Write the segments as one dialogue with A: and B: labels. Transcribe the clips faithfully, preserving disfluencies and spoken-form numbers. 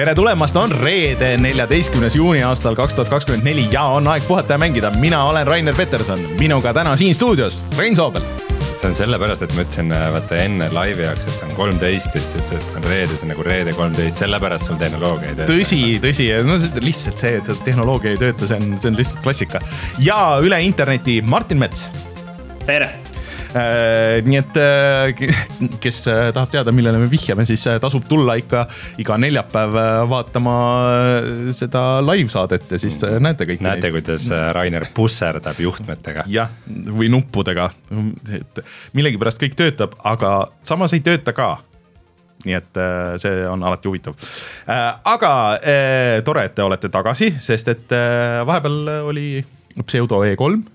A: tere tulemast, on reede neljateistkümnes juuni aastal kaks tuhat kakskümmend neli ja on aeg puhata ja mängida. Mina olen Rainer Peterson, minuga täna siin stuudios Rein Soobel.
B: See on sellepärast, et ma ütlesin vaata enne laivi jaoks, et on kolmteist, siis et on reede, see on nagu reede kolmteist, sellepärast sul tehnoloogia ei tööta.
A: Tõsi, tõsi, no lihtsalt see, et tehnoloogia ei tööta, see on, see on lihtsalt klassika. Ja üle interneti Martin Mets.
C: Tere!
A: Äh, nii et äh, kes äh, tahab teada, millele me vihjame, siis äh, tasub tulla ikka iga neljapäev äh, vaatama äh, seda live-saadet ja siis äh, näete kõik.
B: Näete, neid. Kuidas äh, Rainer pusserdab juhtmetega.
A: Jah, või nuppudega. Et millegi pärast kõik töötab, aga samas ei tööta ka. Nii et äh, see on alati huvitav. Äh, aga äh, tore, et te olete tagasi, sest et äh, vahepeal oli Pseudo E kolm.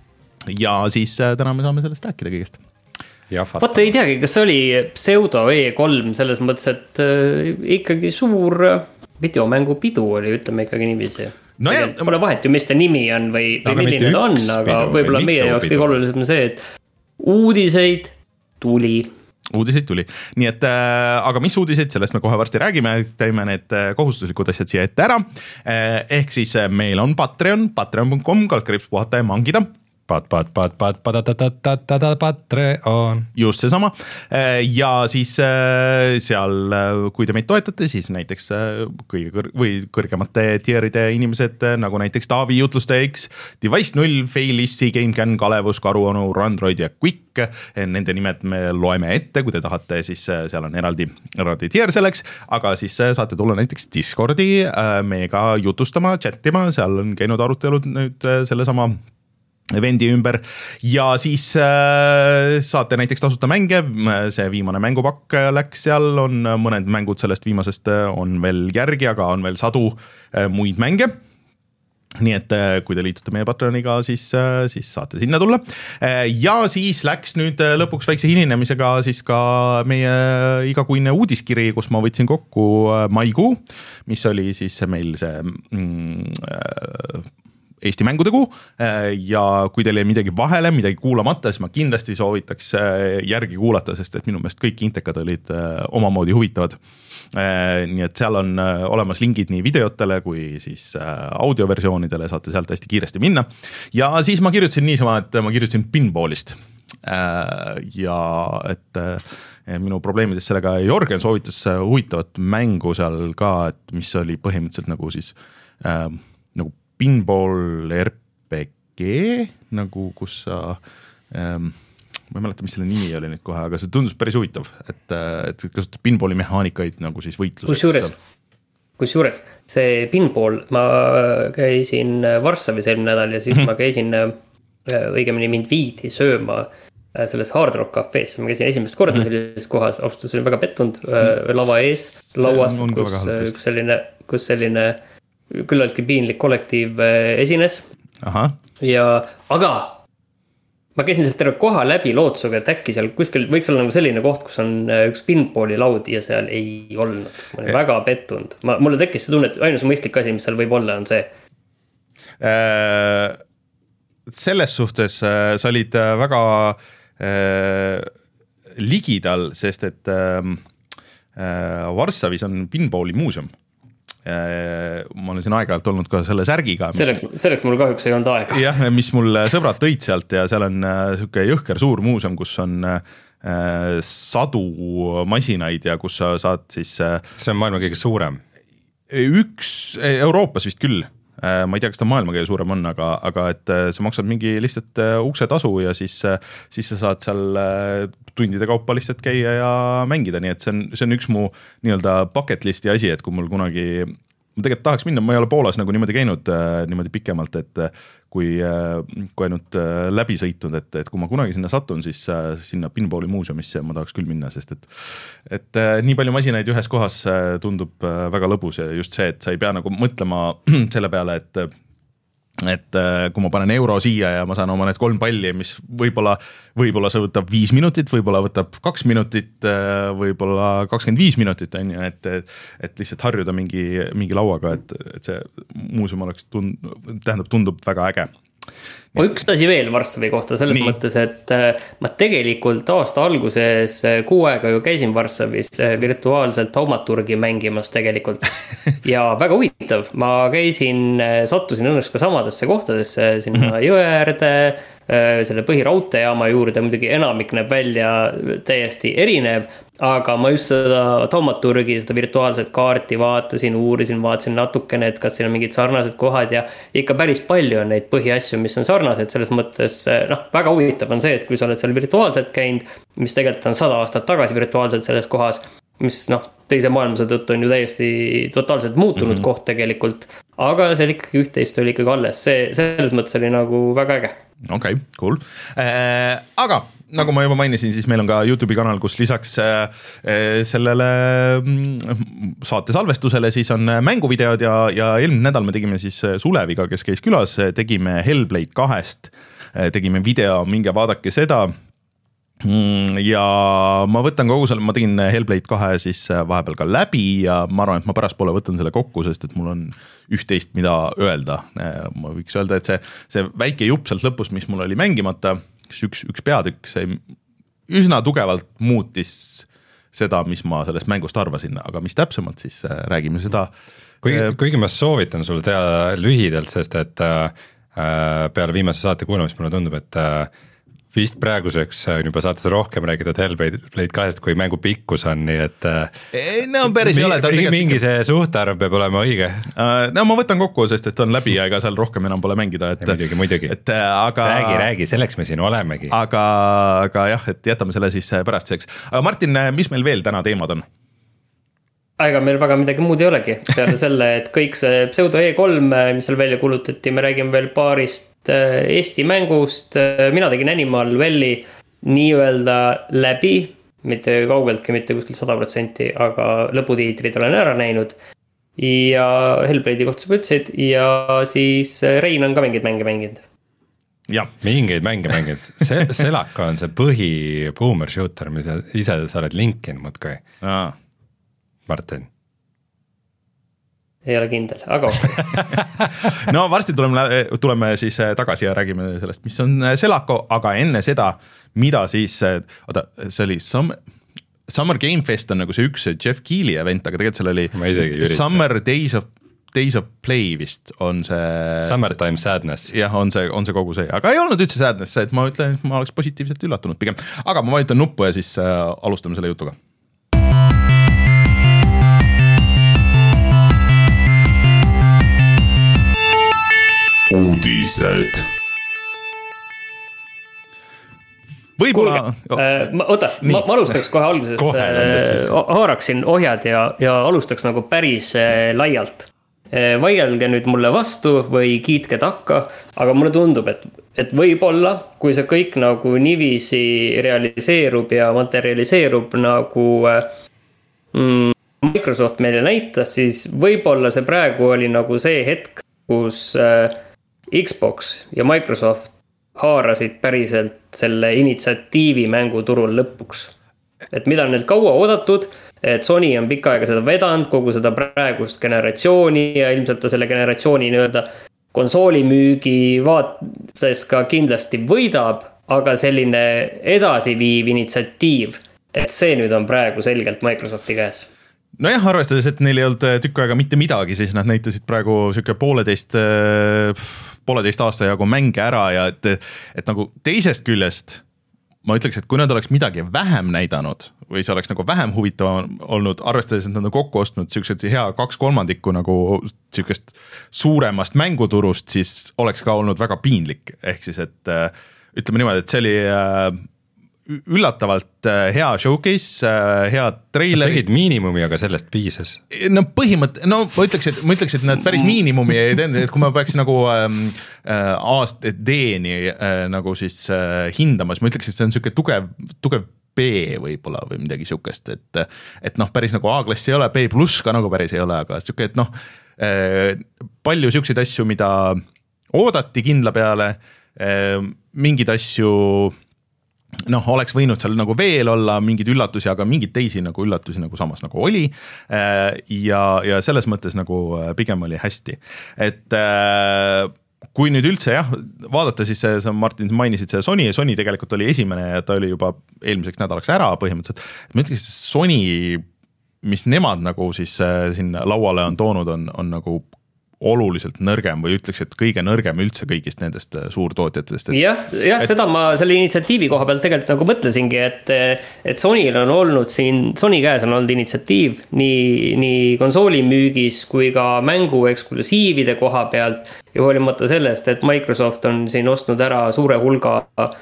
A: Ja siis täna me saame sellest rääkida kõigest.
C: Vaata ei teagi, kas oli Pseudo E kolm selles mõttes, et äh, ikkagi suur videomängu pidu oli, ütleme ikkagi niiviisi. No ja, pole vahet ju, mis ta nimi on või, või milline ta on, aga võib-olla meie jaoks kõige olulisem on see, et uudiseid tuli.
A: Uudiseid tuli. Nii et, äh, aga mis uudiseid, sellest me kohe varsti räägime, teeme need kohustuslikud asjad siia ette ära. Ehk siis meil on Patreon, patreon punkt com, kaldkriips puhata ja mangida.
B: Pat, pat, pat, pat, pat, pat, pat, pat, pat, Patreon.
A: Just see sama. Ja siis seal, kui te meid toetate, siis näiteks kõige kõr- või kõrgemate tieride inimesed, nagu näiteks Taavi Jutluste X, Device null, Failissi, GameCAN, Kalevus, Karuonu, Randroid ja Quick. Nende nimed me loeme ette, kui te tahate, siis seal on eraldi, eraldi tier selleks, aga siis saate tulla näiteks Discordi meiega jutustama, chattima, seal on käinud arutelud nüüd selle sama vendi ümber ja siis äh, saate näiteks tasuta mänge, see viimane mängupakk läks seal, on mõned mängud sellest viimasest on veel järgi, aga on veel sadu äh, muid mänge. Nii et äh, kui te liitute meie Patreoniga, siis, äh, siis saate sinna tulla. Äh, ja siis läks nüüd lõpuks väikse hilinemisega siis ka meie igakuine uudiskiri, kus ma võtsin kokku äh, maikuu, mis oli siis meil see mm, äh, Eesti mängudegu ja kui teil ei midagi vahele, midagi kuulamata, siis ma kindlasti soovitaks järgi kuulata, sest et minu meelest kõik intekad olid omamoodi huvitavad. Nii et seal on olemas lingid nii videotele kui siis audioversioonidele, saate sealt hästi kiiresti minna. Ja siis ma kirjutasin niisama, et ma kirjutasin pinballist. Ja et minu probleemidest sellega Jorgen soovitas huvitavat mängu seal ka, et mis oli põhimõtteliselt nagu siis nagu pinball R P G, nagu kus sa, ähm, ma ei mäleta, mis selle nimi oli nüüd kohe, aga see tundus päris huvitav, et, et kasutab pinballi mehaanikaid nagu siis võitluseks.
C: Kusjuures, kusjuures see pinball, ma käisin Varssavis eelmine nädal ja siis mm-hmm. ma käisin õigemini mind viidi sööma selles Hard Rock Cafees, ma käisin esimest korda mm-hmm. sellises kohas, austus oli väga pettunud mm-hmm. lava ees, lauas, kus, kus selline, kus selline küllaltki piinlik kollektiiv esines. Aha. Ja, aga ma käisin sealt terve koha läbi lootsuga, et äkki seal kuskil võiks olla nagu selline koht, kus on üks pinballi laud ja seal ei olnud. Ma olin väga pettunud. Ma, mulle tekkis see tunne, et ainus mõistlik asi, mis seal võib olla, on see.
A: Äh, selles suhtes äh, sa olid väga äh, ligidal, sest et äh, Varssavis on pinballi muuseum. Ma olen siin aeg-ajalt olnud ka selle särgiga.
C: Selleks, selleks mul kahjuks ei olnud aega.
A: Jah, mis mul sõbrad tõid sealt ja seal on selline jõhker suur muuseum, kus on sadu masinaid ja kus sa saad siis...
B: See on maailma kõige suurem.
A: Üks, Euroopas vist küll. Ma ei tea, kas ta maailma kõige suurem on, aga, aga et sa maksad mingi lihtsalt ukse tasu ja siis, siis sa saad seal tundide kaupa lihtsalt käia ja mängida, nii et see on, see on üks mu nii-öelda bucket listi asi, et kui mul kunagi, ma tegelikult tahaks minna, ma ei ole Poolas nagu niimoodi käinud niimoodi pikemalt, et kui, kui ainult läbi sõitnud, et, et kui ma kunagi sinna satun, siis sinna pinballi muuseumisse ma tahaks küll minna, sest et, et nii palju masinaid ühes kohas tundub väga lõbus ja just see, et sa ei pea nagu mõtlema selle peale, et et kui ma panen euro siia ja ma saan oma need kolm palli, mis võib-olla, võib-olla see võtab viis minutit, võib-olla võtab kaks minutit, võib-olla kakskümmend viis minutit, on ju, et, et lihtsalt harjuda mingi, mingi lauaga, et, et see muuseum oleks tund, tähendab, tundub väga äge.
C: üks asi veel Varssavi kohta selles Nii. mõttes, et ma tegelikult aasta alguses kuu aega ju käisin Varssavis virtuaalselt Taumaturgi mängimas tegelikult ja väga huvitav, ma käisin, sattusin õnneks ka samadesse kohtadesse sinna mm-hmm. jõe äärde, selle põhiraudteejaama juurde, muidugi enamik näeb välja täiesti erinev, aga ma just seda Taumaturgi, seda virtuaalset kaarti vaatasin, uurisin, vaatasin natukene, et kas siin on mingid sarnased kohad ja ikka päris palju on neid põhiasju, mis on sarnased, selles mõttes, noh, väga huvitav on see, et kui sa oled seal virtuaalselt käinud, mis tegelikult on sada aastat tagasi virtuaalselt selles kohas, mis noh, teise maailmasõja tõttu on ju täiesti totaalselt muutunud mm-hmm. koht tegelikult, aga seal ikkagi üht-teist oli ikkagi alles, see selles mõttes oli nagu väga äge.
A: Okei, okay, cool. Äh, aga nagu ma juba mainisin, siis meil on ka YouTube'i kanal, kus lisaks äh, sellele saate salvestusele siis on mänguvideod ja, ja eelmine nädal me tegime siis Suleviga, kes käis külas, tegime Hellblade kahest, tegime video, minge vaadake seda. Ja ma võtan kogu selle, ma tegin Hellblade kahe siis vahepeal ka läbi ja ma arvan, et ma pärast poole võtan selle kokku, sest et mul on üht-teist, mida öelda. Ma võiks öelda, et see, see väike jupp sealt lõpus, mis mul oli mängimata, üks, üks peatükk, see üsna tugevalt muutis seda, mis ma sellest mängust arvasin, aga mis täpsemalt, siis räägime seda.
B: Kuigi, kuigi ma soovitan sul teha lühidalt, sest et äh, peale viimase saate kuulamist mulle tundub, et äh, vist praeguseks on juba saates rohkem räägitud Hellblade kahest, kui mängu pikkus on, nii et
A: ei, no päris ei ole.
B: Mingi, mingi see suhtarv peab olema õige.
A: No ma võtan kokku, sest et on läbi ja ega seal rohkem enam pole mängida. Et,
B: muidugi, muidugi.
A: Et, aga,
B: räägi, räägi, selleks me siin olemegi.
A: Aga, aga jah, et jätame selle siis pärastiseks. Aga Martin, mis meil veel täna teemad on?
C: Ega meil väga midagi muud ei olegi. Peale selle, et kõik see pseudo E kolm, mis seal välja kulutati, me räägime veel paarist Eesti mängust, mina tegin Animal Valley nii-öelda läbi, mitte kaugeltki, mitte kuskil sada protsenti, aga lõputiitrid olen ära näinud ja Hellblade'i kohta sa ütlesid ja siis Rein on ka mingeid mänge mänginud.
A: Ja.
B: Mingeid mänge mänginud. See, Selaka on see põhi boomer shooter, mis ise sa oled linkinud muudkui. Martin. Ei
C: ole kindel, aga okay.
A: No varsti tuleme, tuleme siis tagasi ja räägime sellest, mis on Selako, aga enne seda, mida siis, oota, see oli Summer, Summer Game Fest on nagu see üks Jeff Keighley event, aga tegelikult seal oli Summer Days of, Days of Play vist on see
B: Summertime Sadness.
A: Jah, on see, on see kogu see, aga ei olnud üldse Sadness, et ma ütlen, et ma oleks positiivselt üllatunud pigem, aga ma vajutan nuppu ja siis alustame selle jutuga. Uudised. Võib-olla
C: äh, oota, ma, ma alustaks kohe alguses kohe, äh, haaraksin ohjad ja, ja alustaks nagu päris äh, laialt äh, vaielge nüüd mulle vastu või kiitke takka, aga mulle tundub, et, et võib-olla kui see kõik nagu niiviisi realiseerub ja materialiseerub nagu äh, mm, Microsoft meile näitas, siis võib-olla see praegu oli nagu see hetk, kus äh, Xbox ja Microsoft haarasid päriselt selle initsiatiivi mänguturul lõpuks. Et mida on neilt kaua oodatud, et Sony on pikka aega seda vedanud, kogu seda praegust generatsiooni ja ilmselt ta selle generatsiooni nii-öelda konsoolimüügi vaates ka kindlasti võidab, aga selline edasiviiv initsiatiiv, et see nüüd on praegu selgelt Microsofti käes.
A: No jah, arvestades, et neil ei olnud tükk aega mitte midagi, siis nad näitasid praegu siuke pooleteist, pooleteist aasta jagu mänge ära ja et, et nagu teisest küljest ma ütleks, et kui nad oleks midagi vähem näidanud või see oleks nagu vähem huvitav olnud, arvestades, et nad on kokku ostnud siuksed hea kaks kolmandikku nagu siukest suuremast mänguturust, siis oleks ka olnud väga piinlik. Ehk siis, et ütleme niimoodi, et see oli üllatavalt hea showcase, hea trailer.
B: Tegid miinimumi, aga sellest piisas.
A: No põhimõte, no ma ütleks, et, ma ütleks, et nad päris miinimumi ei teinud, et kui ma peaks nagu äh, A-st D-ni äh, nagu siis äh, hindamas, ma ütleks, et see on siuke tugev, tugev B võib-olla või midagi siukest, et, et noh, päris nagu A-klass ei ole, B pluss ka nagu päris ei ole, aga siuke, et noh, äh, palju siukseid asju, mida oodati kindla peale, äh, mingid asju noh, oleks võinud seal nagu veel olla mingid üllatusi, aga mingid teisi nagu üllatusi nagu samas nagu oli ja, ja selles mõttes nagu pigem oli hästi. Et kui nüüd üldse jah, vaadata siis see, sa Martin mainisid see Sony ja Sony tegelikult oli esimene ja ta oli juba eelmiseks nädalaks ära põhimõtteliselt. Ma ütleks, et Sony, mis nemad nagu siis siin lauale on toonud, on, on nagu oluliselt nõrgem või ütleks, et kõige nõrgem üldse kõigist nendest suurtootjatest. Et,
C: jah, jah et... seda ma selle initsiatiivi koha pealt tegelikult nagu mõtlesingi, et, et Sonyl on olnud siin, Sony käes on olnud initsiatiiv nii, nii konsooli müügis kui ka mängu eksklusiivide koha pealt ja hoolimata sellest, et Microsoft on siin ostnud ära suure hulga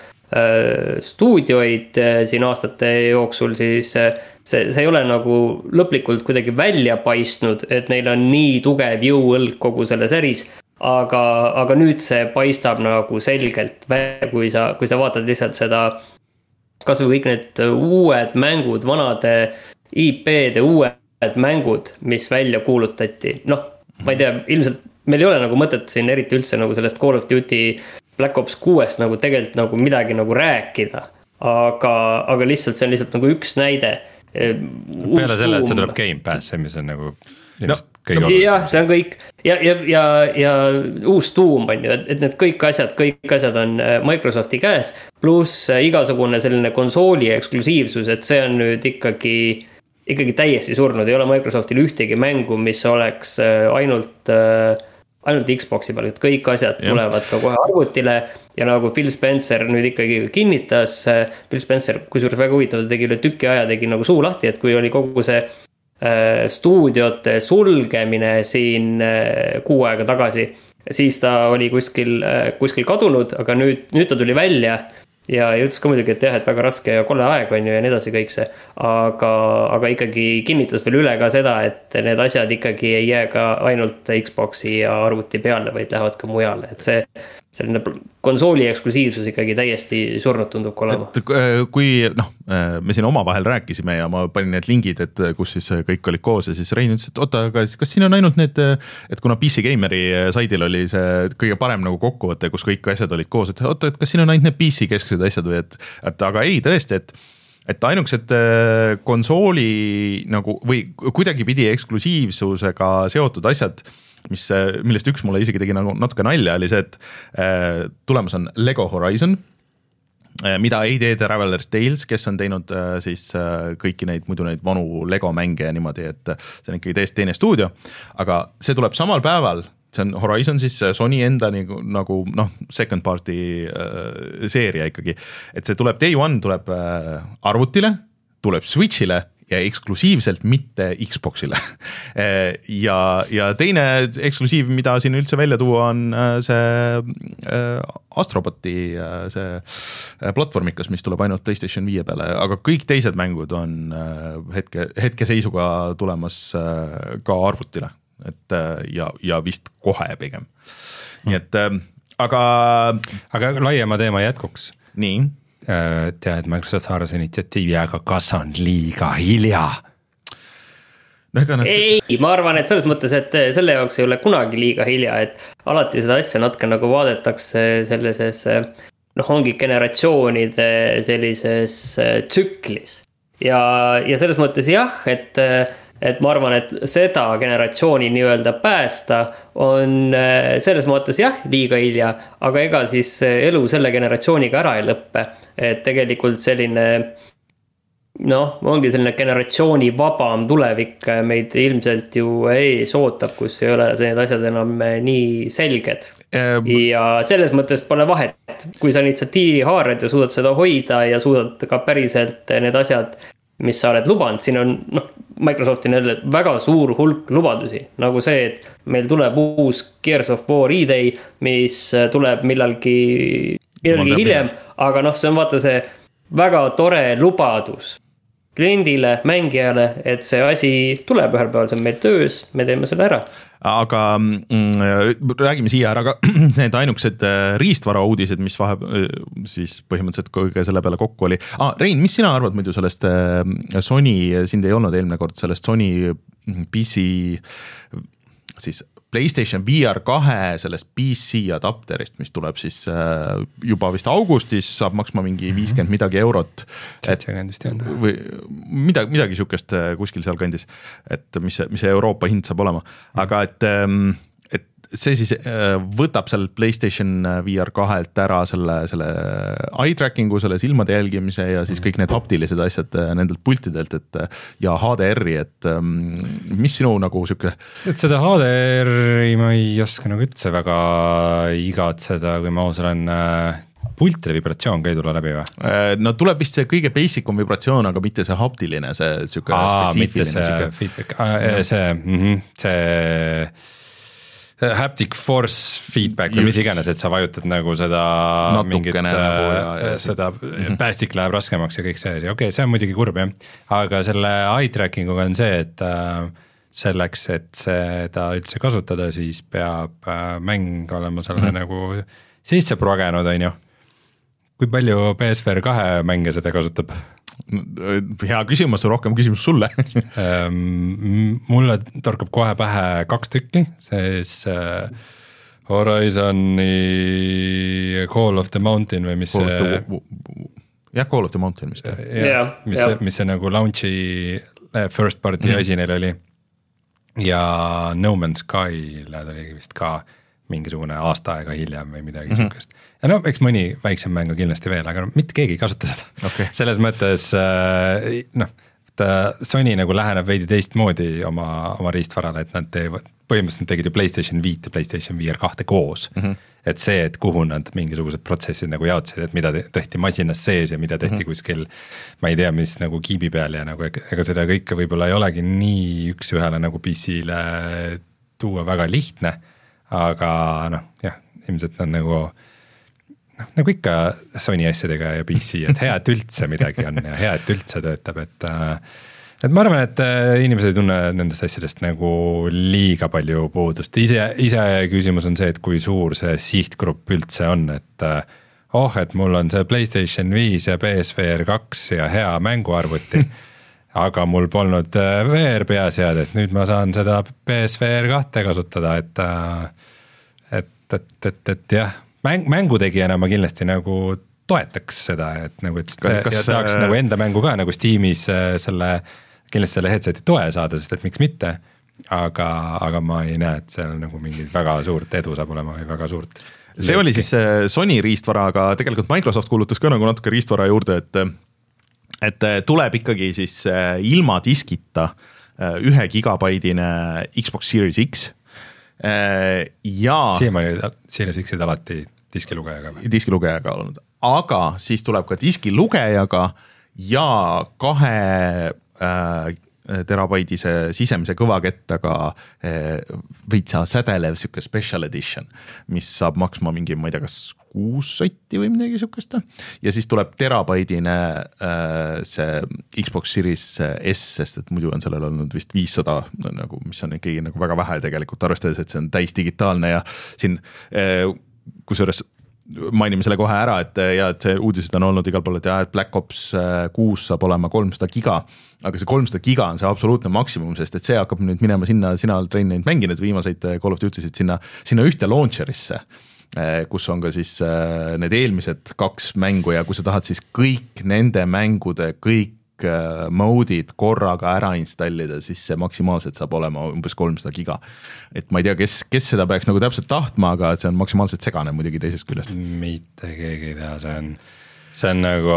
C: äh, stuudioid äh, siin aastate jooksul, siis äh, see, see ei ole nagu lõplikult kuidagi välja paistnud, et neil on nii tugev jõuõlg kogu selles äris, aga, aga nüüd see paistab nagu selgelt, kui sa, kui sa vaatad lihtsalt seda, kas või kõik need uued mängud, vanade I P-de uued mängud, mis välja kuulutati. Noh, ma ei tea, ilmselt meil ei ole nagu mõtet siin eriti üldse nagu sellest Call of Duty Black Ops kuuest nagu tegelikult nagu midagi nagu rääkida, aga, aga lihtsalt see on lihtsalt nagu üks näide.
B: Peale selle, et see tuleb Game Pass, mis on nagu
C: no, no, jah, see on kõik ja, ja, ja, ja uus tuum on ju, et, et need kõik asjad, kõik asjad on Microsofti käes, pluss igasugune selline konsooli eksklusiivsus, et see on nüüd ikkagi, ikkagi täiesti surnud, ei ole Microsoftil ühtegi mängu, mis oleks ainult, ainult Xboxi peal, et kõik asjad ja. Tulevad ka kohe arvutile ja nagu Phil Spencer nüüd ikkagi kinnitas, Phil Spencer, kusjuures väga huvitav, tegi üle tüki aja, tegi nagu suu lahti, et kui oli kogu see äh, stuudiote sulgemine siin äh, kuu aega tagasi, siis ta oli kuskil, äh, kuskil kadunud, aga nüüd, nüüd ta tuli välja ja ütles ka muidugi, et jah, et väga raske ja kolle aeg on ju ja nii edasi kõik see, aga, aga ikkagi kinnitas veel üle ka seda, et need asjad ikkagi ei jää ka ainult Xboxi ja arvuti peale, vaid lähevad ka mujale, et see selline konsooli eksklusiivsus ikkagi täiesti surnud tundub olema.
A: Kui noh, me siin omavahel rääkisime ja ma panin need lingid, et kus siis kõik olid koos ja siis Rein ütles, et oota, aga kas siin on ainult need, et kuna P C Gameri saidil oli see kõige parem nagu kokkuvõte, kus kõik asjad olid koos, et oota, et kas siin on ainult need P C kesksed asjad või et, et aga ei tõesti, et et ainukesed konsooli nagu või kuidagi pidi eksklusiivsusega seotud asjad, mis, millest üks mulle isegi tegi nagu natuke nalja, oli see, et äh, tulemas on Lego Horizon, äh, mida ei tee Traveler's Tales, kes on teinud äh, siis äh, kõiki neid muidu neid vanu Lego mänge ja niimoodi, et see on ikkagi täiesti teine stuudio, aga see tuleb samal päeval, see on Horizon siis Sony enda nagu, nagu noh, second party äh, seeria ikkagi, et see tuleb day one, tuleb äh, arvutile, tuleb Switchile ja eksklusiivselt mitte Xboxile. ja, ja teine eksklusiiv, mida siin üldse välja tuua, on see Astroboti see platvormikas, mis tuleb ainult PlayStation viie peale, aga kõik teised mängud on hetke, hetke seisuga tulemas ka arvutile, et ja, ja vist kohe pigem. Nii et, aga
B: aga laiema teema jätkuks.
A: Nii
B: tead, et Microsoft saaras initsiatiivi, aga kas on liiga hilja?
C: No, nad... Ei, ma arvan, et selles mõttes, et selle jaoks ei ole kunagi liiga hilja, et alati seda asja natuke nagu vaadatakse sellises, noh, ongi generatsioonide sellises tsüklis. Ja, ja selles mõttes jah, et, et ma arvan, et seda generatsiooni nii-öelda päästa on selles mõttes jah, liiga hilja, aga ega siis elu selle generatsiooniga ära ei lõppe. Et tegelikult selline, noh, ongi selline generatsiooni vabam tulevik meid ilmselt ju ees ootab, kus ei ole need asjad enam nii selged. Ja selles mõttes pole vahet, kui sa initsiatiivi haarad ja suudad seda hoida ja suudad ka päriselt need asjad, mis sa oled lubanud, siin on, noh, Microsoftil on väga suur hulk lubadusi, nagu see, et meil tuleb uus Gears of War E-Day, mis tuleb millalgi millalgi hiljem, aga noh, see on vaata see väga tore lubadus kliendile, mängijale, et see asi tuleb ühel päeval, see on meil töös, me teeme selle ära.
A: Aga mm, räägime siia ära ka need ainukesed riistvara uudised, mis vahe siis põhimõtteliselt kõige selle peale kokku oli. Ah, Rein, mis sina arvad muidu sellest Sony, sind ei olnud eelmine kord sellest Sony P C siis PlayStation V R kahe sellest P C adapterist, mis tuleb siis juba vist augustis, saab maksma mingi viiskümmend midagi eurot.
B: seitsekümmend vist on.
A: Või midagi, midagi sükest kuskil seal kandis, et mis, mis see Euroopa hind saab olema. Aga et, et, see siis võtab seal PlayStation V R kahelt ära selle, selle eye tracking'u, selle silmade jälgimise ja siis kõik need haptilised asjad nendelt pultidelt, et ja H D R-i, et mis sinu nagu siuke?
B: Et seda H D R-i ma ei oska nagu üldse väga igatseda, kui ma aus olen, pultide vibratsioon ka ei tule läbi või?
A: No tuleb vist see kõige basic on vibratsioon, aga mitte see haptiline, see siuke
B: Aa, mitte see siuke... feedback, Aa, see, mm-hmm, see haptic force feedback või mis iganes, et sa vajutad nagu seda mingit, nagu, ja, ja, seda mm-hmm. päästik läheb raskemaks ja kõik see, okei okay,, see on muidugi kurb jah, aga selle eye tracking uga on see, et selleks, et seda üldse kasutada, siis peab mäng olema selle mm-hmm. nagu sisse progenud, on ju. Kui palju P S V R kahe mänge seda kasutab?
A: Hea küsimus, rohkem küsimus sulle
B: Mulle torkab kohe pähe kaks tükki, siis Horizoni Call of the Mountain või mis see
A: jah, Call of the Mountain vist
B: ja, mis, see, mis see nagu launchi first party mm. asi neil oli ja No Man's Sky'le oli vist ka mingisugune aasta aega hiljem või midagi mm-hmm. sihukest. Ja no, eks mõni väiksem mäng on kindlasti veel, aga no, mitte keegi ei kasuta seda. Okay. Selles mõttes, noh, Sony nagu läheneb veidi teist moodi oma, oma riistvarale, et nad teevad, põhimõtteliselt tegid ju PlayStation viis ja PlayStation V R kahte koos. Mm-hmm. Et see, et kuhu nad mingisugused protsessid nagu jaotsid, et mida tehti masinas sees ja mida tehti mm-hmm. kuskil, ma ei tea, mis nagu kiibi peal ja nagu, ega seda kõike võib-olla ei olegi nii üks ühele nagu P C-le tuua väga lihtne. Aga noh, jah, ilmselt nad nagu, noh, nagu ikka Sony asjadega ja P C, et hea, et üldse midagi on ja hea, et üldse töötab, et, et ma arvan, et inimesed ei tunne nendest asjadest nagu liiga palju puudust. Ise, ise küsimus on see, et kui suur see sihtgrupp üldse on, et oh, et mul on see PlayStation viis ja P S V R kaks ja hea mänguarvuti, aga mul polnud V R peaseadet, nüüd ma saan seda P S V R kahte kasutada, et et, et, et, et jah, mäng, mängutegijana ma kindlasti nagu toetaks seda, et nagu, et kas, kas, ja tahaks äh... nagu enda mängu ka nagu Steamis selle, kindlasti selle headseti toe saada, sest et miks mitte, aga, aga ma ei näe, et seal nagu mingi väga suurt edu saab olema või väga suurt
A: see leiki. Oli siis Sony riistvara, aga tegelikult Microsoft kuulutas ka nagu natuke riistvara juurde, et et tuleb ikkagi siis ilma diskita ühe gigabaidine Xbox Series X ja
B: siiamaani Series X-id alati diskilugejaga või?
A: Diskilugejaga olnud, aga siis tuleb ka diskilugejaga ja kahe äh, terabaidise sisemise kõvakettaga veitsa sädelev siuke special edition, mis saab maksma mingi, ma ei tea, kas kuus sotti või midagi siukest. Ja siis tuleb terabaidine see Xbox Series S, sest et muidu on sellel olnud vist viissada, nagu, mis on ikkagi nagu väga vähe tegelikult, arvestades, et see on täis digitaalne ja siin kusjuures mainime selle kohe ära, et, ja, et see uudised on olnud igal pool, et, ja, et Black Ops kuus saab olema kolmsada giga, aga see kolmsada giga on see absoluutne maksimum, sest et see hakkab nüüd minema sinna, sina oled Rein neid mänginud viimaseid Call of Duty'sid sinna, sinna ühte launcherisse, kus on ka siis need eelmised kaks mängu ja kui sa tahad siis kõik nende mängude, kõik mode'id korraga ära installida, siis see maksimaalselt saab olema umbes kolmsada giga. Et ma ei tea, kes, kes seda peaks nagu täpselt tahtma, aga see on maksimaalselt segane muidugi teisest küljest.
B: Mitte keegi ei tea, see on, see on nagu,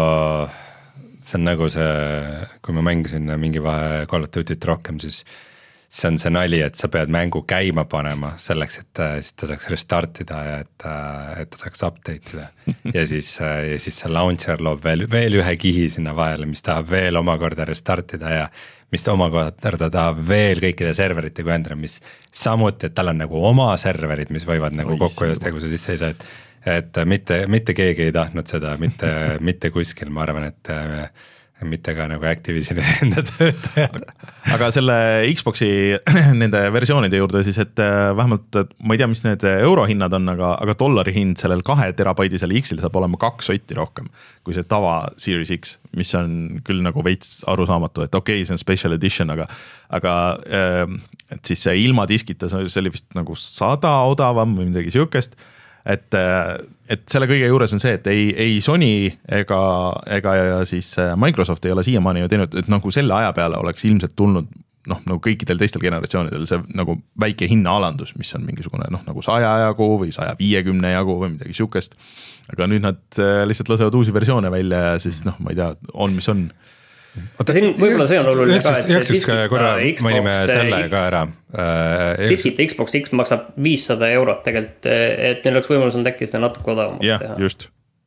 B: see on nagu see, kui ma mängisin mingi vahe Call of Duty't rohkem, siis see on see nali, et sa pead mängu käima panema selleks, et siis ta saaks restartida ja et, et ta saaks update ida. Ja siis, ja siis see launcher loob veel, veel ühe kihi sinna vahele, mis tahab veel omakorda restartida ja mis ta omakorda tahab veel kõikide serverite kui endale, mis samuti, et tal on nagu oma serverid, mis võivad nagu kokku jõusta, kui sa sisse ei saa, et, et mitte, mitte keegi ei tahtnud seda, mitte, mitte kuskil, ma arvan, et mitte ka nagu Activisioni enda töötajad.
A: Aga selle Xboxi nende versioonide juurde siis, et vähemalt ma ei tea, mis need eurohinnad on, aga, aga dollari hind sellel kahe terabaidisel X-il saab olema kaks sotti rohkem kui see tava Series X, mis on küll nagu veits arusaamatu, et okei okay,, see on special edition, aga, aga et siis see ilma diskita, see oli vist nagu sada odavam või midagi siukest. Et, et selle kõige juures on see, et ei, ei Sony ega, ega ja siis Microsoft ei ole siiamaani ju teinud, et nagu selle aja peale oleks ilmselt tulnud noh, nagu kõikidel teistel generatsioonidel see nagu väike hinnaalandus, mis on mingisugune noh, nagu saja jagu või saja viiekümne jagu või midagi siukest. aga nüüd nad lihtsalt lasevad uusi versioone välja ja siis noh, ma ei tea, on mis on.
C: Oota, siin võib-olla see on oluline ka,
B: et diskita korra mainime selle ka ära.
C: Diskita Xbox X maksab viissada eurot tegelikult, et neil oleks võimalus on äkki seda natuke odavamaks
A: ja,
C: teha.
A: Just.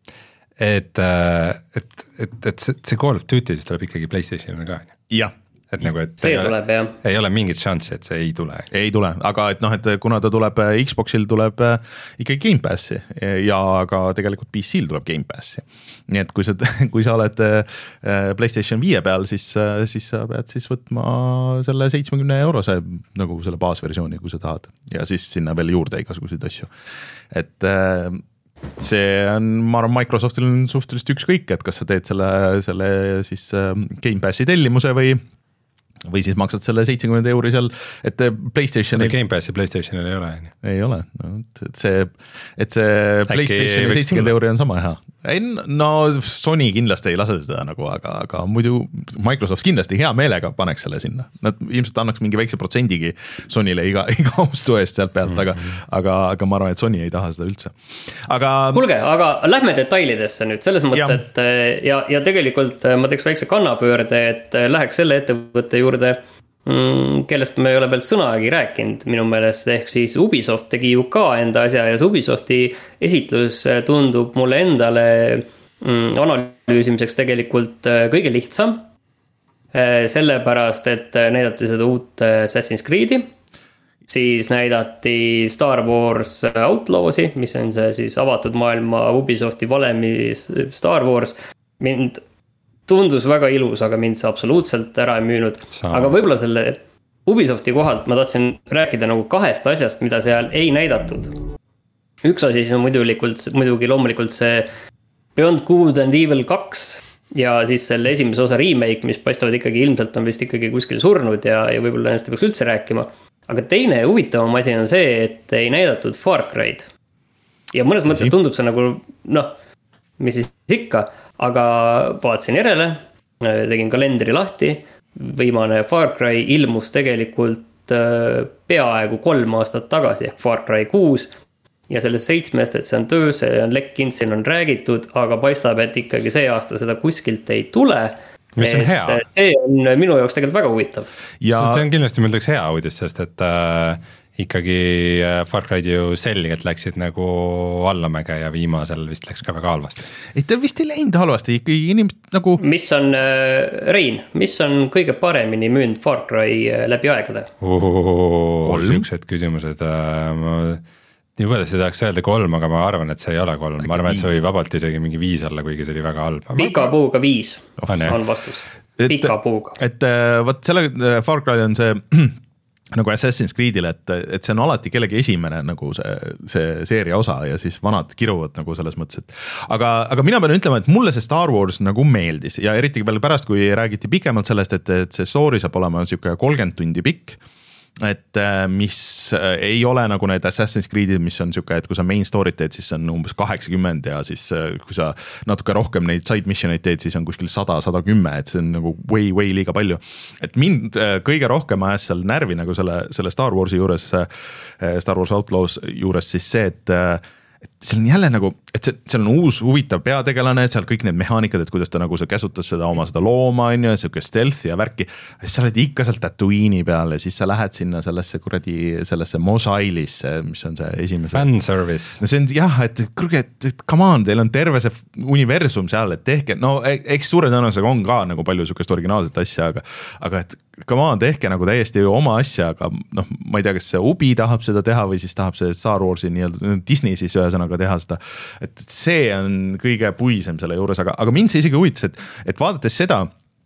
B: Et, et, et, et see, see Call of Duty siis tuleb ikkagi PlayStationile ka.
A: Jah.
B: Et nagu, et
C: see tuleb, jah.
B: Ei ole mingit šanssi, et see ei tule.
A: Ei tule, aga et noh, et kuna ta tuleb Xboxil tuleb ikkagi Game Passi ja ka tegelikult P C-l tuleb Game Passi. Nii et kui sa, kui sa oled PlayStation viie peal, siis, siis sa pead siis võtma selle seitsmekümne eurose nagu selle baasversiooni, kui sa tahad. Ja siis sinna veel juurde igasuguseid asju. Et see on, ma arvan, Microsoftil on suhteliselt ükskõik, et kas sa teed selle, selle siis Game Passi tellimuse või või siis maksad selle seitsekümmend euri seal, et PlayStation
B: ei... Game Passi PlayStationil ei ole.
A: Ei ole, no, et see, et see PlayStation seitsekümmend euri on sama hea. Ei, no Sony kindlasti ei lase seda nagu, aga, aga muidu Microsoft kindlasti hea meelega paneks selle sinna. Nad ilmselt annaks mingi väikse protsendigi Sonyle iga, iga ostu eest sealt pealt, aga, aga, aga ma arvan, et Sony ei taha seda üldse. Aga... Kulge,
C: aga lähme detailidesse nüüd, selles mõttes, ja. et ja, ja tegelikult ma teeks väikse kannapöörde, et läheks selle ettevõtte juurde, kellest me ei ole veel sõnagi rääkinud minu meelest, ehk siis Ubisoft tegi ju ka enda asja ja see Ubisofti esitlus tundub mulle endale analüüsimiseks tegelikult kõige lihtsam, sellepärast, et näidati seda uut Assassin's Creed'i, siis näidati Star Wars Outlawsi, mis on see siis avatud maailma Ubisofti valemi Star Wars, mind tundus väga ilus, aga mind see absoluutselt ära ei müünud. Sama. Aga võib-olla selle Ubisofti kohalt ma tahtsin rääkida nagu kahest asjast, mida seal ei näidatud. Üks asi on muidugi loomulikult see Beyond Good and Evil kaks ja siis selle esimese osa remake, mis paistavad ikkagi ilmselt on vist ikkagi kuskil surnud ja, ja võib-olla ennast ei peaks üldse rääkima. Aga teine huvitavam asi on see, et ei näidatud Far Cry'd. Ja mõnes mõttes tundub see nagu, noh, mis siis ikka, aga vaatasin järele, tegin kalendri lahti, viimane Far Cry ilmus tegelikult peaaegu kolm aastat tagasi, ehk Far Cry kuus, ja sellest seitsmest, et see on töös, see on lekkinud, siin on räägitud, aga paistab, et ikkagi see aasta seda kuskilt ei tule.
B: Mis on hea.
C: See on minu jaoks tegelikult väga huvitav.
B: Ja... See on kindlasti mõeldaks hea uudis, sest et äh, ikkagi Far Cry'd ju selgelt läksid nagu allamäge ja viimasel vist läks ka väga halvasti.
A: Ei, ta vist ei läinud halvasti, ikkagi inimesed nagu... Mis
C: on, äh, Rein, mis on kõige paremini müünud Far Cry läbi aegade?
B: Ohohoho, siuksed küsimused... Äh, ma... Nii palju seda tahaks öelda kolm, aga ma arvan, et see ei ole kolm. Ma arvan, et see oli vabalt isegi mingi viis alla, kuigi see oli väga halb.
C: Pika puuga viis oh, on vastus. Pika puuga.
A: Et, et võt selle Far Cry on see nagu Assassin's Creed'il, et, et see on alati kellegi esimene nagu see, see seeria osa ja siis vanad kiruvad nagu selles mõttes, et aga, aga mina pean ütlema, et mulle see Star Wars nagu meeldis ja eriti veel pärast, kui räägiti pikemalt sellest, et, et see story saab olema niisugune kolmkümmend tundi pikk, et mis ei ole nagu need Assassin's Creed'id, mis on siuke, et kui sa main story't teed, siis on umbes kaheksakümmend ja siis kui sa natuke rohkem neid side missioneid teed, siis on kuskil sada, sada kümme, et see on nagu way, way liiga palju. Et mind kõige rohkem ajas seal närvi nagu selle, selle Star Warsi juures, Star Wars Outlaws juures siis see, et et seal on jälle nagu, et see, seal on uus huvitav peategelane, seal kõik need mehaanikad, et kuidas ta nagu sa käsutas seda oma seda looma, on ju, siuke stealth ja värki, siis sa oled ikka seal Tatooine'i peal ja siis sa lähed sinna sellesse kuradi, sellesse Mos Eislisse, mis on see esimese...
B: Fanservice.
A: No see on jah, et kurge, et come on, teil on terve see universum seal, et tehke, no eks suure tõenäosusega on ka nagu palju siukest originaalset asja, aga, aga et come on, tehke nagu täiesti oma asja, aga noh, ma ei tea, kas see Ubi tahab seda teha või siis tahab see Star Warsi nii-öelda Disney siis ühesõnaga teha seda, et see on kõige puisem selle juures, aga, aga mind see isegi huvitas, et, et vaadates seda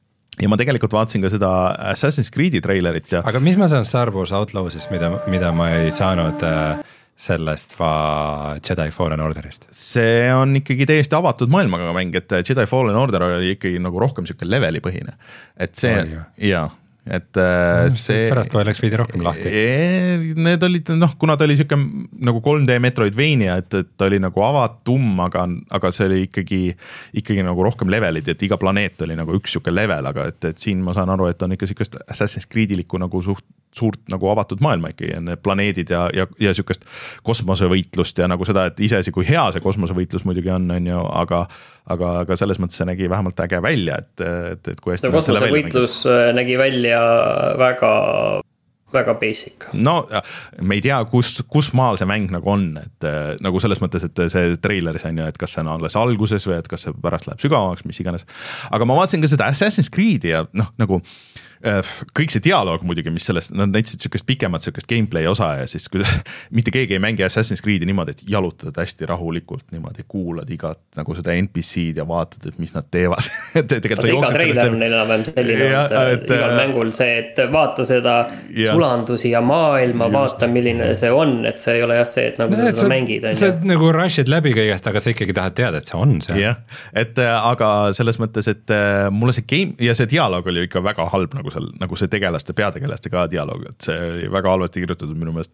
A: ja ma tegelikult vaatasin ka seda Assassin's Creed'i trailerit ja...
B: Aga mis ma saan Star Wars Outlawsist, mida, mida ma ei saanud äh, sellest va Jedi Fallen Orderist?
A: See on ikkagi täiesti avatud maailmaga mäng, et Jedi Fallen Order oli ikkagi nagu rohkem siuke leveli põhine, et see, jaa et no, see
B: pärastpoole läks veidi rohkem lahti.
A: Need olid noh, kuna ta oli siuke nagu kolm D Metroidvania, et, et ta oli nagu avatum, aga, aga see oli ikkagi, ikkagi nagu rohkem levelid, et iga planeet oli nagu üks siuke level, aga et, et siin ma saan aru, et on ikka siukest Assassin's Creed'iliku nagu suht suurt nagu avatud maailma ikkagi ja need planeedid ja, ja, ja siukest kosmosevõitlust ja nagu seda, et iseasi kui hea see kosmosevõitlus muidugi on, on ju, aga aga, aga selles mõttes see nägi vähemalt äge välja, et, et, et kui hästi
C: kosmosevõitlus nägi välja väga, väga basic.
A: No me ei tea, kus, kus maal see mäng nagu on, et nagu selles mõttes, et see treileris on ju, et kas see on alles alguses või et kas see pärast läheb sügavamaks, mis iganes. Aga ma vaatasin ka seda Assassin's Creed'i ja noh, nagu kõik see dialoog muidugi, mis sellest, nad näitasid sükest pikemat sükest gameplay osa ja siis kuidas mitte keegi ei mängi Assassin's Creed'i niimoodi, et jalutad hästi rahulikult niimoodi, kuulad igat nagu seda N P C-d ja vaatad, et mis nad teevad.
C: see iga treiler on neil enam selline, ja, et, et igal mängul see, et vaata seda ja. Sulandusi ja maailma, just. Vaata milline see on, et see ei ole jah see, et nagu no, seda mängid.
B: Sa nagu rushid läbi kõigest, aga sa ikkagi tahad teada, et see on see.
A: jah, et aga selles mõttes, et mulle see game ja see dialoog oli ikka väga halb nagu seal, nagu see tegelaste, peategelaste ka dialoog, et see oli väga halvasti kirjutatud minu meelest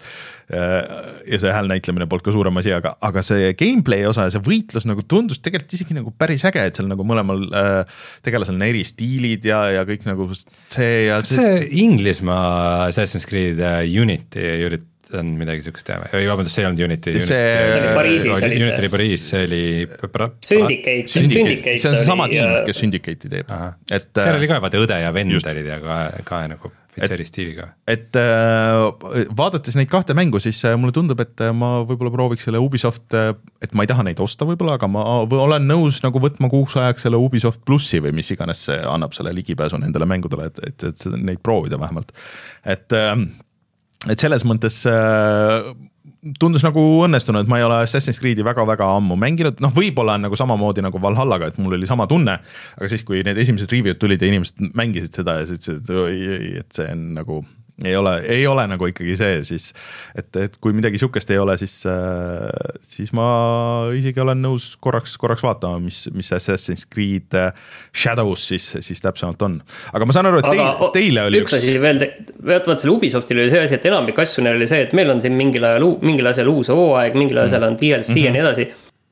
A: ja see hääl näitlemine polnud ka suurem asi, aga, aga see gameplay osa ja see võitlus nagu tundus tegelikult isegi nagu päris äge, et seal nagu mõlemal äh, tegelasel on eri stiilid ja, ja kõik nagu see ja
B: see, see Inglismaa Assassin's Creed Unity, Unity on midagi sükest teha, ei vabandust, see ei olnud Unity,
A: see,
B: see
C: oli Pariisis,
B: Unity oli Pariis, see oli
C: Syndicate, Syndicate
A: see on see sama tiim, kes Syndicate'i teeb.
B: Et, seal oli ka vaata õde ja vend olid ja ka, ka nagu eri stiiliga.
A: Et äh, vaadates neid kahte mängu, siis mulle tundub, et ma võib-olla prooviks selle Ubisoft, et ma ei taha neid osta võib-olla, aga ma olen nõus nagu võtma kuuks ajaks selle Ubisoft plussi või mis iganes see annab selle ligipääsu nendele mängudele, et, et, et neid proovida vähemalt. Et äh, et selles mõttes äh, tundus nagu õnnestunud, et ma ei ole Assassin's Creed'i väga-väga ammu mänginud, noh võib-olla on nagu samamoodi nagu Valhallaga, et mul oli sama tunne, aga siis kui need esimesed review'd tulid ja inimesed mängisid seda ja siis ütlesid, et, et see on nagu ei ole, ei ole nagu ikkagi see, siis et, et kui midagi sukest ei ole, siis, siis ma isegi olen nõus korraks, korraks vaatama, mis, mis Assassin's Creed Shadows siis, siis täpsemalt on. Aga ma saan aru, et teil, aga, teile oli
C: üks asi veel, vaat selle Ubisoftil oli see asi, et enamik asju neil oli see, et meil on siin mingil ajal, mingil asjal uus hooaeg, mingil asjal on D L C mm-hmm. ja nii edasi.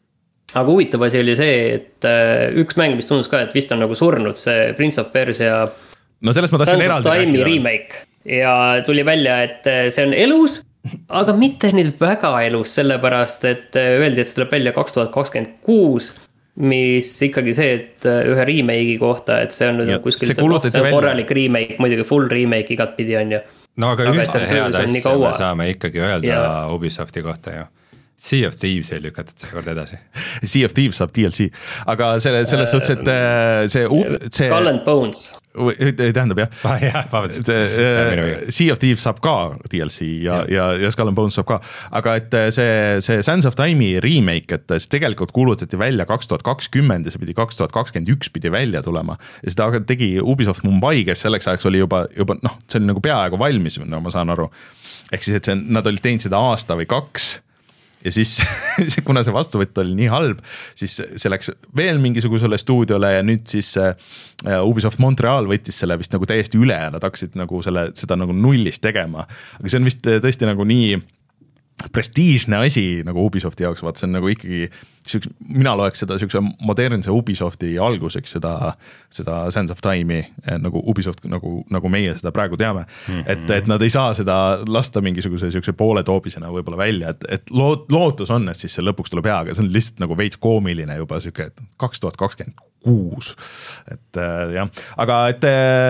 C: Aga huvitav asi oli see, et üks mäng, mis tundus ka, et vist on nagu surnud, see Prince of Persia
A: no sellest ma tahtsin eraldi
C: rääkida. Remake. Ja tuli välja, et see on elus, aga mitte nüüd väga elus, sellepärast, et öeldi, et see tuleb välja kaks tuhat kakskümmend kuus, mis ikkagi see, et ühe remake'i kohta, et see on nüüd kuskil see see korralik remake, muidugi full remake igat pidi on ju.
B: No aga, aga ühte head asja me saame ikkagi öelda ja. Ubisofti kohta ju. Sea of Thieves ei lükatud see kord edasi.
A: Sea of Thieves saab D L C, aga selle, selles uh, suhtes, et see, see
C: Skull and Bones
A: tähendab jah
B: ah, jah
A: see, Sea of Thieves saab ka D L C ja, ja, ja, ja Skull and Bones saab ka, aga et see, see Sands of Time'i remake, et see tegelikult kuulutati välja kaks tuhat kakskümmend ja see pidi kaks tuhat kakskümmend üks pidi välja tulema ja seda tegi Ubisoft Mumbai, kes selleks ajaks oli juba, juba noh, see oli nagu peaaegu valmis, no ma saan aru, ehk siis, et see, nad olid teinud seda aasta või kaks ja siis, kuna see vastuvõtt oli nii halb, siis see läks veel mingisugusele stuudiole ja nüüd siis Ubisoft Montreal võttis selle vist nagu täiesti üle ja nad hakkasid nagu selle, seda nagu nullist tegema. Aga see on vist tõesti nagu nii prestiižne asi nagu Ubisofti jaoks, vaata see on nagu ikkagi, mina loeks seda siukse modernse Ubisofti alguseks seda, seda Sands of Time'i nagu Ubisoft, nagu, nagu meie seda praegu teame, mm-hmm. et, et nad ei saa seda lasta mingisuguse siukse poole toobisena võib-olla välja, et, et loot, lootus on, et siis see lõpuks tuleb hea, aga see on lihtsalt nagu veits koomiline juba siuke, et kaks tuhat kakskümmend kuus, et jah, aga et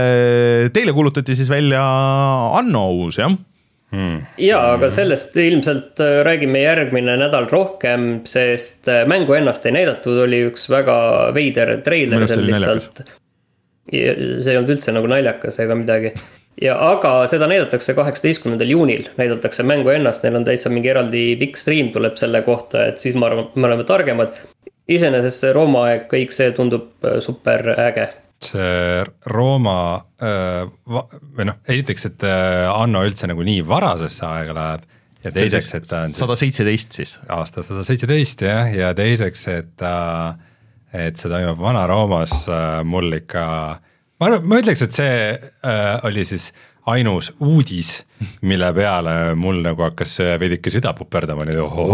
A: teile kuulutati siis välja Anno uus, jah?
C: Hmm. Jaa, aga sellest ilmselt räägime järgmine nädal rohkem, sest mängu ennast ei näidatud, oli üks väga veider treiler seal lihtsalt. Ja see ei olnud üldse nagu naljakas ega midagi. Ja aga seda näidatakse kaheksateistkümnendal juunil, näidatakse mängu ennast, neil on täitsa mingi eraldi big stream tuleb selle kohta, et siis ma arvan, me oleme targemad. Iseenesest see Rooma aeg, kõik see tundub super äge.
B: See Rooma või noh, esiteks, et Anno üldse nagu nii varasesse aega läheb ja teiseks, et ta on
A: sada seitseteist siis
B: aasta sada seitseteist jah, ja teiseks, et, et see toimub Vana-Roomas mul ikka, ma, ma ütleks, et see äh, oli siis ainus uudis, mille peale mul nagu hakkas veidike süda puperdama.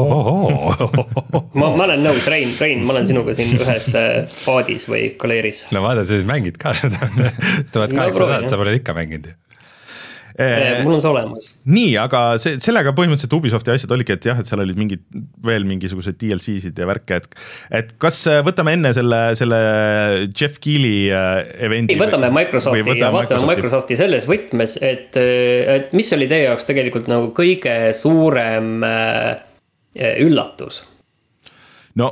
C: ma, ma olen nõus, Rein, Rein, ma olen sinuga siin ühes paadis või kaleeris.
B: No vaata, sa siis mängid ka seda. tuhat kaheksasada, sa pole ikka mänginud ju.
C: Mul on see olemas.
A: Nii, aga see, sellega põhimõtteliselt Ubisofti asjad oligi, et jah, et seal olid mingid, veel mingisugused D L C-sid ja värke, et, et kas võtame enne selle, selle Jeff Keighley eventi?
C: Ei, võtame Microsofti võtame ja vaatame Microsofti selles võtmes, et, et mis oli teie jaoks tegelikult nagu kõige suurem üllatus?
A: No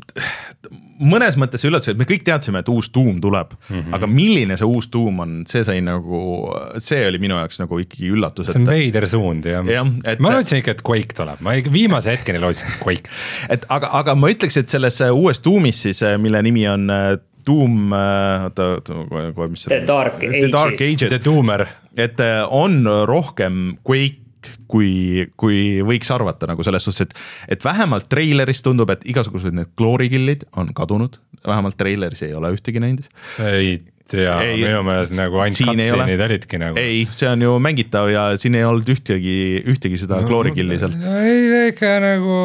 A: mõnes mõttes üllatus, et me kõik teadsime, et uus Doom tuleb, mm -hmm. aga milline see uus Doom on, see sai nagu, see oli minu jaoks nagu ikkagi üllatus.
B: See on et... veider suund ja, ja et... ma lootsin ikka, et Quake tuleb, ma viimase hetkeni lootsin, et Quake.
A: et aga, aga ma ütleks, et selles uues Doomis siis, mille nimi on Doom, oota, kohe mis
C: The Dark Ages,
A: The Dark Ages.
B: The Doomer.
A: Et on rohkem Quake kui, kui võiks arvata nagu selles suhtes, et, et vähemalt treileris tundub, et igasugused need glory kill'id on kadunud, vähemalt treileris ei ole ühtegi näinud.
B: Ei tea, minu meelest nagu ainult katsinid olidki nagu.
A: Ei, see on ju mängitav ja siin ei olnud ühtegi, ühtegi seda no, glory kill'i seal.
B: Ei, ega nagu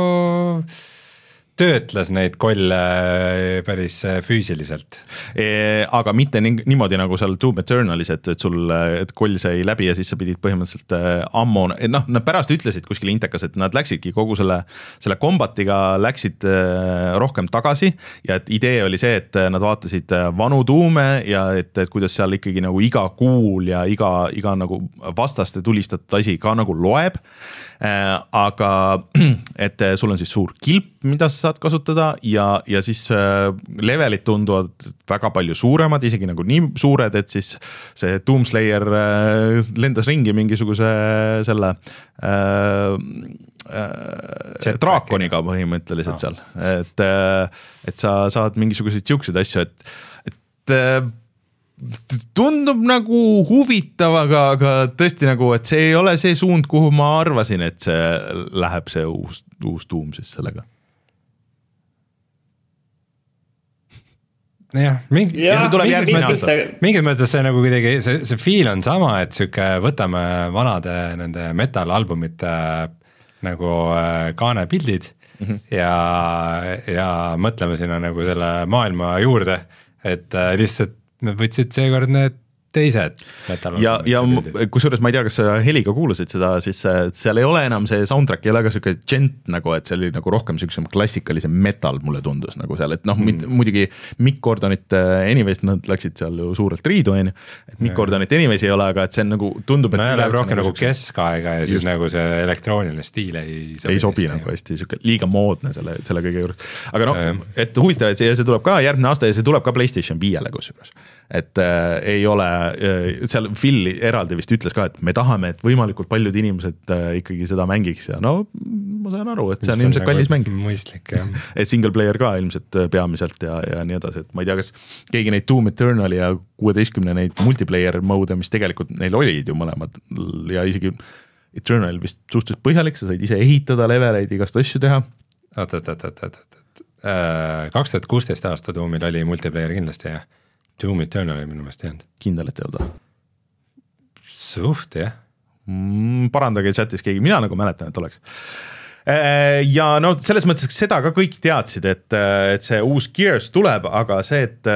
B: töötles neid kolle päris füüsiliselt.
A: E, aga mitte niimoodi nagu seal Doom Eternalis, et, et sul et koll sai läbi ja siis sa pidid põhimõtteliselt ammo, noh, nad pärast ütlesid kuskil intekas, et nad läksidki kogu selle, selle kombatiga läksid rohkem tagasi ja et idee oli see, et nad vaatasid vanu Doome ja et, et kuidas seal ikkagi nagu iga kuul ja iga, iga nagu vastaste tulistatud asi ka nagu loeb, aga et sul on siis suur kilp, mida sa saad kasutada ja, ja siis levelid tunduvad väga palju suuremad, isegi nagu nii suured, et siis see Doomslayer lendas ringi mingisuguse selle äh, äh, draakoniga põhimõtteliselt no. seal, et, et sa saad mingisuguseid siukseid asju, et, et tundub nagu huvitav, aga, aga tõesti nagu, et see ei ole see suund, kuhu ma arvasin, et see läheb see uus, uus Doom siis sellega.
B: jah, mingi, ja, ja mingis, mõttes, mingis mõttes see nagu kuidagi, see, see feel on sama, et siuke võtame vanade nende metal-albumite nagu kaanepildid mm-hmm. ja, ja mõtleme sinna nagu selle maailma juurde, et lihtsalt me võtsid seekord need teised metal.
A: Ja, ja kusjuures ma ei tea, kas sa heliga kuulasid seda, siis seal ei ole enam see soundtrack, ei ole ka siuke gent nagu, et see oli nagu rohkem siuksem klassikalise metal mulle tundus nagu seal, et noh mm., muidugi Mick Gordonit Anyways, nad läksid seal ju suurelt riidu, et Mick ja. Gordonit Anyways ei ole, aga et see on nagu tundub, et
B: no läheb rohkem nagu keskaega ja just. Siis nagu see elektrooniline stiil ei sobi,
A: ei sobi nagu hästi, siuke liiga moodne selle, selle kõige juures. Aga noh, et huvitav, et see, see tuleb ka järgmine aasta ja see tuleb ka PlayStation viiele kusjuures. Et äh, ei ole, äh, seal Phil eraldi vist ütles ka, et me tahame, et võimalikult paljud inimesed äh, ikkagi seda mängiks ja no ma saan aru, et see on ilmselt kallis mäng.
B: Mõistlik, jah.
A: Et single player ka ilmselt peamiselt ja, ja nii edasi, et ma ei tea, kas keegi neid Doom Eternali ja kuueteistkümne neid multiplayer mode, mis tegelikult neil olid ju mõlemad ja isegi Eternal vist suhteliselt põhjalik, sa said ise ehitada leveleid, igast asju teha.
B: Oot, oot, oot, oot, oot, oot. kaks tuhat kuusteist aasta Doomil oli multiplayer kindlasti ja Doom Eternal oli minu meelest jäänud.
A: Kindel, et ei olnud.
B: Suht, jah.
A: Mm, parandage chatis keegi, mina nagu mäletan, et oleks. Ja no selles mõttes seda ka kõik teadsid, et, et see uus Gears tuleb, aga see, et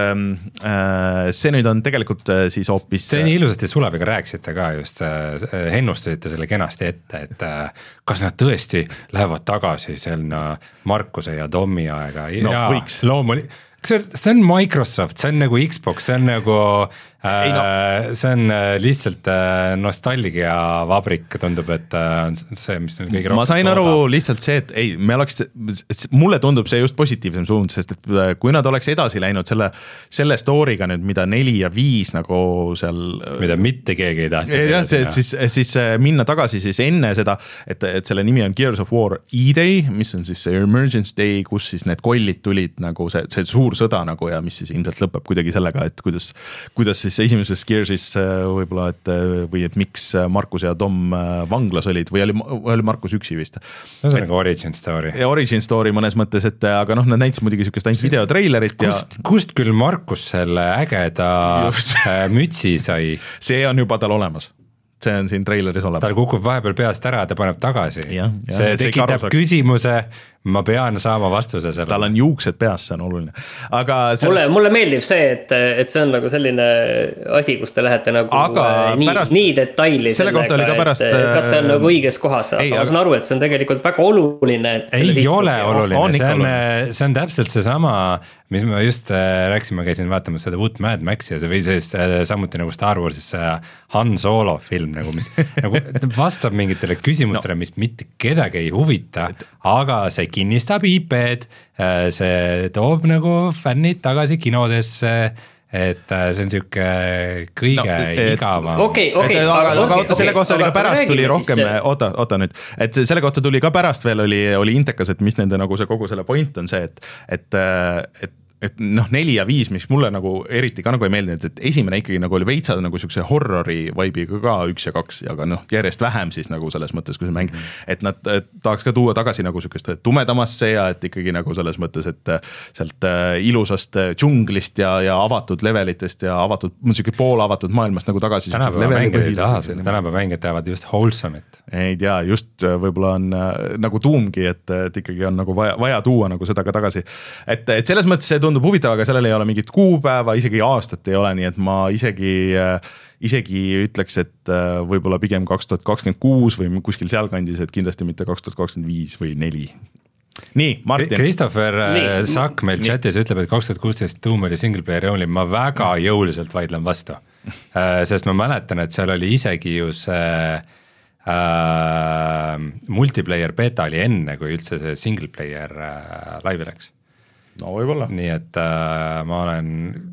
A: see nüüd on tegelikult siis hoopis...
B: See nii ilusasti Suleviga rääkisite ka just, ennustasite selle kenasti ette, et kas nad tõesti lähevad tagasi selline Markuse ja Tommi aega.
A: No
B: ja,
A: võiks.
B: Loomuli... See on Microsoft, see on nagu Xbox, see on nagu, äh, no. see on lihtsalt nostalgia vabrik, tundub, et see, mis neil kõige rohkem
A: ma sain aru soodab. Lihtsalt see, et ei, me oleks, mulle tundub see just positiivsem suund, sest et kui nad oleks edasi läinud selle, selle story'ga nüüd, mida neli ja viis nagu seal
B: mida mitte keegi ei tahtnud.
A: jah, see, siis, siis minna tagasi siis enne seda, et, et selle nimi on Gears of War E-Day, mis on siis see Emergence Day, kus siis need kollid tulid nagu see, see suur suur sõda nagu ja mis siis ilmselt lõpeb kuidagi sellega, et kuidas, kuidas siis esimeses Gearsis võib-olla, et või et miks Markus ja Tom vanglas olid või oli, oli Markus üksi vist.
B: No see on nagu origin story.
A: Ja origin story mõnes mõttes, et aga noh, nad näitasid muidugi sükest ainult videotreilerit.
B: Kust, ja... kust küll Markus selle ägeda mütsi sai?
A: See on juba tal olemas. See on siin treileris olemas.
B: Tal kukub vahepeal peast ära, ta paneb tagasi.
A: Ja, ja,
B: see tekitab see küsimuse, ma pean saama vastuse selle.
A: Tal on juuksed peas, see on oluline. Aga sellest...
C: mulle, mulle meeldib see, et, et see on nagu selline asi, kus te lähete nagu
A: aga
C: nii,
A: pärast...
C: nii detaili
A: selle kohta oli ka pärast...
C: kas see on nagu õiges kohas, aga ei, ma saan aru, et see on tegelikult väga oluline.
B: Ei ole oluline, on see, on, see on täpselt see sama, mis ma just rääkisime, käisin vaatamas seda uut Mad Maxi või siis samuti nagu Star Warsis Han Solo film, nagu, mis nagu vastab mingitele küsimustele no., mis mitte kedagi ei huvita, aga see kinnistab I P-d, see toob nagu fännid tagasi kinodesse, et see on siuke kõige no, igavam.
C: Okei, okei.
A: Aga, aga oota, selle kohta oli ka pärast tuli rohkem, oota, oota nüüd, et selle kohta tuli ka pärast veel oli, oli intekas, et mis nende nagu see kogu selle point on see, et, et, et et noh, neli ja viis, mis mulle nagu eriti ka nagu ei meeldinud, et esimene ikkagi nagu oli veitsa nagu siukse horrori vibe'iga ka üks ja kaks, aga noh, järjest vähem siis nagu selles mõttes, kui see mäng, et nad et tahaks ka tuua tagasi nagu siukest tumedamasse ja et ikkagi nagu selles mõttes, et sealt ilusast džunglist ja, ja avatud levelitest ja avatud, siuke poolavatud maailmast nagu tagasi.
B: Tänapäeva mängijad ei taha, tänapäeva mängijad tahavad just wholesome'it.
A: Ei tea, just võib-olla on nagu tuumgi, et, et ikkagi on nagu vaja, vaja tuua nagu seda ka tagasi. Et, et selles mõttes see tundub huvitav, aga sellel ei ole mingit kuupäeva, isegi aastat ei ole, nii et ma isegi, isegi ütleks, et võib-olla pigem kaks tuhat kakskümmend kuus või kuskil sealkandis, et kindlasti mitte kaks tuhat kakskümmend viis või neli. Nii, Martin.
B: Christopher nii. Sakk meil nii. chatis ütleb, et kaks tuhat kuusteist Doom oli single player only, ma väga jõuliselt vaidlen vastu. Sest ma mäletan, et seal oli isegi ju see äh, multiplayer beta oli enne, kui üldse see single player äh, live läks.
A: No võib-olla.
B: Nii et äh, ma olen,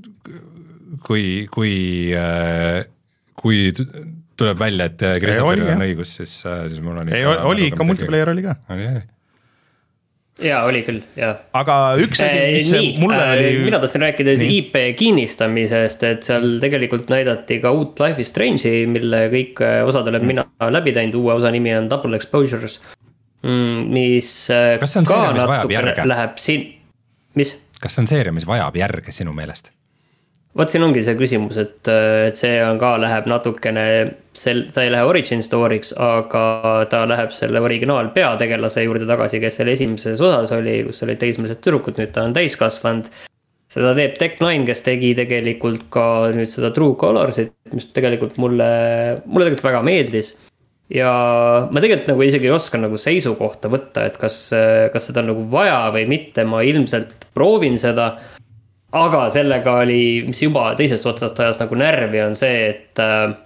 B: kui, kui, äh, kui tuleb välja, et Christopheril on õigus, siis, siis mul on
A: ei, ikka... Oli ikka multiplayer oli ka.
B: Oli, oli.
C: Jaa, oli küll, jaa.
A: Aga üks asi, mis
C: nii,
A: mulle
C: äh,
A: oli...
C: Mina tahtsin rääkida I P kinnistamisest, et seal tegelikult näidati ka uut Life is Strange'i, mille kõik osad olen mina läbi teinud, uue osa nimi on Double Exposures, mis
B: kas see on seeria, mis vajab järge?
C: Läheb siin... Mis?
B: Kas see on seeria, mis vajab järge sinu meelest?
C: Vaat siin ongi see küsimus, et, et see on ka läheb natukene, sel, ta ei lähe origin story'ks, aga ta läheb selle originaal peategelase juurde tagasi, kes selle esimeses osas oli, kus oli teismelised tüdrukud, nüüd ta on täiskasvanud. Seda teeb Tech nine, kes tegi tegelikult ka nüüd seda True Colorsit, mis tegelikult mulle, mulle tegelikult väga meeldis. Ja ma tegelikult nagu isegi ei oska nagu seisukohta võtta, et kas, kas seda on nagu vaja või mitte, ma ilmselt proovin seda, aga sellega oli, mis juba teisest otsast ajas nagu närvi on see, et,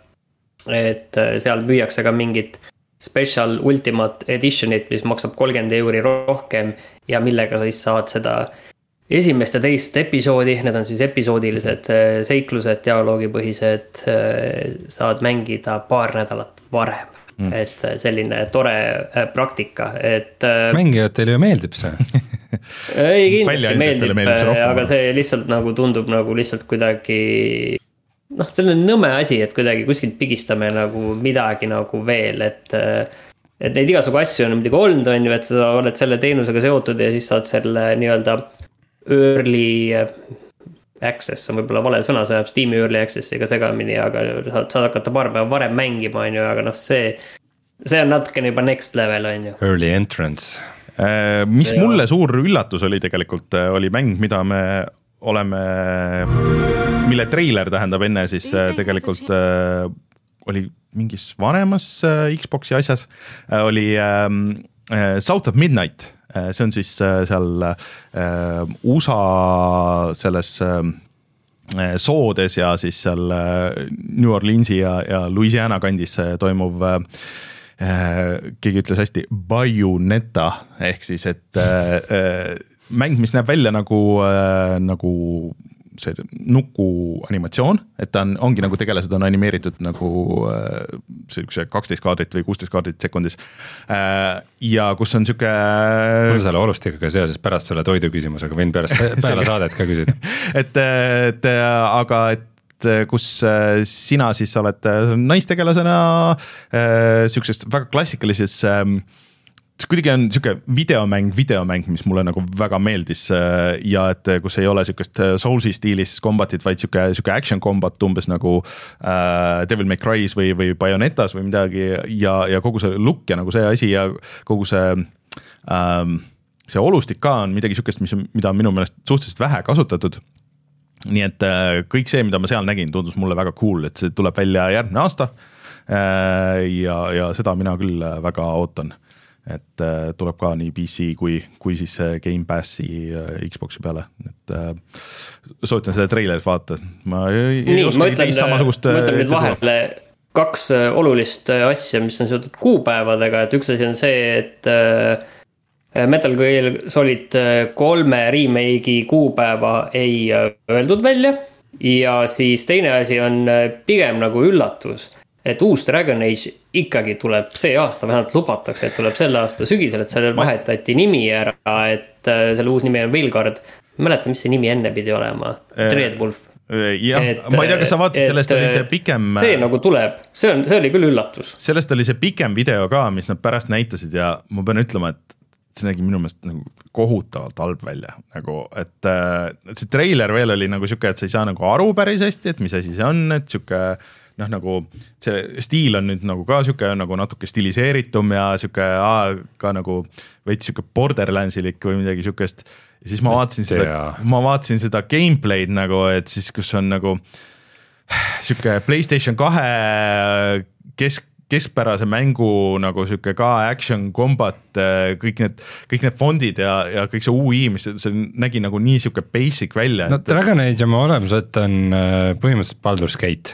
C: et seal müüakse ka mingit special ultimate editionit, mis maksab kolmkümmend euri rohkem ja millega sa siis saad seda esimest ja teist episoodi, need on siis episoodilised seiklused, dialoogipõhised, saad mängida paar nädalat varem. Mm. Et selline tore praktika, et
B: mängijatele ju meeldib see.
C: Ei kindlasti meeldib, meeldib aga see lihtsalt nagu tundub nagu lihtsalt kuidagi noh, selline nõme asi, et kuidagi kuskilt pigistame nagu midagi nagu veel, et et neid igasugu asju on midagi olnud, on ju, et sa oled selle teenusega seotud ja siis saad selle nii-öelda early access on võib-olla vale sõna, see jääb Steam'i early accessiga segamini, aga saad, saad hakata paar päeva varem mängima, on ju, aga noh, see, see on natukene juba next level, on ju.
B: Early entrance.
A: Mis ja. Mulle suur üllatus oli tegelikult, oli mäng, mida me oleme, mille treiler tähendab enne, siis tegelikult oli mingis vanemas Xboxi asjas, oli South of Midnight. See on siis seal U S A selles soodes ja siis seal New Orleansi ja, ja Louisiana kandis toimuv, keegi ütles hästi, Bayonetta, ehk siis, et mäng, mis näeb välja nagu, nagu see nuku animatsioon, et ta on, ongi nagu tegelased on animeeritud nagu see kaksteist kaadrit või kuusteist kaadrit sekundis ja kus on siuke
B: mul selle olustikaga seoses pärast selle toidu küsimusega võin pärast peale saadet ka küsida
A: et, et aga et kus sina siis oled naistegelasena siuksest väga klassikalises see kuidagi on siuke videomäng, videomäng, mis mulle nagu väga meeldis ja et kus ei ole siukest Soulsi stiilis kombatit, vaid siuke, siuke action kombat umbes nagu äh, Devil May Cry's või, või Bayonetas või midagi ja, ja kogu see look ja nagu see asi ja kogu see ähm, see olustik ka on midagi siukest, mis, mida on minu meelest suhteliselt vähe kasutatud. Nii et kõik see, mida ma seal nägin, tundus mulle väga cool, et see tuleb välja järgmine aasta ja, ja seda mina küll väga ootan, et tuleb ka nii P C kui, kui siis Game Passi Xboxi peale, et soovitan seda treilerit vaata. Ma ei
C: nii,
A: oska
C: ma ütlen,
A: samasugust
C: ma ütlen nüüd vahele kaks olulist asja, mis on seotud kuupäevadega, et üks asi on see, et Metal Gear Solid kolme remake'i kuupäeva ei öeldud välja ja siis teine asi on pigem nagu üllatus, et uus Dragon Age ikkagi tuleb see aasta, vähemalt lubatakse, et tuleb selle aasta sügisel, et sellel vahetati nimi ära, et selle uus nimi on Veilguard. Ma mäletan, mis see nimi enne pidi olema, Dreadwolf.
A: jah, ma ei tea, kas sa vaatasid, sellest oli see pikem
C: see nagu tuleb, see, on, see oli küll üllatus.
A: Sellest oli see pikem video ka, mis nad pärast näitasid ja ma pean ütlema, et see nägi minu meelest nagu kohutavalt halb välja, nagu, et, et see treiler veel oli nagu siuke, et sa ei saa nagu aru päris hästi, et mis asi see on, et siuke noh, nagu see stiil on nüüd nagu ka siuke nagu natuke stiliseeritum ja siuke aa, ka nagu veits siuke borderlandsilik või midagi siukest ja siis ma vaatasin seda, ma vaatasin seda gameplay'd nagu, et siis kus on nagu siuke PlayStation kahe kesk keskpärase mängu nagu siuke ka action combat, kõik need, kõik need fondid ja, ja kõik see U I, mis see nägi nagu nii siuke basic välja.
B: No et... Dragon Age oma olemuselt on põhimõtteliselt Baldur's Gate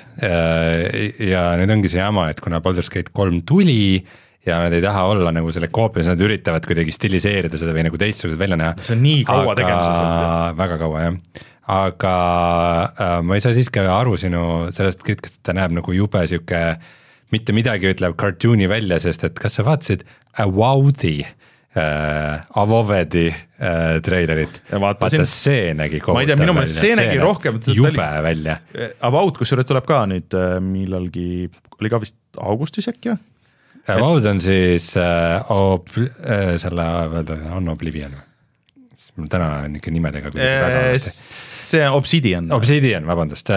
B: ja nüüd ongi see jama, et kuna Baldur's Gate kolm tuli ja nad ei taha olla nagu selle koopias, nad üritavad kuidagi stiliseerida seda või nagu teistsugused välja näha.
A: See on nii kaua aga... tegemises.
B: Väga kaua, jah. Aga äh, ma ei saa siiski aru sinu sellest, kas ta näeb nagu jube siuke mitte midagi ütleb cartooni välja, sest et kas sa vaatasid Avowedi äh, Avovedi äh, treilerit? Vaata see nägi kohutav.
A: Ma ei tea, minu meelest see nägi rohkem
B: jube oli... välja.
A: Avowed, kus juures tuleb ka nüüd millalgi, oli ka vist augustis äkki või?
B: Avowed on siis äh, ob, äh, selle, on Oblivion või? Mul täna on ikka nimedega kuidagi väga halvasti.
A: See Obsidian.
B: Obsidian, vabandust.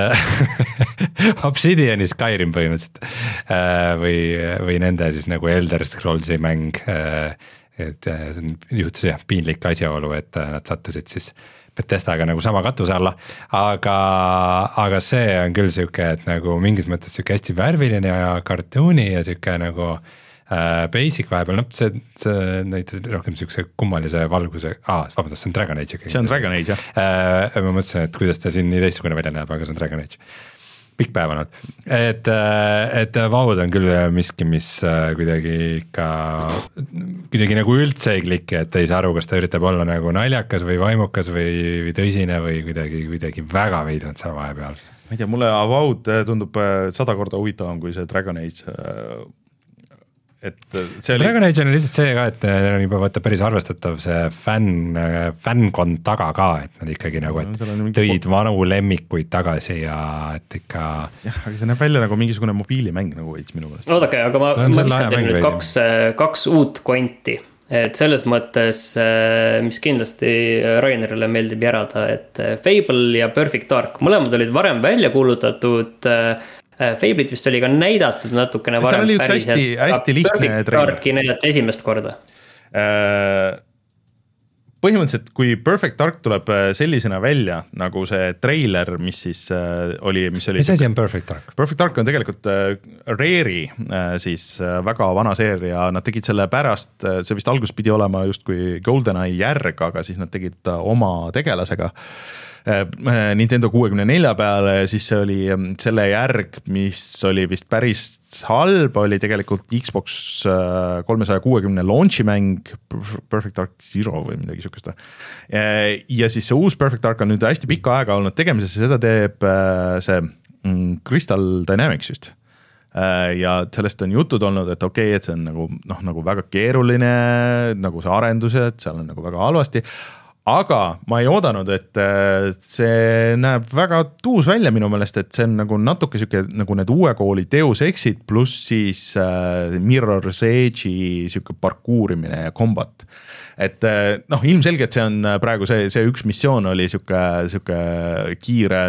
B: Obsidiani Skyrim põhimõtteliselt. Või, või nende siis nagu Elder Scrollsi mäng. Et see juhtus jah, piinlik asjaolu, et nad sattusid siis Bethesdaga nagu sama katuse alla. Aga, aga see on küll siuke, et nagu mingis mõttes siuke hästi värviline ja kartuuni ja siuke nagu basic vahepeal, noh see, see näitas rohkem siukse kummalise valguse, aa, vabandust, see on Dragon Age.
A: See on Dragon Age, jah.
B: Äh, ma mõtlesin, et kuidas ta siin nii teistsugune välja näeb, aga see on Dragon Age. Pikk päev on. Et, et Avowed on küll miski, mis kuidagi ikka, kuidagi nagu üldse ei kliki, et ei saa aru, kas ta üritab olla nagu naljakas või vaimukas või, või tõsine või kuidagi, kuidagi väga veidrant seal vahepeal.
A: Ma ei tea, mulle Avowed tundub sada korda huvitavam kui see Dragon Age. Et see oli...
B: Dragon Age on lihtsalt see ka, et neil on juba võtta päris arvestatav see fänn, fännkond taga ka, et nad ikkagi nagu, et no, tõid po... vanu lemmikuid tagasi ja et ikka...
A: jah, aga see näeb välja nagu mingisugune mobiilimäng nagu veits minu meelest.
C: Oodake, aga ma, ma viskan teile nüüd kaks, kaks uut konti, et selles mõttes, mis kindlasti Rainerile meeldib järada, et Fable ja Perfect Dark, mõlemad olid varem välja kuulutatud. Fable'it vist oli ka näidatud natukene varem.
A: See oli üks hästi, hästi lihtne
C: Perfect Darki näidati esimest korda.
A: Põhimõtteliselt, kui Perfect Dark tuleb sellisena välja, nagu see treiler, mis siis oli, mis oli...
B: Mis asi on Perfect Dark?
A: Perfect Dark on tegelikult Rare'i siis väga vana seeria, nad tegid selle pärast, see vist algus pidi olema just kui GoldenEye järg, aga siis nad tegid oma tegelasega. Nintendo kuuekümne nelja peale ja siis see oli selle järg, mis oli vist päris halb, oli tegelikult Xbox kolmesaja kuuekümne launchi mäng Perfect Dark Zero või midagi sihukest. Ja siis see uus Perfect Dark on nüüd hästi pikka aega olnud tegemises ja seda teeb see Crystal Dynamics just. Ja sellest on jutud olnud, et okei okay,, et see on nagu, noh, nagu väga keeruline nagu see arendus ja et seal on nagu väga halvasti. Aga ma ei oodanud, et see näeb väga tuus välja minu meelest, et see on nagu natuke siuke nagu need uue kooli Deus Exit pluss siis Mirror's Edge'i siuke parkuurimine ja combat. Et noh, ilmselgelt see on praegu see, see üks missioon oli siuke, siuke kiire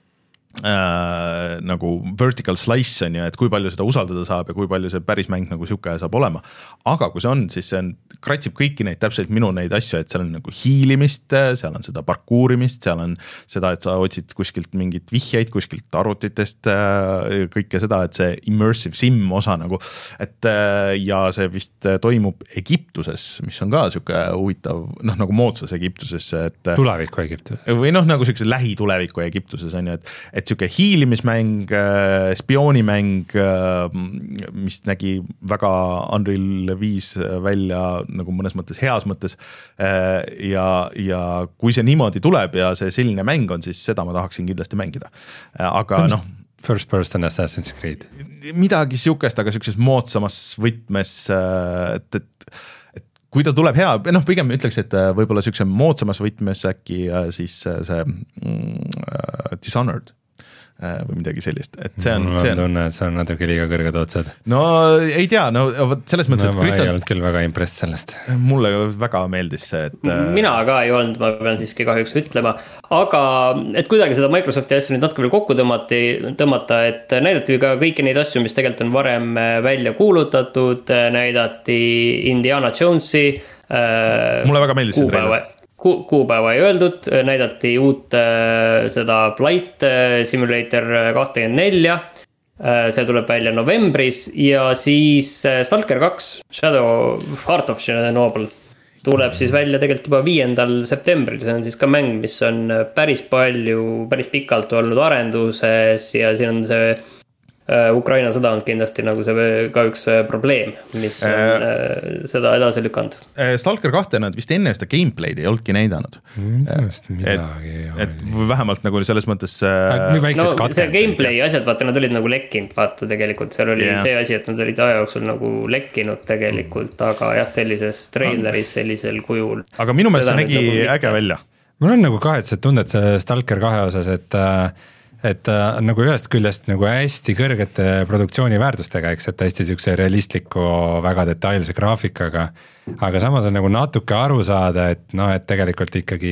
A: Äh, nagu vertical slice on ju, et kui palju seda usaldada saab ja kui palju see päris mäng nagu siuke saab olema. Aga kui see on, siis see on, kratsib kõiki neid täpselt minu neid asju, et seal on nagu hiilimist, seal on seda parkuurimist, seal on seda, et sa otsid kuskilt mingit vihjeid, kuskilt arvutitest, kõike seda, et see immersive sim osa nagu, et ja see vist toimub Egiptuses, mis on ka siuke huvitav, noh nagu moodsas Egiptuses, et
B: tuleviku Egiptuses.
A: Või noh, nagu siukse lähituleviku Egiptuses on ju, et, et siuke hiilimismäng, spioonimäng, mis nägi väga Unreal viis välja nagu mõnes mõttes heas mõttes ja, ja kui see niimoodi tuleb ja see selline mäng on, siis seda ma tahaksin kindlasti mängida, aga noh
B: First person Assassin's Creed
A: midagi siukest, aga siukses moodsamas võtmes, et, et, et kui ta tuleb hea, noh pigem ütleks, et võib-olla siukse moodsamas võtmes äkki siis see mm, Dishonored või midagi sellist, et see on...
B: Mul on tunne, et see on natuke liiga kõrged otsad.
A: No ei tea, no selles mõttes,
B: no,
A: et
B: ma
A: Crystal...
B: ei olnud küll väga impressed sellest.
A: Mulle väga meeldis see, et...
C: Mina ka ei olnud, ma pean siiski kahjuks ütlema, aga et kuidagi seda Microsofti asju nüüd natuke veel kokku tõmmati, tõmmata, et näidati ka kõiki neid asju, mis tegelikult on varem välja kuulutatud, näidati Indiana Jonesi
A: mulle väga meeldis see treiler.
C: Kuupäeva ei öeldud, näidati uut äh, seda Flight Simulator kakskümmend neli, äh, see tuleb välja novembris ja siis Stalker kaks, Shadow Heart of Chernobyl tuleb siis välja tegelikult juba viiendal septembril, see on siis ka mäng, mis on päris palju, päris pikalt olnud arenduses ja siin on see Ukraina sõda on kindlasti nagu see ka üks probleem, mis on äh, seda edasi lükanud.
A: Stalker kahte nad vist enne seda gameplay'd ei oldki näidanud.
B: Midagi
A: et, et vähemalt nagu selles mõttes
C: äh, no see gameplay asjad, vaata, nad olid nagu lekkinud, vaata tegelikult seal oli yeah. see asi, et nad olid aja jooksul nagu lekkinud tegelikult, aga jah, sellises traileris sellisel kujul.
A: Aga minu meelest see nägi nagu äge välja.
B: Mul on nagu kahetsed tunded see Stalker kahe osas, et et äh, nagu ühest küljest nagu hästi kõrgete produktsiooni väärtustega, eks, et hästi siukse realistliku, väga detailse graafikaga, aga samas on nagu natuke aru saada, et noh, et tegelikult ikkagi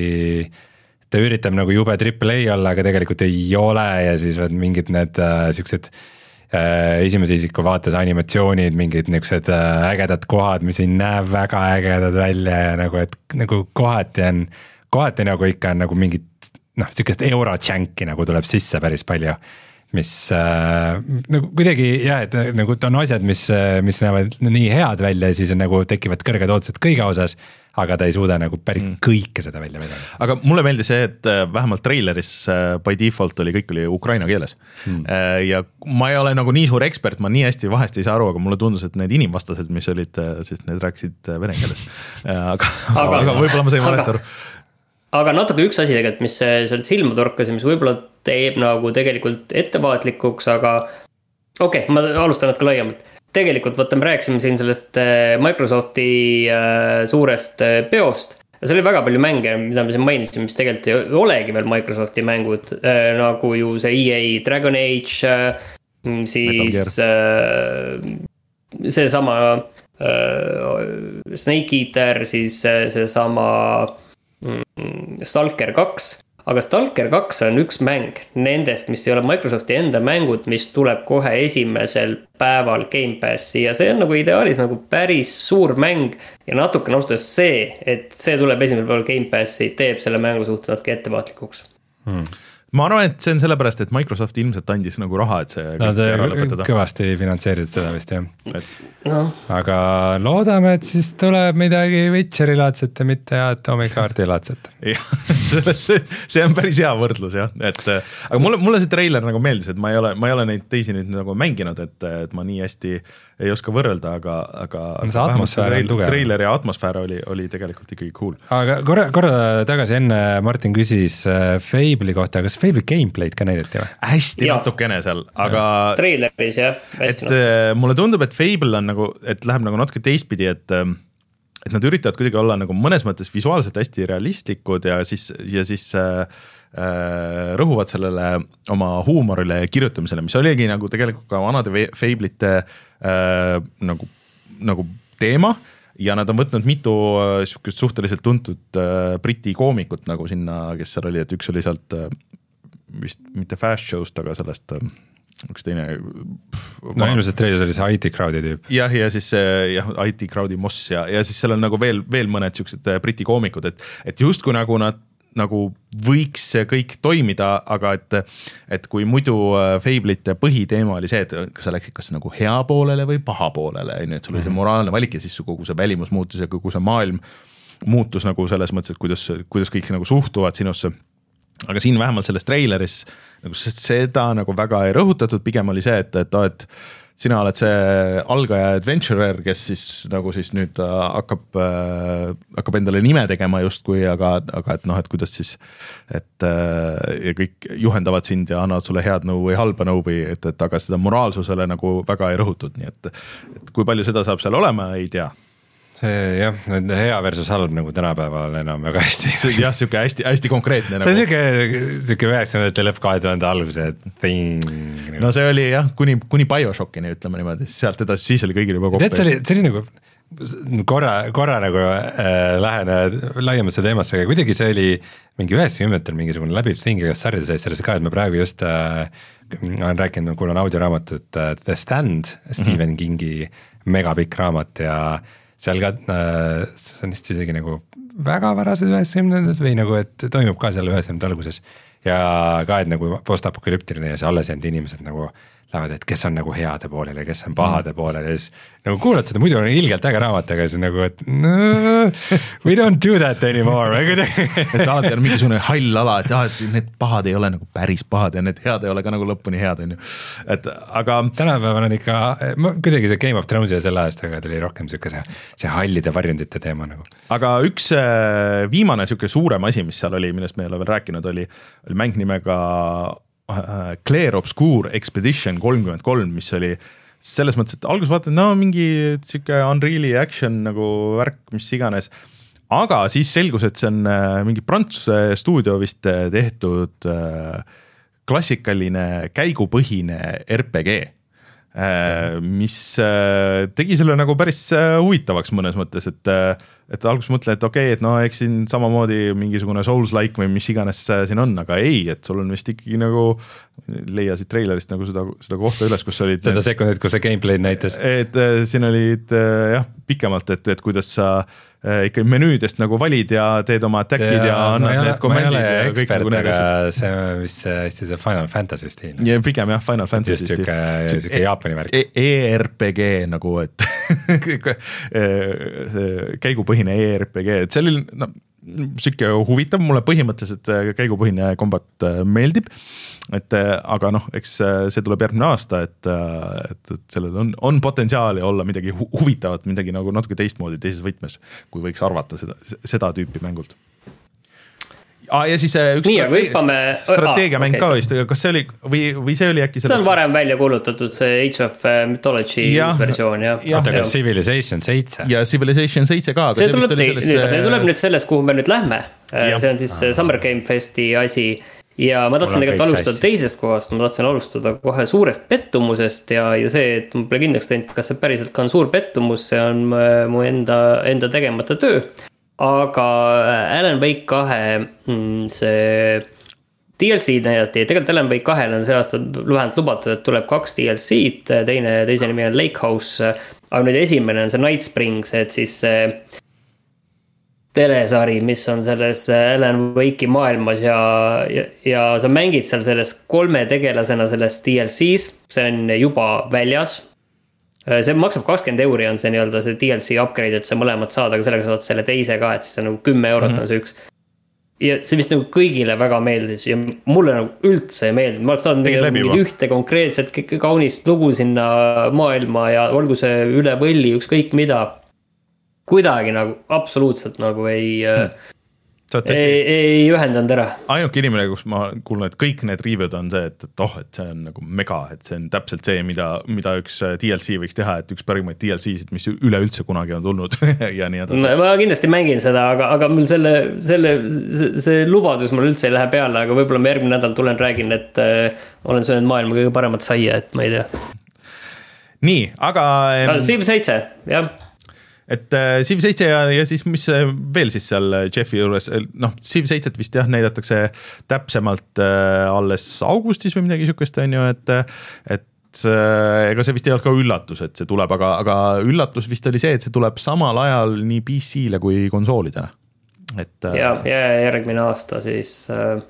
B: ta üritab nagu jube triple A olla, aga tegelikult ei ole ja siis võid mingid need äh, siuksed äh, esimese isiku vaates animatsioonid, mingid niuksed äh, ägedad kohad, mis ei näe väga ägedad välja ja nagu, et nagu kohati on, kohati nagu ikka on nagu mingid noh, siukest eurotšänki nagu tuleb sisse päris palju, mis äh, nagu kuidagi jah, et nagu on asjad, mis, mis näevad nii head välja ja siis nagu tekivad kõrged ootused kõige osas, aga ta ei suuda nagu päris mm. kõike seda välja vedada.
A: Aga mulle meeldis see, et vähemalt traileris by default oli kõik oli ukraina keeles mm. ja ma ei ole nagu nii suur ekspert, ma nii hästi vahest ei saa aru, aga mulle tundus, et need inimvastased, mis olid, sest need rääkisid vene keeles aga, aga, aga võib-olla ma sain valesti aru.
C: Aga natuke üks asi tegelikult, mis sealt silma torkas ja mis võib-olla teeb nagu tegelikult ettevaatlikuks, aga okei okay,, ma alustan natuke laiemalt. Tegelikult võtta, me rääkisime siin sellest Microsofti suurest peost ja see oli väga palju mänge, mida me siin mainisime, mis tegelikult ei olegi veel Microsofti mängud, nagu ju see E A Dragon Age, siis see sama Snake Eater, siis see sama Stalker kaks, aga Stalker kaks on üks mäng nendest, mis ei ole Microsofti enda mängud, mis tuleb kohe esimesel päeval Game Passi ja see on nagu ideaalis nagu päris suur mäng ja natuke nõustas see, et see tuleb esimesel päeval Game Passi, teeb selle mängu suhtes natuke ettevaatlikuks
A: hmm. ma arvan, et see on sellepärast, et Microsoft ilmselt andis nagu raha, et see
B: no see ära lõpetada. Kõvasti finantseeritud seda vist jah
A: et...
C: no.
B: Aga loodame, et siis tuleb midagi Witcheri laadset ja mitte Atomic Hearti laadset.
A: jah, see, see on päris hea võrdlus jah, et aga mulle, mulle see treiler nagu meeldis, et ma ei ole, ma ei ole neid teisi nüüd nagu mänginud, et, et ma nii hästi ei oska võrrelda, aga, aga
B: see atmosfäär on tugev.
A: Treiler ja atmosfäär oli, oli tegelikult ikkagi cool.
B: Aga korra, korra tagasi enne Martin küsis Fable'i kohta, kas Fable'i gameplay'd ka näidati või?
A: Hästi ja. Natukene seal, aga
C: treileris jah.
A: et noh. Mulle tundub, et Fable on nagu, et läheb nagu natuke teistpidi, et et nad üritavad kuidagi olla nagu mõnes mõttes visuaalselt hästi realistlikud ja siis, ja siis äh, rõhuvad sellele oma huumorile ja kirjutamisele, mis oligi nagu tegelikult ka vanade Fable'ite äh, nagu, nagu teema ja nad on võtnud mitu äh, suhteliselt tuntud äh, briti koomikut nagu sinna, kes seal oli, et üks oli sealt äh, vist mitte Fast Show'st, aga sellest äh, üks teine
B: no ilmselt treilis oli see I T Crowdi tüüp
A: jah, ja siis jah, I T Crowdi Moss ja, ja siis seal on nagu veel, veel mõned siuksed briti koomikud, et, et justkui nagu nad nagu võiks see kõik toimida, aga et, et kui muidu Fable'ite põhiteema oli see, et kas sa läksid kas nagu hea poolele või paha poolele, et sul oli see moraalne valik ja siis kogu see välimus muutus ja kogu see maailm muutus nagu selles mõttes, et kuidas, kuidas kõik nagu suhtuvad sinusse. Aga siin vähemalt selles treileris nagu seda nagu väga ei rõhutatud, pigem oli see, et, et, et sina oled see algaja adventurer, kes siis nagu siis nüüd hakkab, äh, hakkab endale nime tegema justkui, aga, aga et noh, et kuidas siis, et äh, ja kõik juhendavad sind ja annavad sulle head nõu või halba nõu või et, et aga seda moraalsusele nagu väga ei rõhutud, nii et, et kui palju seda saab seal olema, ei tea.
B: See jah, hea versus halb nagu tänapäeval enam väga hästi.
A: jah, siuke hästi, hästi konkreetne.
B: See on siuke, siuke üheksakümnendate lõpp kahe tuhande alguse thing.
A: No see oli jah, kuni, kuni BioShockini ütleme niimoodi, sealt edasi, siis oli kõigil juba kokku.
B: See oli, see oli nagu korra, korra nagu äh, lähene laiemasse teemasse, aga kuidagi see oli mingi üheksakümnendatel mingisugune läbiv thing, kas sarjade sees selles ka, et me praegu just äh, olen rääkinud, kuulan audioraamatut äh, The Stand, Stephen mm-hmm. Kingi megapikk raamat ja seal ka äh, see on vist isegi nagu väga varased üheksakümnendad või nagu, et toimub ka seal üheksakümnendate alguses ja ka, et nagu postapokalüptiline ja see alles jäänud inimesed nagu lähevad, et kes on nagu heade poolel ja kes on pahade mm. poolel ja siis nagu kuulad seda, muidu on ilgelt äge raamat, aga siis nagu, et no, we don't do that anymore
A: et alati on mingisugune hall ala, et, ah, et need pahad ei ole nagu päris pahad ja need head ei ole ka nagu lõpuni head, on ju. Et aga
B: tänapäeval on ikka, kuidagi see Game of Thrones ja selle ajast, aga tuli rohkem siuke see, see hallide varjundite teema nagu.
A: Aga üks viimane siuke suurem asi, mis seal oli, millest me ei ole veel rääkinud, oli, oli mäng nimega Clair Obscure Expedition kolmkümmend kolm, mis oli selles mõttes, et alguses vaatad, no mingi siuke Unreali action nagu värk, mis iganes, aga siis selgus, et see on mingi Prantsuse stuudio vist tehtud klassikaline käigupõhine R P G, mis tegi selle nagu päris huvitavaks mõnes mõttes, et et alguses mõtle, et okei, okay, et no eks siin samamoodi mingisugune Souls-like või mis iganes siin on, aga ei, et sul on vist ikkagi nagu leia siit treilerist nagu seda, seda kohta üles, kus olid
B: seda sekundit, kus see gameplay näitas.
A: Et siin olid jah, pikemalt, et, et kuidas sa ikka menüüdest nagu valid ja teed oma attackid ja annad need komendid ja kõik
B: nagu need asjad. See on vist hästi see Final Fantasy stiil.
A: Ja pigem jah, Final Fantasy
B: stiil. Just siuke Jaapani värk.
A: E R P G nagu, et käigupõhine E R P G, et see oli no, siuke huvitav, mulle põhimõtteliselt käigupõhine kombat meeldib, et aga noh, eks see tuleb järgmine aasta, et, et, et sellel on, on potentsiaali olla midagi huvitavat, midagi nagu natuke teistmoodi teises võtmes, kui võiks arvata seda, seda tüüpi mängult. Ah, ja siis üks
C: Nii, strate hüppame...
A: strateegiamäng ah, okay. ka vist, kas see oli või, või see oli äkki
C: selles... See on varem välja kuulutatud, see Age of Mythology ja, versioon ja,
B: ja, ja Civilization seitse
A: ja Civilization seitse ka, aga
C: see, see, tuleb, selles... see tuleb nüüd selles, kuhu me nüüd lähme ja. See on siis ah. Summer Game Festi asi ja ma tahtsin tegelikult alustada assis. Teisest kohast, ma tahtsin alustada kohe suurest pettumusest ja, ja see, et ma pole kindlaks teinud, kas see päriselt ka on suur pettumus, see on mu enda, enda tegemata töö. Aga Alan Wake kahe see D L C näidati, tegelikult Alan Wake kahel on see aasta vähemalt lubatud, et tuleb kaks D L C-d, teine, teise nimi on Lake House, aga nüüd esimene on see Night Springs, et siis telesari, mis on selles Alan Wake'i maailmas ja, ja, ja sa mängid seal selles kolme tegelasena selles D L C-s, see on juba väljas. See maksab kakskümmend euri on see nii-öelda see D L C upgrade, et sa mõlemad saad, aga sellega saad selle teise ka, et siis see nagu kümme eurot mm-hmm. on see üks. Ja see vist nagu kõigile väga meeldis ja mulle nagu üldse ei meeldib. Ma oleks tahtnud mingit ühte konkreetset kaunist lugu sinna maailma ja olgu see üle võlli, ükskõik mida. Kuidagi nagu absoluutselt nagu ei... Hmm. Ei, ei ühendanud ära.
A: Ainuke inimene, kus ma kuulen, et kõik need review'd on see, et, et oh, et see on nagu mega, et see on täpselt see, mida, mida üks D L C võiks teha, et üks parimaid D L C-sid, mis üleüldse kunagi on tulnud ja nii edasi.
C: Ma kindlasti mängin seda, aga, aga mul selle, selle, see, see lubadus mul üldse ei lähe peale, aga võib-olla ma järgmine nädal tulen räägin, et äh, olen söönud maailma kõige paremat saia, et ma ei tea.
A: Nii, aga...
C: Civ seitse, jah.
A: Et Civ seitse ja, ja siis mis veel siis seal Jeffi juures, noh, Civ seitset vist jah, näidatakse täpsemalt äh, alles augustis või midagi sükest on ju, et, et äh, ega see vist ei olnud ka üllatus, et see tuleb, aga, aga üllatus vist oli see, et see tuleb samal ajal nii P C-le kui konsoolidele. Et, äh,
C: ja, ja järgmine aasta siis... Äh...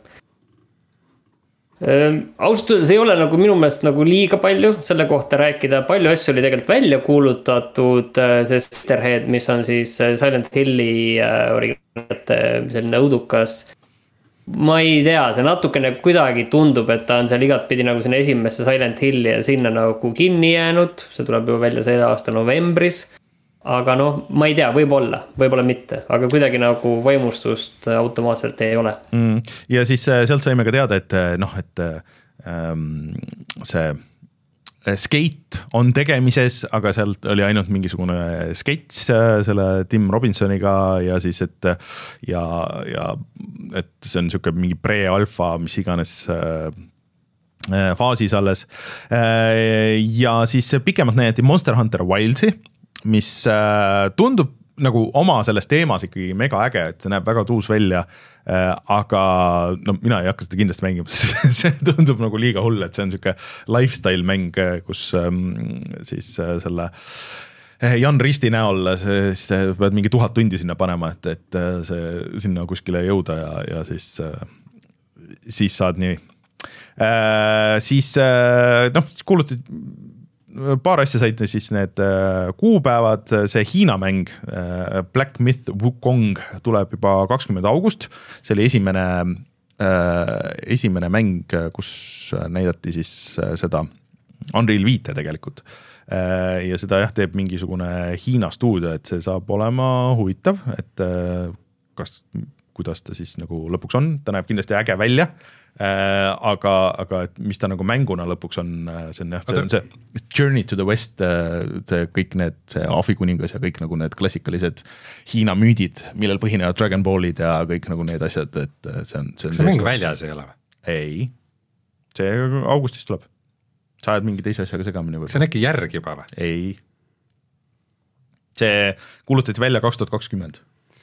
C: Austus ei ole nagu minu meelest nagu liiga palju selle kohta rääkida, palju asju oli tegelikult välja kuulutatud, see Sisterhead, mis on siis Silent Hilli originaalne selline õudukas. Ma ei tea, see natukene kuidagi tundub, et ta on seal igatpidi nagu sinna esimesse Silent Hilli ja sinna nagu kinni jäänud, see tuleb juba välja selle aasta novembris. Aga noh, ma ei tea, võib-olla, võib-olla mitte, aga kuidagi nagu vaimustust automaatselt ei ole.
A: Mm, ja siis sealt saime ka teada, et noh, et ähm, see Skate on tegemises, aga sealt oli ainult mingisugune skets selle Tim Robinsoniga ja siis, et ja, ja et see on niisugune mingi pre-alfa, mis iganes äh, faasis alles. Äh, ja siis pikemalt näidati Monster Hunter Wildsi, mis äh, tundub nagu oma selles teemas ikkagi mega äge, et see näeb väga tuus välja, äh, aga no mina ei hakka seda kindlasti mängima, see tundub nagu liiga hull, et see on niisugune lifestyle mäng, kus ähm, siis äh, selle Jan Risti näol siis pead mingi tuhat tundi sinna panema, et, et see sinna kuskile jõuda ja, ja siis, äh, siis saad nii. Äh, siis äh, noh, kuulutid paar asja said siis need kuupäevad, see Hiina mäng Black Myth Wukong tuleb juba kakskümmend august, see oli esimene, esimene mäng, kus näidati siis seda Unreal viite tegelikult ja seda jah, teeb mingisugune Hiina stuudio, et see saab olema huvitav, et kas, kuidas ta siis nagu lõpuks on, ta näeb kindlasti äge välja. Äh, aga, aga et mis ta nagu mänguna lõpuks on, see on jah, see on see Journey to the West, see kõik need, see Ahvikuningas ja kõik nagu need klassikalised Hiina müüdid, millel põhinevad Dragon Ballid ja kõik nagu need asjad, et see on see, on
B: see mäng väljas ei ole või?
A: Ei, see augustis tuleb, sa ajad mingi teise asjaga segamini või?
B: See on äkki järg juba või?
A: Ei, see kuulutati välja kaks tuhat kakskümmend.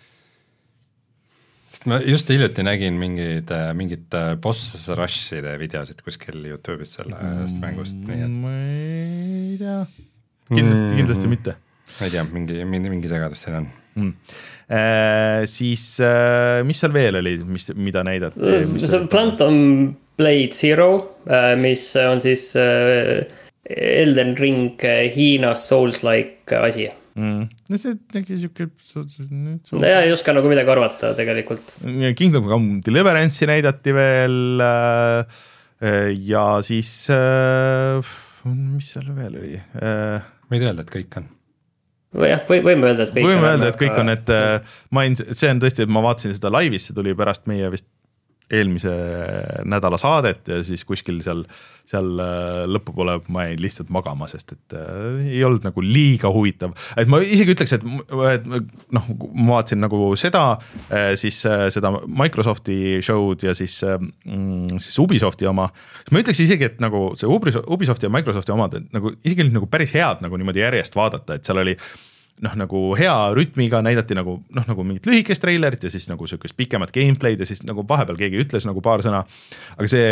B: Sest ma just hiljuti nägin mingid, mingid boss rushide videosid kuskil YouTube'is sellest mm, mängust. Nii et...
A: Ma ei tea, kindlasti, mm, kindlasti mitte.
B: Ma ei tea, mingi, mingi, mingi segadus siin on.
A: Mm. Äh, siis äh, mis seal veel oli, mis, mida näidati?
C: See on Phantom Blade Zero, mis on siis Elden Ring Hiinas Souls-like asi.
A: Mm. No see tegi siuke
C: no ja ei oska nagu midagi arvata tegelikult.
A: Kingdom Come Deliverance'i näidati veel ja siis mis seal veel oli?
B: Võid öelda, et kõik on
C: või jah, või, võime öelda, et kõik
A: võime on öelda, et kõik on, et ma ei, see on tõesti, et ma vaatasin seda laivis, see tuli pärast meie vist eelmise nädala saadet ja siis kuskil seal, seal lõpupoole ma jäin lihtsalt magama, sest et äh, ei olnud nagu liiga huvitav. Et ma isegi ütleks, et, et noh, ma vaatasin nagu seda, äh, siis äh, seda Microsofti show'd ja siis, äh, siis Ubisofti oma. Ma ütleks isegi, et nagu see Ubisofti ja Microsofti omad, et nagu isegi nagu päris head nagu niimoodi järjest vaadata, et seal oli noh, nagu hea rütmiga näidati nagu, noh, nagu mingit lühikest trailerit ja siis nagu sükest pikemat gameplay'd ja siis nagu vahepeal keegi ütles nagu paar sõna, aga see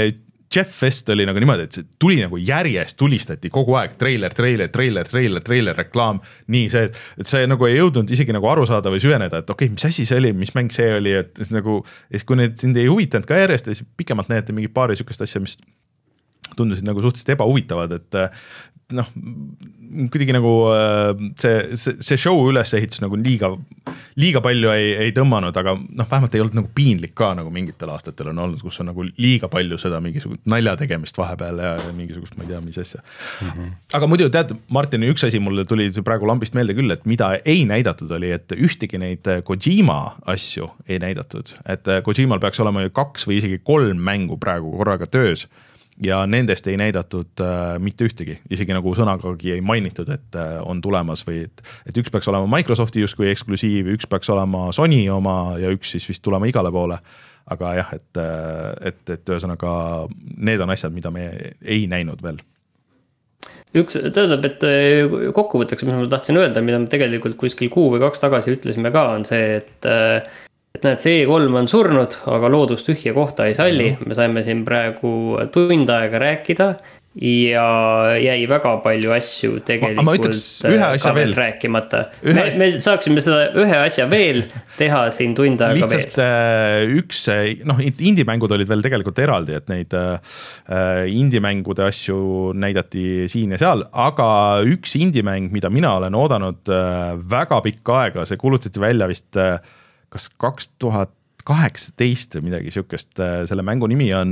A: Jeff Fest oli nagu niimoodi, et see tuli nagu järjest, tulistati kogu aeg treiler, treiler, treiler, treiler, treiler, reklaam, nii see, et see nagu ei jõudnud isegi nagu aru saada või süveneda, et okei okay,, mis asi see oli, mis mäng see oli, et nagu, et kui need sind ei huvitanud ka järjest, siis pikemalt näete mingi paari sükest asja, mis tundusid nagu suhteliselt ebahuvitavad, et noh, kuidagi nagu see, see, see show ülesehitus nagu liiga, liiga palju ei, ei tõmmanud, aga noh, vähemalt ei olnud nagu piinlik ka nagu mingitel aastatel on olnud, kus on nagu liiga palju seda mingisugust nalja tegemist vahepeal ja, ja mingisugust, ma ei tea, mis asja mm. -hmm. Aga muidu tead, Martin, üks asi mulle tuli praegu lambist meelde küll, et mida ei näidatud oli, et ühtegi neid Kojima asju ei näidatud, et Kojimal peaks olema ju kaks või isegi kolm mängu praegu korraga töös ja nendest ei näidatud äh, mitte ühtegi, isegi nagu sõnagagi ei mainitud, et äh, on tulemas või et, et üks peaks olema Microsofti justkui eksklusiiv, üks peaks olema Sony oma ja üks siis vist tulema igale poole, aga jah, et, et, et ühesõnaga need on asjad, mida me ei näinud veel.
C: Üks, tähendab, et kokkuvõtteks, mis ma tahtsin öelda, mida me tegelikult kuskil kuu või kaks tagasi ütlesime ka, on see, et et näed, see E kolm on surnud, aga loodus tühja kohta ei salli. Me saime siin praegu tund aega rääkida ja jäi väga palju asju tegelikult
A: ma, ma ütleks, ühe asja veel
C: rääkimata. Me, me saaksime seda ühe asja veel teha siin tund aega
A: lihtsalt veel. Lihtsalt üks, noh, indie-mängud olid veel tegelikult eraldi, et neid indie-mängude asju näidati siin ja seal, aga üks indie-mäng, mida mina olen oodanud väga pikka aega, see kuulutati välja vist kas kaks tuhat kaheksateist või midagi siukest, selle mängu nimi on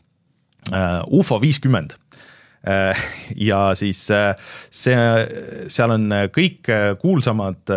A: U F O viiskümmend. Ja siis see, seal on kõik kuulsamad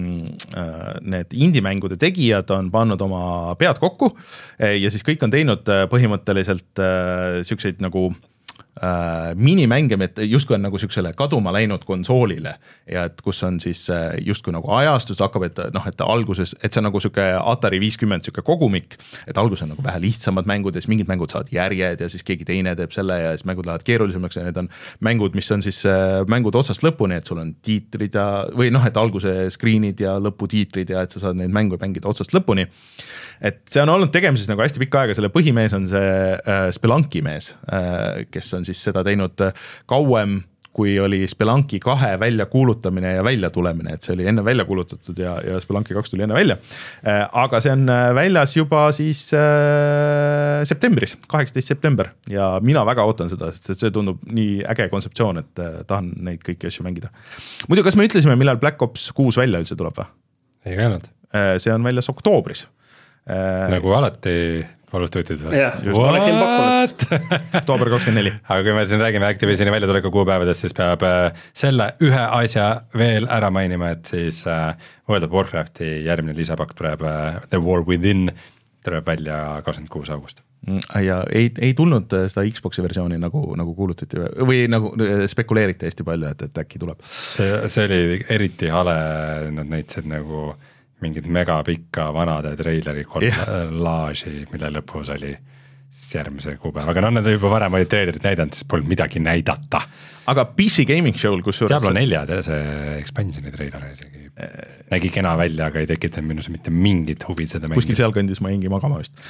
A: need indie-mängude tegijad on pannud oma pead kokku ja siis kõik on teinud põhimõtteliselt siukseid nagu Äh, minimänge, et justkui on nagu siuksele kaduma läinud konsoolile ja et kus on siis justkui nagu ajastus hakkab, et noh, et alguses, et see on nagu siuke Atari viiskümmend siuke kogumik, et alguses on nagu vähe lihtsamad mängud ja siis mingid mängud saavad järjed ja siis keegi teine teeb selle ja siis mängud lähevad keerulisemaks ja need on mängud, mis on siis mängud otsast lõpuni, et sul on tiitrid ja, või noh, et alguse screen'id ja lõputiitrid ja et sa saad neid mängu mängida otsast lõpuni. Et see on olnud tegemises nagu hästi pikka aega, selle põhimees on see äh, Spelunki mees, äh, kes on siis seda teinud kauem, kui oli Spelunki kahe välja kuulutamine ja välja tulemine, et see oli enne välja kuulutatud ja, ja Spelunki kaks tuli enne välja. Äh, aga see on väljas juba siis äh, septembris, kaheksateist september ja mina väga ootan seda, sest see tundub nii äge kontseptsioon, et äh, tahan neid kõiki asju mängida. Muidu, kas me ütlesime, millal Black Ops kuus välja üldse tuleb või?
B: Ei öelnud.
A: Äh, see on väljas oktoobris.
B: Nagu alati valututid või?
C: Jah, just ma oleksin pakkunud.
A: Oktoober kakskümmend neli.
B: Aga kui me siin räägime Activisioni väljatuleku kuupäevadest, siis peab selle ühe asja veel ära mainima, et siis World of Warcrafti järgmine lisapakk tuleb The War Within, tuleb välja kakskümmend kuus august.
A: Ja ei, ei tulnud seda Xboxi versiooni nagu, nagu kuulutati või nagu spekuleeriti hästi palju, et, et äkki tuleb.
B: See, see oli eriti hale, nad näitasid nagu mingid megapikka vanade treileri kollaaži, yeah. Mille lõpus oli järgmise kuupäev, aga no nad juba varem olid treilerid näidanud, siis polnud midagi näidata.
A: Aga P C Gaming Show'l, kus
B: Diablo nelja, see expansioni treiler isegi nägi kena välja, aga ei tekitanud minus mitte mingit huvi seda mängida.
A: Kuskil sealkandis ma hingi magama vist.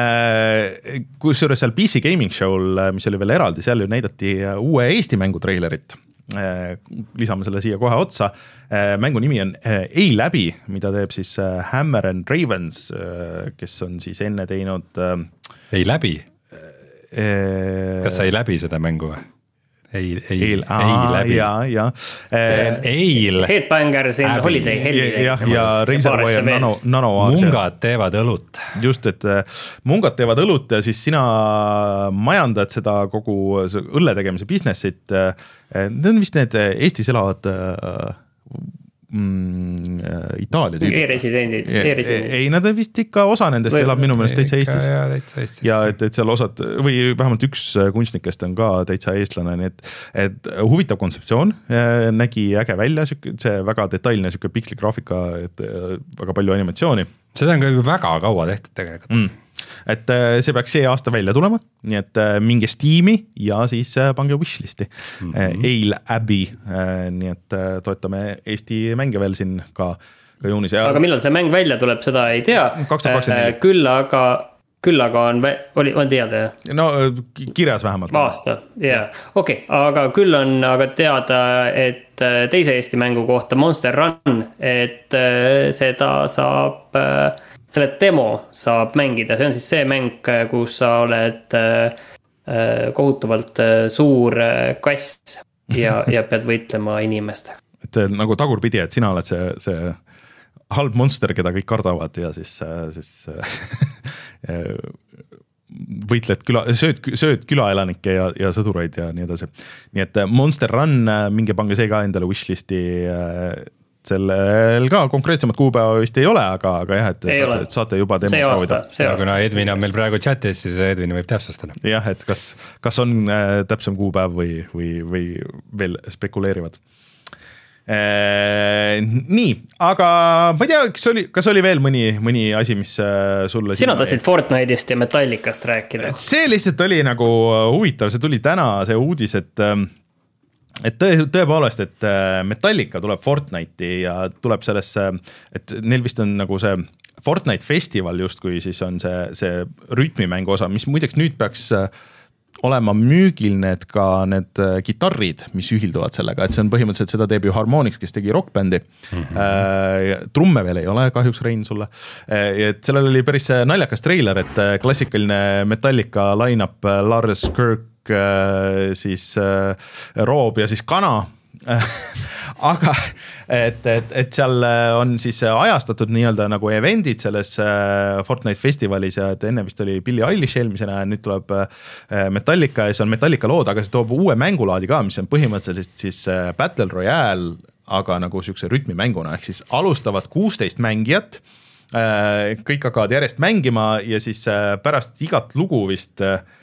A: Kus juures seal P C Gaming Show'l, mis oli veel eraldi, seal ju näidati uue Eesti mängu treilerit. Lisame selle siia kohe otsa. Mängu nimi on Ei läbi, mida teeb siis Hammer and Ravens, kes on siis enne teinud
B: Ei läbi? Kas sa ei läbi seda mängu või? Ei, ei,
A: Eil,
B: ei aa, läbi
A: ja, ja.
B: Eil
C: Headbanger siin Abby. Holiday Holiday
A: ja, ja Razorwire nano, nano
B: Mungad teevad õlut.
A: Just, et mungad teevad õlut ja siis sina majandad seda kogu õlle tegemise businessit. Need on vist need Eestis elavad mm, Itaalia tüübid.
C: E-residendid.
A: Ei, nad on vist ikka osa nendest või, elab minu meelest täitsa Eestis.
B: Ja, täitsa Eestis.
A: Ja et, et seal osad, või vähemalt üks kunstnikest on ka täitsa eestlane, nii et, et huvitav kontseptsioon, nägi äge välja, see väga detailne siuke piksli graafika, et väga palju animatsiooni.
B: Seda on ka väga kaua tehtud tegelikult.
A: Mm. Et see peaks see aasta välja tulema, nii et minge Steam'i ja siis pange wishlisti mm-hmm. Eil Abby, nii et toetame Eesti mänge veel siin ka, ka juunis.
C: Aga millal see mäng välja tuleb, seda ei tea.
A: kaks tuhat kakskümmend neli.
C: Küll aga küll aga on, oli, on teada jah?
A: No kirjas vähemalt.
C: Aasta, jah, okei, aga küll on aga teada, et teise Eesti mängu kohta Monster Run, et seda saab, selle demo saab mängida, see on siis see mäng, kus sa oled kohutavalt suur kass ja, ja pead võitlema inimestega.
A: Et nagu tagurpidi, et sina oled see, see halb monster, keda kõik kardavad ja siis, siis võitled küla, sööd, sööd külaelanikke ja, ja sõdureid ja nii edasi. Nii et Monster Run, minge pange see ka endale wishlisti, sellel ka konkreetsemat kuupäeva vist ei ole, aga, aga jah, et saate, saate juba demo proovida.
B: Kuna Edvin on meil praegu chatis, siis Edvin võib täpsustada.
A: Jah, et kas, kas on täpsem kuupäev või, või, või veel spekuleerivad. Ee, nii, aga ma ei tea, kas oli, kas oli veel mõni, mõni asi, mis sulle
C: sina tahtsid Fortnite'ist ja Metallicast rääkida.
A: See lihtsalt oli nagu huvitav, see tuli täna see uudis, et et tõe, tõepoolest, et Metallica tuleb Fortnite'i ja tuleb sellesse, et neil vist on nagu see Fortnite festival justkui siis on see, see rütmimängu osa, mis muideks nüüd peaks olema müügil need ka need kitarrid, mis ühilduvad sellega, et see on põhimõtteliselt, seda teeb ju Harmonix, kes tegi rockbändi. Mm-hmm. Äh, trumme veel ei ole, kahjuks Rein sulle. Äh, et sellel oli päris naljakas treiler, et klassikaline Metallica line-up Lars Kirk, äh, siis äh, Roob ja siis Kana. Aga et, et, et seal on siis ajastatud nii-öelda nagu eventid selles Fortnite festivalis ja et enne vist oli Billie Eilish eelmisena ja nüüd tuleb Metallica ja see on Metallica lood, aga see toob uue mängulaadi ka, mis on põhimõtteliselt siis Battle Royale, aga nagu siukse rütmimänguna, ehk siis alustavad kuusteist mängijat, kõik hakkavad järjest mängima ja siis pärast igat lugu vist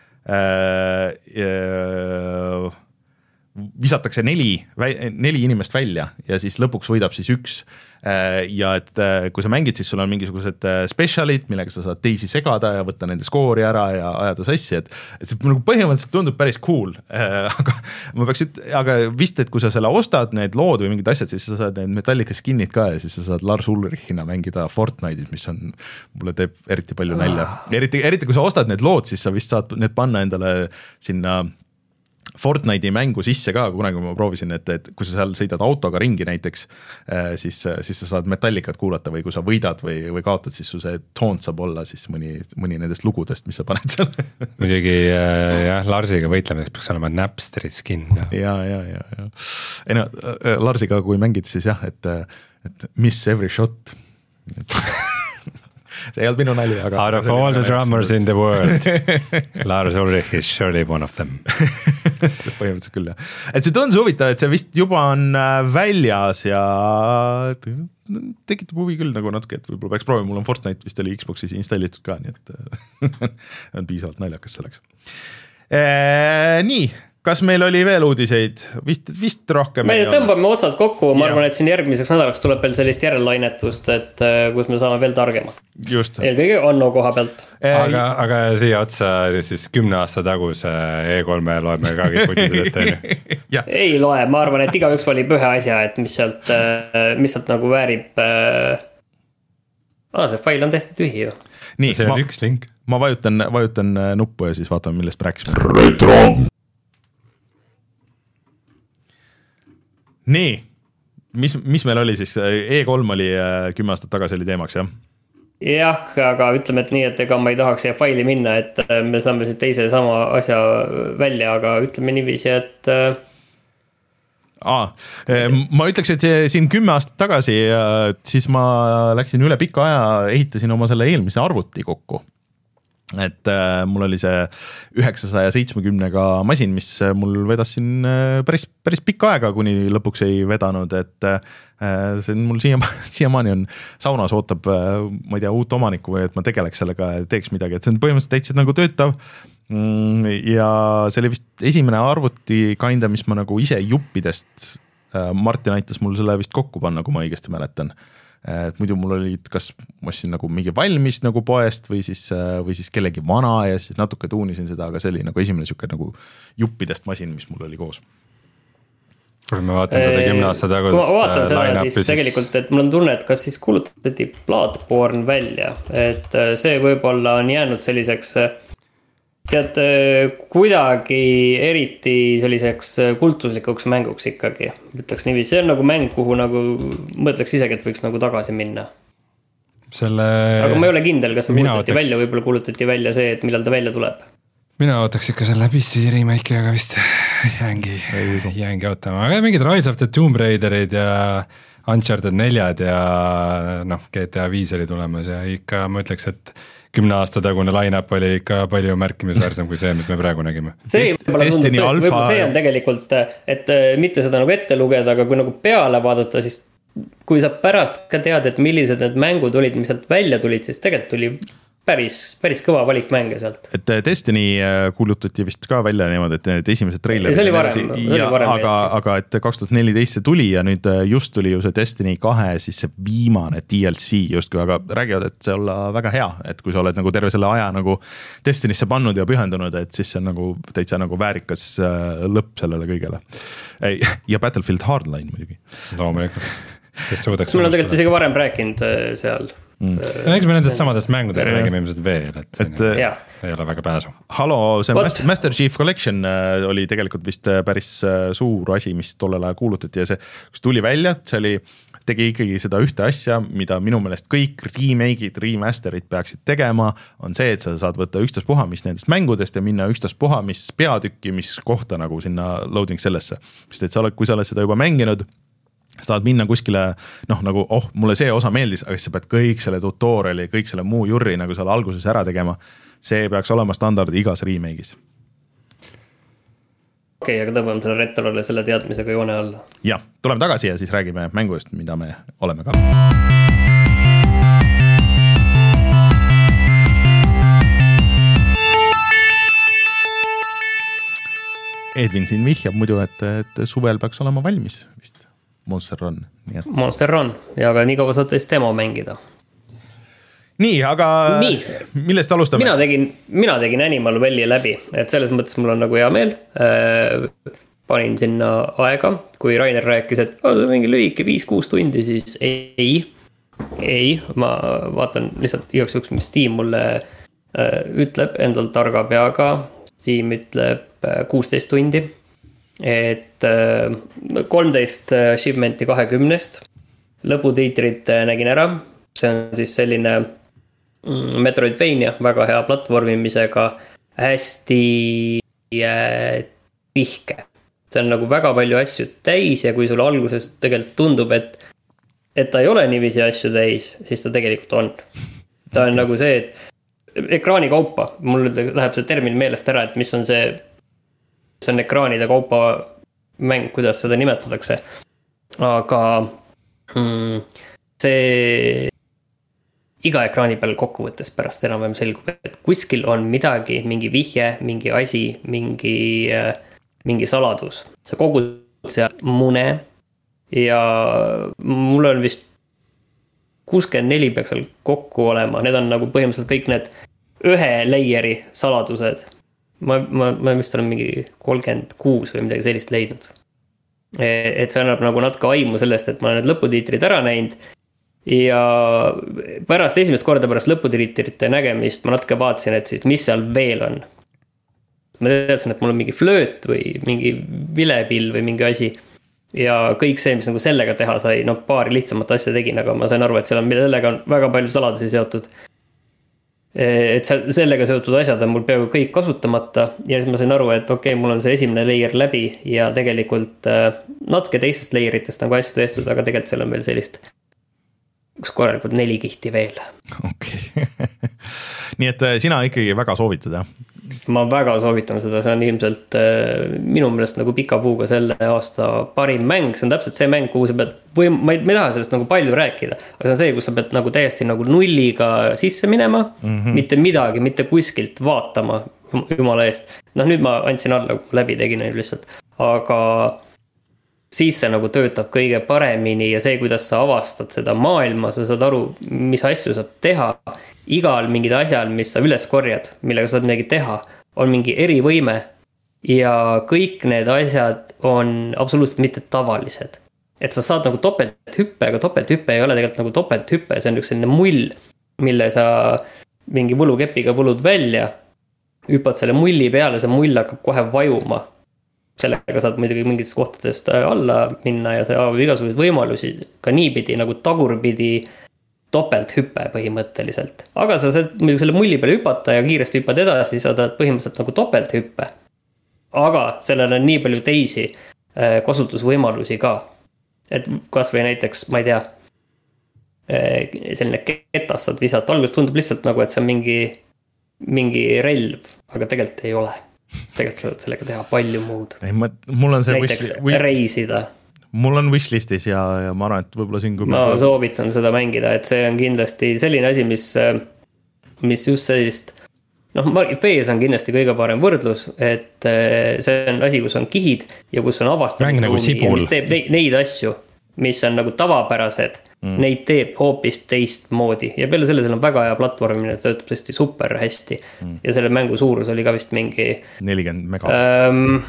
A: äh, äh, visatakse neli, neli inimest välja ja siis lõpuks võidab siis üks. Ja et kui sa mängid, siis sul on mingisugused specialid, millega sa saad teisi segada ja võtta nende skoori ära ja ajada sassi, et, et see nagu põhimõtteliselt tundub päris cool. Aga ma peaks üt-, aga vist, et kui sa selle ostad, need lood või mingid asjad, siis sa saad need Metallica skin'id ka ja siis sa saad Lars Ulrichina mängida Fortnite'is, mis on, mulle teeb eriti palju nälja. Eriti, eriti kui sa ostad need lood, siis sa vist saad need panna endale sinna Fortnite'i mängu sisse ka, kunagi ma proovisin, et, et kui sa seal sõidad autoga ringi näiteks, siis, siis sa saad Metallicat kuulata või kui sa võidad või, või kaotad, siis su see taunt saab olla siis mõni, mõni nendest lugudest, mis sa paned seal.
B: Muidugi jah, Larsiga võitlemiseks peaks olema Napsteri skin.
A: Ja, ja, ja, ja. Ei no, Larsiga kui mängid, siis jah, et, et miss every shot. See ei olnud minu nali, aga
B: out of all the drummers in the world Lars Ulrich is surely one of them.
A: Põhimõtteliselt küll jah. Et see tundus huvitav, et see vist juba on väljas ja tekitab huvi küll nagu natuke, et võib-olla peaks proovima, mul on Fortnite vist oli Xboxis installitud ka, nii et on piisavalt naljakas selleks. Eee, nii, kas meil oli veel uudiseid? Vist, vist rohkem.
C: Me tõmbame otsad kokku, ma ja. arvan, et siin järgmiseks nädalaks tuleb veel sellist järellainettust, et kus me saame veel targema.
A: Just.
C: Eelkõige Anno koha pealt.
B: Aga, aga siia otsa siis kümne aasta taguse E kolme loeme ka kõik putid ette.
C: Ei loe, ma arvan, et igaüks valib ühe asja, et mis sealt, mis sealt nagu väärib. Ah, see fail on täiesti tühi ju.
B: Nii, see on ma, üks link.
A: Ma vajutan, vajutan nuppu ja siis vaatame, millest rääkisime. Retro! Nii, mis, mis meil oli siis, E kolm oli kümme aastat tagasi oli teemaks, jah?
C: Jah, aga ütleme, et nii, et ega ma ei tahaks siia faili minna, et me saame siin teise sama asja välja, aga ütleme niiviisi, et
A: Aa, ma ütleks, et siin kümme aastat tagasi, siis ma läksin üle pika aja, ehitasin oma selle eelmise arvuti kokku. Et äh, mul oli see üheksasaja seitsmekümnega masin, mis mul vedas siin päris, päris pikka aega, kuni lõpuks ei vedanud, et äh, see on mul siia, siiamaani on saunas ootab, äh, ma ei tea, uut omanikku või et ma tegeleks sellega ja teeks midagi, et see on põhimõtteliselt täitsa nagu töötav mm, ja see oli vist esimene arvuti kinda, mis ma nagu ise juppidest, äh, Martin aitas mul selle vist kokku panna, kui ma õigesti mäletan. Et muidu mul olid, kas ma ostsin nagu mingi valmis nagu poest või siis, või siis kellegi vana ja siis natuke tuunisin seda, aga see oli nagu esimene siuke nagu juppidest masin, mis mul oli koos.
B: kui ma vaatan seda kümne aasta tagusest
C: ma vaatan seda
B: line-up'i,
C: siis tegelikult, et mul on tunne, et kas siis kuulutati Bloodborne välja, et see võib-olla on jäänud selliseks tead, kuidagi eriti selliseks kultuslikuks mänguks ikkagi, ütleks niiviisi, see on nagu mäng, kuhu nagu mõtleks isegi, et võiks nagu tagasi minna.
B: Selle...
C: aga ma ei ole kindel, kas see kuulutati ootaks... välja, võib-olla kuulutati välja see, et millal ta välja tuleb.
B: Mina ootaks ikka selle P C remake'i, aga vist jäängi, jäängi ootama, aga mingid Rise of the Tomb Raiderid ja Uncharted neljad ja noh, G T A viis oli tulemas ja ikka ma ütleks, et kümne aasta tagune line-up oli ikka palju märkimisväärsem kui see, mis me praegu nägime.
C: See, tundub, alfa... see on tegelikult, et mitte seda nagu ette lugeda, aga kui nagu peale vaadata, siis kui sa pärast ka tead, et millised need mängud olid, mis sealt välja tulid, siis tegelikult tuli päris, päris kõva valik mänge sealt.
A: Et Destiny kuulutati vist ka välja niimoodi, et need esimesed trailerid.
C: See oli varem. See oli varem
A: aga, aga et kaks tuhat neliteist see tuli ja nüüd just tuli ju see Destiny kahe, siis see viimane D L C justkui, aga räägivad, et see olla väga hea, et kui sa oled nagu terve selle aja nagu Destinysse pannud ja pühendunud, et siis see on nagu täitsa nagu väärikas lõpp sellele kõigele. Ja Battlefield Hardline muidugi.
B: Loomulikult.
C: Mul on tegelikult isegi varem rääkinud seal.
B: Mm. Eks me nendest samadest mängudest räägime ilmselt veel, et, et ei ole väga pääsu.
A: Halo, see What? Master Chief Collection oli tegelikult vist päris suur asi, mis tollel ajal kuulutati ja see, kus tuli välja, see oli, tegi ikkagi seda ühte asja, mida minu meelest kõik remake'id, remasterid peaksid tegema, on see, et sa saad võtta ükstaspuha, mis nendest mängudest ja minna ükstaspuha, mis peatükki, mis kohta nagu sinna loading sellesse. Sest et sa oled, kui sa oled seda juba mänginud, sa tahad minna kuskile, noh nagu, oh, mulle see osa meeldis, aga sa pead kõik selle tutoriali, kõik selle muu jurri nagu seal alguses ära tegema. See peaks olema standard igas remake'is.
C: Okei, okay, aga tõmbame selle retrole selle teadmisega joone alla.
A: Ja, tuleme tagasi ja siis räägime mängust, mida me oleme ka. Edvin siin vihjab muidu, et, et suvel peaks olema valmis vist. Monster Run. Nii et...
C: Monster Run ja aga nii kaua saate siis demo mängida.
A: Nii, aga nii. Millest alustame?
C: Mina tegin, mina tegin Animal Valley läbi, et selles mõttes mul on nagu hea meel. Panin sinna aega, kui Rainer rääkis, et oh, see on mingi lühike viis kuus tundi, siis ei, ei, ma vaatan lihtsalt igaks juhuks, mis Steam mulle ütleb endal targa peaga. Steam ütleb kuusteist tundi. Et kolmteist shipmenti kahekümnest lõputiitrit nägin ära, see on siis selline Metroidvania, väga hea platvormimisega, hästi tihke, see on nagu väga palju asju täis ja kui sulle alguses tegelikult tundub, et et ta ei ole niiviisi asju täis, siis ta tegelikult on. Ta on nagu see, et ekraani kaupa, mul läheb see termin meelest ära, et mis on see see on ekraanide kaupa mäng, kuidas seda nimetatakse. Aga mm, see iga ekraani peal kokkuvõttes pärast enam-vähem selgub, et kuskil on midagi, mingi vihje, mingi asi, mingi, mingi saladus. Sa kogud seal mune ja mul on vist kuuskümmend neli peaks seal kokku olema. Need on nagu põhimõtteliselt kõik need ühe layeri saladused. Ma, ma, ma vist olen mingi kolmkümmend kuus või midagi sellist leidnud. Et see annab nagu natuke aimu sellest, et ma olen need lõputiitrid ära näinud ja pärast esimest korda pärast lõputiitrite nägemist ma natuke vaatasin, et siis mis seal veel on. Ma teadsin, et mul on mingi flööt või mingi vilepill või mingi asi ja kõik see, mis nagu sellega teha sai, no paari lihtsamat asja tegin, aga ma sain aru, et seal on sellega on väga palju saladusi seotud. Et sellega seotud asjad on mul peaaegu kõik kasutamata ja siis ma sain aru, et okei, okay, mul on see esimene layer läbi ja tegelikult natuke teistest layeritest nagu asju tehtud, aga tegelikult seal on veel sellist üks korralikult neli kihti veel.
A: Okei. Okay. Nii et sina ikkagi väga soovitad, jah?
C: Ma väga soovitan seda, see on ilmselt minu meelest nagu pika puuga selle aasta parim mäng, see on täpselt see mäng, kuhu sa pead, või ma ei, ma ei taha sellest nagu palju rääkida, aga see on see, kus sa pead nagu täiesti nagu nulliga sisse minema, mm-hmm. mitte midagi, mitte kuskilt vaatama, jumala eest. Noh, nüüd ma andsin alla, läbi tegin lihtsalt, aga siis see nagu töötab kõige paremini ja see, kuidas sa avastad seda maailma, sa saad aru, mis asju saab teha, igal mingid asjal, mis sa üles korjad, millega saad midagi teha, on mingi erivõime ja kõik need asjad on absoluutselt mitte tavalised. Et sa saad nagu topelthüppe, aga topelthüppe ei ole tegelikult nagu topelthüppe, see on üks selline mull, mille sa mingi võlukepiga võlud välja, hüppad selle mulli peale, see mull hakkab kohe vajuma. Sellega saad muidugi mingitest kohtadest alla minna ja see avab igasuguseid võimalusi ka niipidi nagu tagurpidi topelthüppe põhimõtteliselt. Aga sa saad muidugi selle mulli peale hüpata ja kiiresti hüppad edasi, sa saad põhimõtteliselt nagu topelthüppe. Aga sellel on nii palju teisi kasutusvõimalusi ka. Et kas või näiteks, ma ei tea, selline ketast saad visata. Alguses tundub lihtsalt nagu, et see on mingi, mingi relv, aga tegelikult ei ole. Tegelikult saad sellega teha palju muud.
A: Ei, ma, mul on see
C: näiteks
A: wish,
C: reisida.
A: Mul on wishlistis ja, ja ma arvan, et võib-olla siin...
C: Ma võib... soovitan seda mängida, et see on kindlasti selline asi, mis, mis just sellist... Noh, Fees on kindlasti kõige parem võrdlus, et see on asi, kus on kihid ja kus on avastamisruumi nagu ja mis teeb neid, neid asju, mis on nagu tavapärased, mm. neid teeb hoopis teist moodi. Ja peale selle, seal on väga hea platvormine, see töötab tõesti super hästi. Mm. Ja selle mängu suurus oli ka vist mingi... nelikümmend mega. Ähm,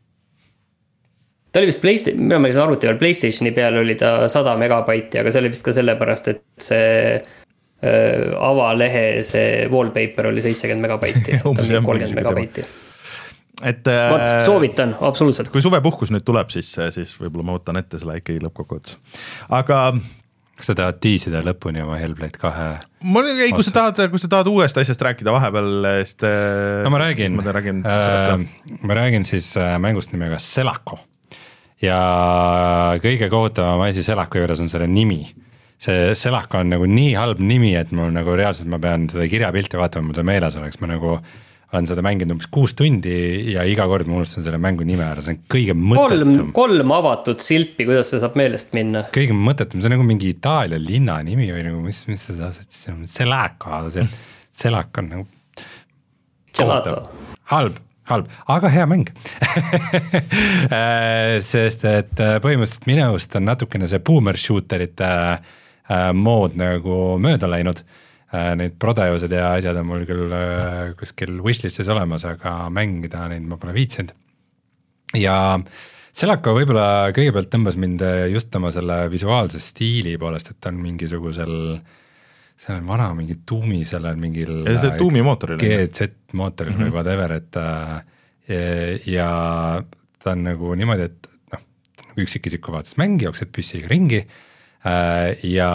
C: ta oli vist PlayStation, mina ma ei saa arvuti veel, PlayStationi peal oli ta sada megabaiti, aga see oli vist ka sellepärast, et see äh, avalehe, see wallpaper oli seitsekümmend megabaiti. ta oli kolmkümmend megabaiti.
A: Et,
C: ma soovitan, absoluutselt.
A: Kui suvepuhkus nüüd tuleb, siis, siis võib-olla ma võtan ette selle ikkagi lõppkokkuvõttes. Aga
B: kas sa tahad tiisida lõpuni oma Hellblade kahe?
A: Mul ei, kui sa tahad, kui sa tahad uuest asjast rääkida vahepeal, sest
B: no ma räägin, ma räägin, äh, ma räägin siis mängust nimega Selako. Ja kõige kohutavam asi Selako juures on selle nimi. See Selako on nagu nii halb nimi, et mul nagu reaalselt ma pean seda kirjapilti vaatama, mul ta meeles oleks, ma nagu olen seda mänginud umbes kuus tundi ja iga kord ma unustan selle mängu nime ära, see on kõige mõttetum.
C: Kolm, kolm avatud silpi, kuidas see saab meelest minna?
B: Kõige mõttetum, see on nagu mingi Itaalia linna nimi või nagu, mis, mis seda, see on Selako, see Selak on nagu
C: kohutav.
B: Halb, halb, aga hea mäng. Sest, et põhimõtteliselt minust on natukene see boomer shooterite mood nagu mööda läinud. Need prodajused ja asjad on mul küll kuskil wishlistis olemas, aga mängida neid ma pole viitsinud. Ja Selako võib-olla kõigepealt tõmbas mind just oma selle visuaalse stiili poolest, et on mingisugusel, see on vana mingi tuumi sellel mingil
A: ja tuumi mootoril.
B: G Z mootoril mm -hmm. või whatever, et ja, ja ta on nagu niimoodi, et noh, nagu üksikisiku vaates mäng, jooksed püssiga ringi ja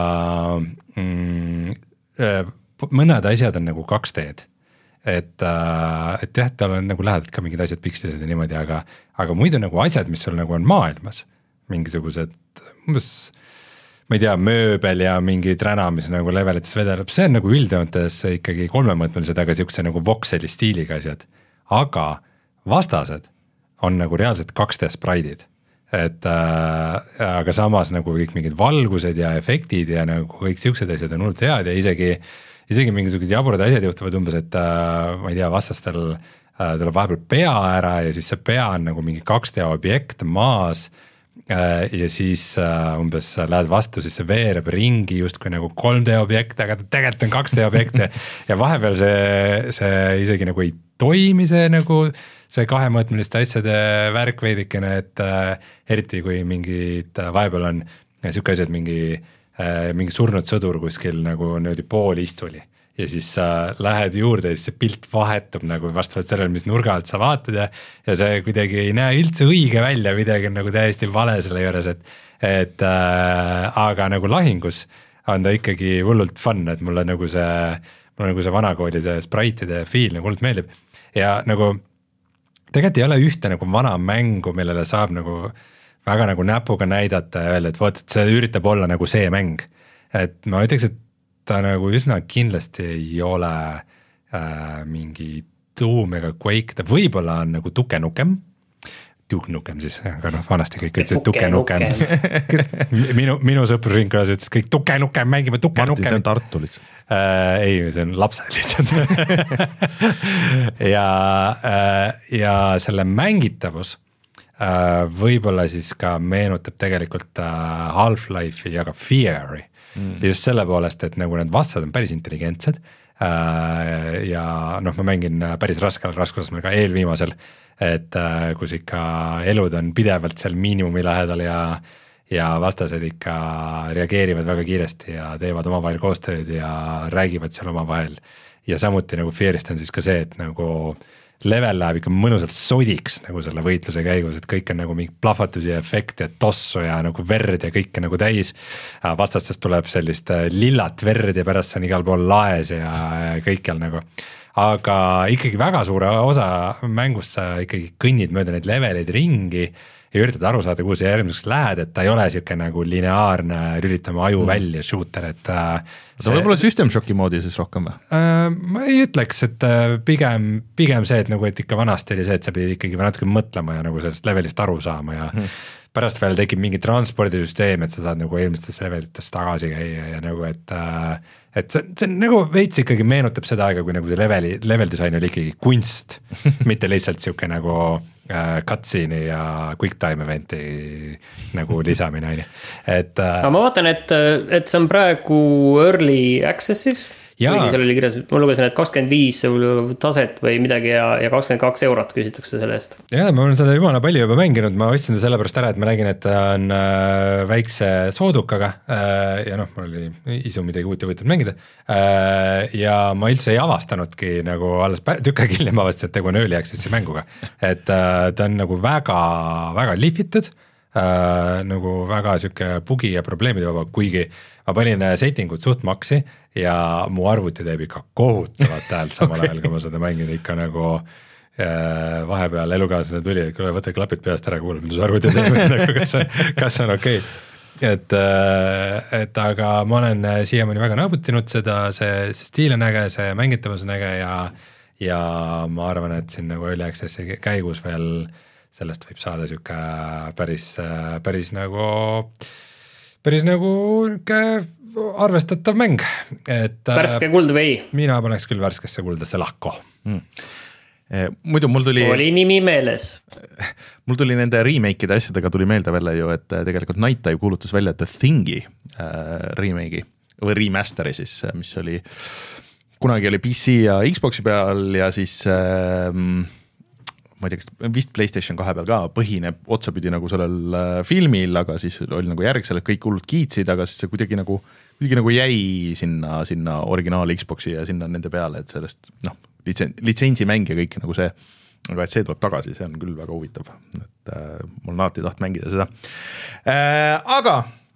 B: mm, mõned asjad on nagu kaks teed, et, et jah, tal on nagu lähedalt ka mingid asjad pikslised ja niimoodi, aga, aga muidu nagu asjad, mis sul nagu on maailmas, mingisugused, umbes, ma ei tea, mööbel ja mingi träna, mis nagu levelites vedeleb, see on nagu üldjoontes ikkagi kolmemõõtmelised, aga siukse nagu vokseli stiiliga asjad, aga vastased on nagu reaalselt kaks D spraidid. Et äh, aga samas nagu kõik mingid valgused ja efektid ja nagu kõik siuksed asjad on hullult head ja isegi, isegi mingisugused jaburad asjad juhtuvad umbes, et äh, ma ei tea, vastastel äh, tuleb vahepeal pea ära ja siis see pea on nagu mingi kaks D objekt maas äh, ja siis äh, umbes lähed vastu, siis see veereb ringi justkui nagu kolm D objekt, aga tegelikult on kaks D objekte ja vahepeal see, see isegi nagu ei toimi see nagu see kahemõõtmeliste asjade värk veidikene, et äh, eriti kui mingid äh, vahepeal on siuke asjad, mingi, äh, mingi surnud sõdur kuskil nagu nöödi pool istuli ja siis äh, lähed juurde ja siis see pilt vahetub nagu vastavalt sellele, mis nurga alt sa vaatad ja, ja see kuidagi ei näe üldse õige välja, midagi on nagu täiesti vale selle juures, et, et äh, aga nagu lahingus on ta ikkagi hullult fun, et mulle nagu see, mulle nagu see vanakooli see spraitide feel nagu hullult meeldib ja nagu tegelikult ei ole ühte nagu vana mängu, millele saab nagu väga nagu näpuga näidata ja öelda, et võt, et see üritab olla nagu see mäng. Et ma ütleks, et ta nagu üsna kindlasti ei ole äh, mingi Doom ega Quake, ta võib-olla on nagu Duke Nukem, Duke Nukem siis, aga noh, vanasti kõik ütlesid Duke Nukem. minu, minu sõprusringkonnas ütles kõik Duke Nukem, mängime Duke Nukem.
A: Martin, see on Tartu lihtsalt.
B: Äh, ei, see on lapsed lihtsalt. ja, äh, ja selle mängitavus äh, võib-olla siis ka meenutab tegelikult äh, Half-Life'i ja ka Fear'i. mm. just selle poolest, et nagu need vastad on päris intelligentsed äh, ja noh, ma mängin päris raskel raskusastmel ka eelviimasel, et äh, kus ikka elud on pidevalt seal miinimumi lähedal ja ja vastased ikka reageerivad väga kiiresti ja teevad omavahel koostööd ja räägivad seal omavahel. Ja samuti nagu Fearist on siis ka see, et nagu level läheb ikka mõnusalt sodiks nagu selle võitluse käigus, et kõik on nagu mingi plahvatusi ja efekte ja tossu ja nagu verd ja kõike nagu täis. Vastastest tuleb sellist lillat verd ja pärast see on igal pool laes ja kõikjal nagu. Aga ikkagi väga suure osa mängust sa ikkagi kõnnid mööda neid leveleid ringi ja üritad aru saada, kuhu sa järgmiseks lähed, et ta ei ole siuke nagu lineaarne, lülitama aju mm. välja shooter, et
A: see on võib-olla System Shocki moodi siis rohkem või?
B: Äh, ma ei ütleks, et pigem, pigem see, et nagu, et ikka vanasti oli see, et sa pidid ikkagi natuke mõtlema ja nagu sellest levelist aru saama ja mm. pärast veel tekib mingi transpordisüsteem, et sa saad nagu eelmistest levelitest tagasi käia ja nagu, et et see, see nagu veits ikkagi meenutab seda aega, kui nagu see leveli, level disain oli ikkagi kunst, mitte lihtsalt siuke nagu cutscene'i ja quick time event'i nagu lisamine, et
C: aga ma vaatan, et, et see on praegu early access'is, kuigi seal oli kirjas, ma lugesin, et kakskümmend viis taset või midagi ja, ja kakskümmend kaks eurot küsitakse selle eest.
B: Jaa, ma olen seda jumala palju juba mänginud, ma ostsin ta sellepärast ära, et ma nägin, et ta on äh, väikse soodukaga äh, ja noh, mul oli isu midagi uut ja võitud mängida äh, ja ma üldse ei avastanudki nagu alles tükk aega hiljem avastasin, et tegu on early access'i mänguga, et äh, ta on nagu väga, väga lihvitud äh, nagu väga siuke bugi ja probleemide vaba, kuigi ma panin settingud suht maksi ja mu arvuti teeb ikka kohutavat häält samal ajal, kui ma seda mängin ikka nagu äh, vahepeal elukaaslane tuli, et kuule, võta klapid peast ära, kuule, mida su arvuti teeb, kas on, kas on okei okay. et, äh, et aga ma olen siiamaani väga naabutinud seda, see, see stiil on äge, see mängitavus on äge ja, ja ma arvan, et siin nagu early access'i käigus veel sellest võib saada siuke päris, päris nagu päris nagu arvestatav mäng, et
C: värske kuld või ei?
B: Mina paneks küll värskesse kuldasse lahko
A: mm. Muidu mul tuli
C: oli nimi meeles
A: mul tuli nende remake'ide asjadega tuli meelde välja ju, et tegelikult Night Dive kuulutas välja The Thingi äh, remake'i või remaster'i siis, mis oli kunagi oli P C ja Xbox'i peal ja siis äh, ma ei tea, kas vist PlayStation kahe peal ka põhineb otsapidi nagu sellel filmil, aga siis oli nagu järg sellelt kõik hullud kiitsid, aga siis see kuidagi nagu, kuidagi nagu jäi sinna, sinna originaal Xbox'i ja sinna nende peale, et sellest noh, litsentsi mäng ja kõik nagu see, aga et see tuleb tagasi, see on küll väga huvitav, et äh, mul on alati taht mängida seda äh,. Aga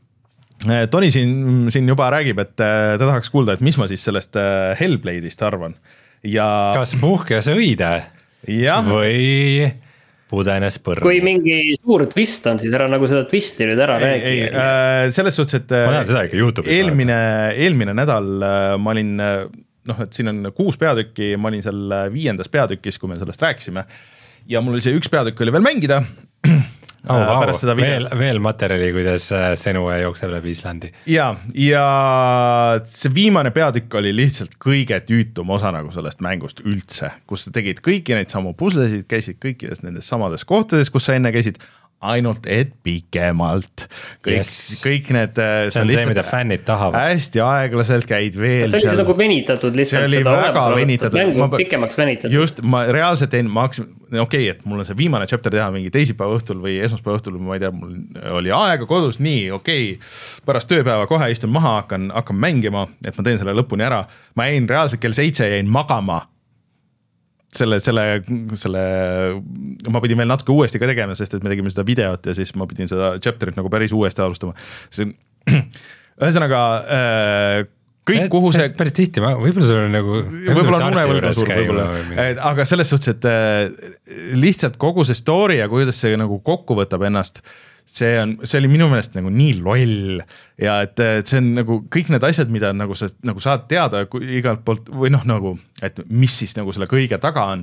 A: Toni siin, siin juba räägib, et äh, ta tahaks kuulda, et mis ma siis sellest äh, Hellblade'ist arvan ja
B: kas puhkes õide? Ja. Või pudenes põrm.
C: Kui mingi suur twist on, siis ära nagu seda twisti nüüd ära räägi.
A: Äh, selles suhtes, et
B: ma tean seda ikka YouTube'is
A: eelmine, eelmine nädal ma olin, noh, et siin on kuus peatükki, ma olin seal viiendas peatükis, kui me sellest rääkisime ja mul oli see üks peatükk oli veel mängida
B: oh, wow. veel, veel materjali, kuidas Senue jookseb läbi Islandi.
A: Ja, ja see viimane peatükk oli lihtsalt kõige tüütum osa nagu sellest mängust üldse, kus sa tegid kõiki neid samu puslesid, käisid kõikides nendes samades kohtades, kus sa enne käisid, ainult et pikemalt. Kõik, yes. kõik need
B: see on see, mida fännid tahavad.
A: Hästi aeglaselt käid veel.
C: See oli seal... nagu venitatud lihtsalt.
A: See oli
C: seda
A: väga venitatud.
C: Mängu ma... pikemaks venitatud.
A: Just, ma reaalselt tein, ma hakkasin, okei okay,, et mul on see viimane chapter teha mingi teisipäeva õhtul või esmaspäeva õhtul, ma ei tea, mul oli aega kodus, nii, okei, okay, pärast tööpäeva kohe istun maha, hakkan, hakkan mängima, et ma teen selle lõpuni ära. Ma jäin reaalselt kell seitse jäin magama. selle, selle, selle, ma pidin veel natuke uuesti ka tegema, sest et me tegime seda videot ja siis ma pidin seda chapterit nagu päris uuesti alustama. See, ühesõnaga, kõik, kuhu see...
B: Päris tihti, võib-olla sul on nagu...
A: Võib-olla on unevõlg suur, võib-olla. Aga selles suhtes, et lihtsalt kogu see story ja kuidas see nagu kokku võtab ennast, see on, see oli minu meelest nagu nii loll ja et, et see on nagu kõik need asjad, mida nagu sa nagu saad teada igalt poolt või noh, nagu, et mis siis nagu selle kõige taga on.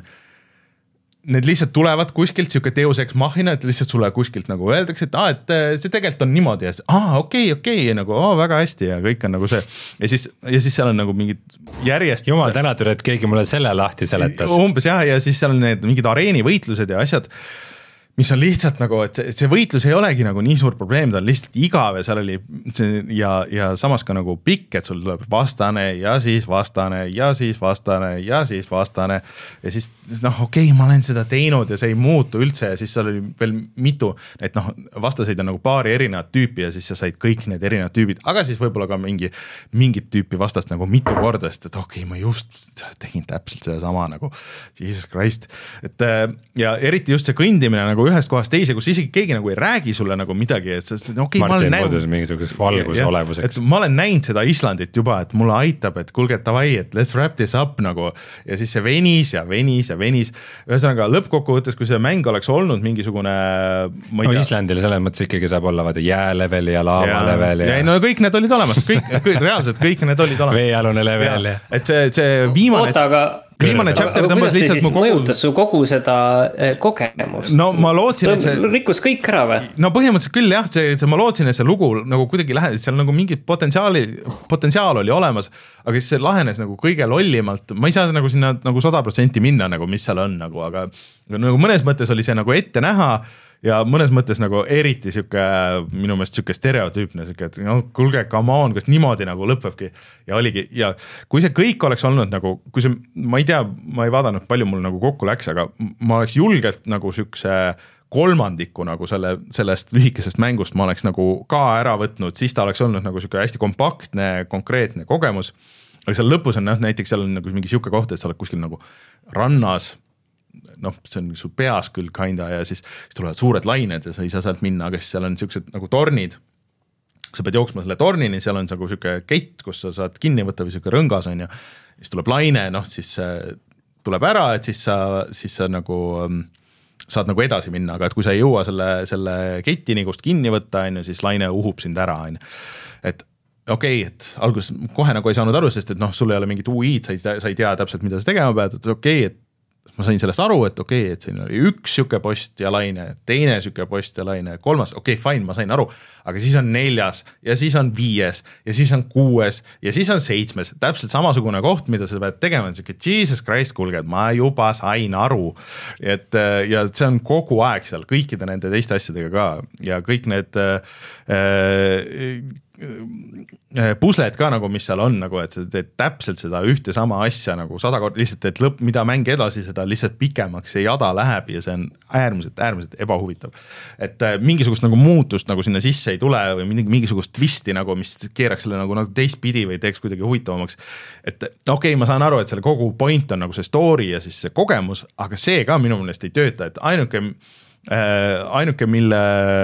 A: Need lihtsalt tulevad kuskilt siuke Deus Ex Machina, et lihtsalt sulle kuskilt nagu öeldakse, et, ah, et see tegelikult on niimoodi ja ah, okei, okay, okei, okay, nagu oh, väga hästi ja kõik on nagu see ja siis, ja siis seal on nagu mingid järjest
B: Jumal tänatud, et keegi mulle selle lahti seletas.
A: Umbes jah, ja siis seal on need mingid areenivõitlused ja asjad, mis on lihtsalt nagu, et see, see võitlus ei olegi nagu nii suur probleem, ta on lihtsalt igav ja seal oli see, ja, ja samas ka nagu pikk, et sul tuleb vastane ja siis vastane ja siis vastane ja siis vastane ja siis noh, okei okay,, ma olen seda teinud ja see ei muutu üldse ja siis seal oli veel mitu, et noh, vastaseid on nagu paari erinevat tüüpi ja siis sa said kõik need erinevad tüübid, aga siis võib-olla ka mingi mingit tüüpi vastast nagu mitu korda, sest et okei okay,, ma just tegin täpselt seda sama nagu Jesus Christ, et ja eriti just see kõndimine nagu ühest kohast teise, kus isegi keegi nagu ei räägi sulle nagu midagi, et see, okay,
B: Martin Podus mingisuguseks valguse olevuseks.
A: Ma olen näinud seda Islandit juba, et mulle aitab, et kulge tavai, et let's wrap this up nagu ja siis see venis ja venis ja venis. Ühesõnaga lõppkokkuvõttes, kui see mäng oleks olnud mingisugune ma
B: no, Islandil selles mõttes ikkagi saab olla vaata jäälevel ja laava ja, level ja...
A: ja no kõik need olid olemas, kõik, kõik reaalselt kõik need olid olemas.
B: Veealune level ja, ja.
A: Et see, see viimane
C: Oota, aga
A: viimane chapter
C: aga
A: tõmbas lihtsalt
C: mu
A: kogu...
C: mõjutas su kogu seda kogemust?
A: No ma lootsin, et see...
C: Rikkus kõik ära või?
A: No põhimõtteliselt küll jah, see, see ma lootsin, et see lugu nagu kuidagi lähed, seal nagu mingit potentsiaali, potentsiaal oli olemas, aga siis see lahenes nagu kõige lollimalt, ma ei saa nagu sinna nagu sada protsenti minna, nagu mis seal on nagu, aga nagu mõnes mõttes oli see nagu ette näha ja mõnes mõttes nagu eriti siuke, minu meelest siuke stereotüüpne, siuke, et no kulge, come on, kas niimoodi nagu lõpebki ja oligi ja kui see kõik oleks olnud nagu, kui see, ma ei tea, ma ei vaadanud, palju mul nagu kokku läks, aga ma oleks julgelt nagu siukse kolmandiku nagu selle, sellest lühikesest mängust ma oleks nagu ka ära võtnud, siis ta oleks olnud nagu siuke hästi kompaktne, konkreetne kogemus, aga seal lõpus on näiteks seal on nagu mingi siuke koht, et sa oled kuskil nagu rannas, noh, see on su peas küll kinda ja siis, siis tulevad suured lained ja sa ei saa sealt minna, aga siis seal on siuksed nagu tornid, sa pead jooksma selle tornini, seal on nagu siuke kett, kus sa saad kinni võtta või siuke rõngas on ja siis tuleb laine, noh siis tuleb ära, et siis sa, siis sa nagu saad nagu edasi minna, aga et kui sa ei jõua selle, selle ketini, kust kinni võtta, on ju, siis laine uhub sind ära, on ju, et okei okay,, et alguses kohe nagu ei saanud aru, sest et noh, sul ei ole mingit U I-d, sa ei, sa ei tea täpselt, mida sa tegema pead, et okei okay,, et ma sain sellest aru, et okei okay,, et siin oli üks siuke post ja laine, teine siuke post ja laine, kolmas, okei okay,, fine, ma sain aru, aga siis on neljas ja siis on viies ja siis on kuues ja siis on seitsmes, täpselt samasugune koht, mida sa pead tegema, on siuke Jesus Christ, kuulge, et ma juba sain aru, et ja see on kogu aeg seal kõikide nende teiste asjadega ka ja kõik need äh, pusled ka nagu, mis seal on nagu, et sa teed täpselt seda ühte sama asja nagu sada korda, lihtsalt, et lõpp, mida mäng edasi, seda lihtsalt pikemaks see jada läheb ja see on äärmiselt, äärmiselt ebahuvitav. Et äh, mingisugust nagu muutust nagu sinna sisse ei tule või mingisugust twisti nagu, mis keeraks selle nagu, nagu teistpidi või teeks kuidagi huvitavamaks. Et okei okay,, ma saan aru, et selle kogu point on nagu see story ja siis see kogemus, aga see ka minu meelest ei tööta, et ainuke, äh, ainuke mille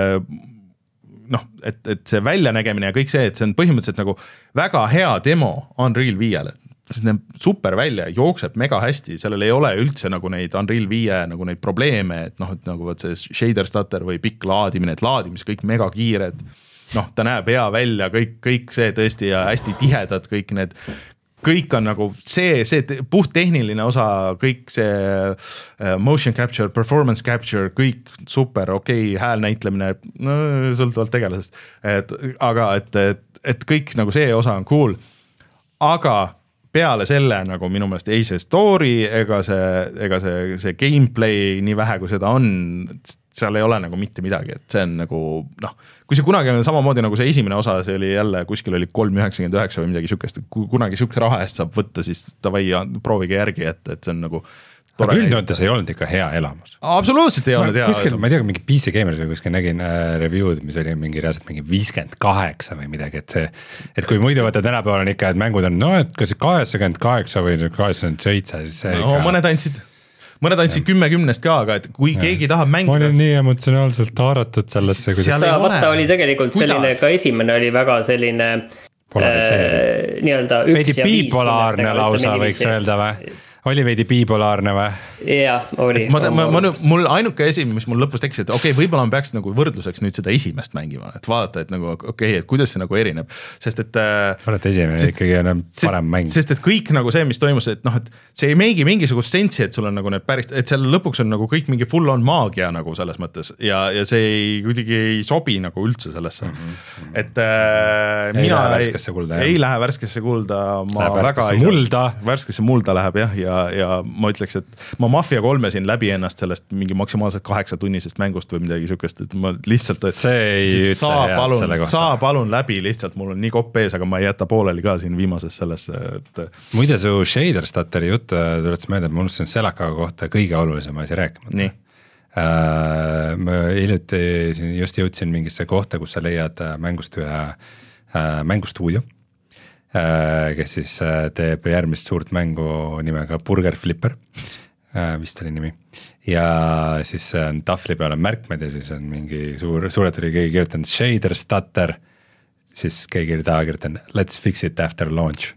A: noh, et, et see väljanägemine ja kõik see, et see on põhimõtteliselt nagu väga hea demo Unreal viiele, see näeb super välja, jookseb mega hästi, sellel ei ole üldse nagu neid Unreal viie nagu neid probleeme, et noh, et nagu see shader stutter või pikk laadimine, et laadimis kõik mega kiired, noh, ta näeb hea välja, kõik, kõik see tõesti ja hästi tihedad, kõik need kõik on nagu see, see puht tehniline osa, kõik see motion capture, performance capture, kõik super, okei okay,, hääl näitlemine, no sõltuvalt tegelasest, et aga et, et, et kõik nagu see osa on cool, aga peale selle nagu minu meelest ei see story ega see, ega see, see gameplay nii vähe, kui seda on, seal ei ole nagu mitte midagi, et see on nagu noh, kui see kunagi on samamoodi nagu see esimene osa, see oli jälle kuskil oli kolm üheksakümmend üheksa või midagi sükest, kui kunagi sükse raha eest saab võtta, siis davai ja proovige järgi, et, et see on nagu
B: aga üldjoontes ei olnud ikka hea elamus.
A: Absoluutselt ei olnud
B: hea kuskil, elamus. Ma ei tea, mingi P C Gamers või kuskil nägin äh, review'd, mis oli mingi reaalselt mingi viiskümmend kaheksa või midagi, et see, et kui muidu võtta tänapäeval on ikka, et mängud on, no et kas kaheksakümmend kaheksa või kaheksakümmend seitse, siis see
A: no, ikka mõned andsid mõned andsid kümme kümnest ka, aga et kui ja. keegi tahab mängida.
B: Ma olin nii emotsionaalselt haaratud sellesse.
C: Seda vaata oli tegelikult Kuidas? selline, ka esimene oli väga selline äh, nii-öelda üks
B: veidi ja viis. Bipolaarne lausa võiks öelda või? Oli veidi bipolaarne või?
C: Jaa, oli.
A: Ma, ma, ma, mul ainuke esi, mis mul lõpus tekkis, et okei okay,, võib-olla ma peaks nagu võrdluseks nüüd seda esimest mängima, et vaadata, et nagu okei okay,, et kuidas see nagu erineb, sest et
B: olete esimene sest, ikkagi on parem mäng.
A: Sest et kõik nagu see, mis toimus, et noh, et see ei meigi mingisugust sensi, et sul on nagu need päris, et seal lõpuks on nagu kõik mingi full on maagia nagu selles mõttes ja, ja see ei, kuidagi ei sobi nagu üldse sellesse. Mm-hmm. Et äh,
B: ei
A: mina
B: lähe värskesse kulda,
A: ei, ei lähe värskesse kulda, ma
B: läheb
A: väga
B: värskesse mulda.
A: Värskesse mulda läheb jah, ja ja, ja ma ütleks, et ma Mafia kolmesin läbi ennast sellest mingi maksimaalselt kaheksa tunnisest mängust või midagi sükest, et ma lihtsalt et
B: see ei ütle
A: saa
B: head
A: palun,
B: selle kohta.
A: Saa palun läbi lihtsalt, mul on nii kopp ees, aga ma ei jäta pooleli ka siin viimases sellesse, et
B: muide su shader stateri jutt tuletas meelde, et ma unustasin Selakaga kohta kõige olulisema asi rääkimata.
A: Nii.
B: Uh, ma hiljuti just jõudsin mingisse kohta, kus sa leiad mängust ühe uh, mängustuudio, uh, kes siis uh, teeb järgmist suurt mängu nimega Burger Flipper, uh, vist oli nimi, ja siis on tahvli peal on märkmed ja siis on mingi suur, suurelt oli keegi kirjutanud shader stutter, siis keegi oli taha kirjutanud let's fix it after launch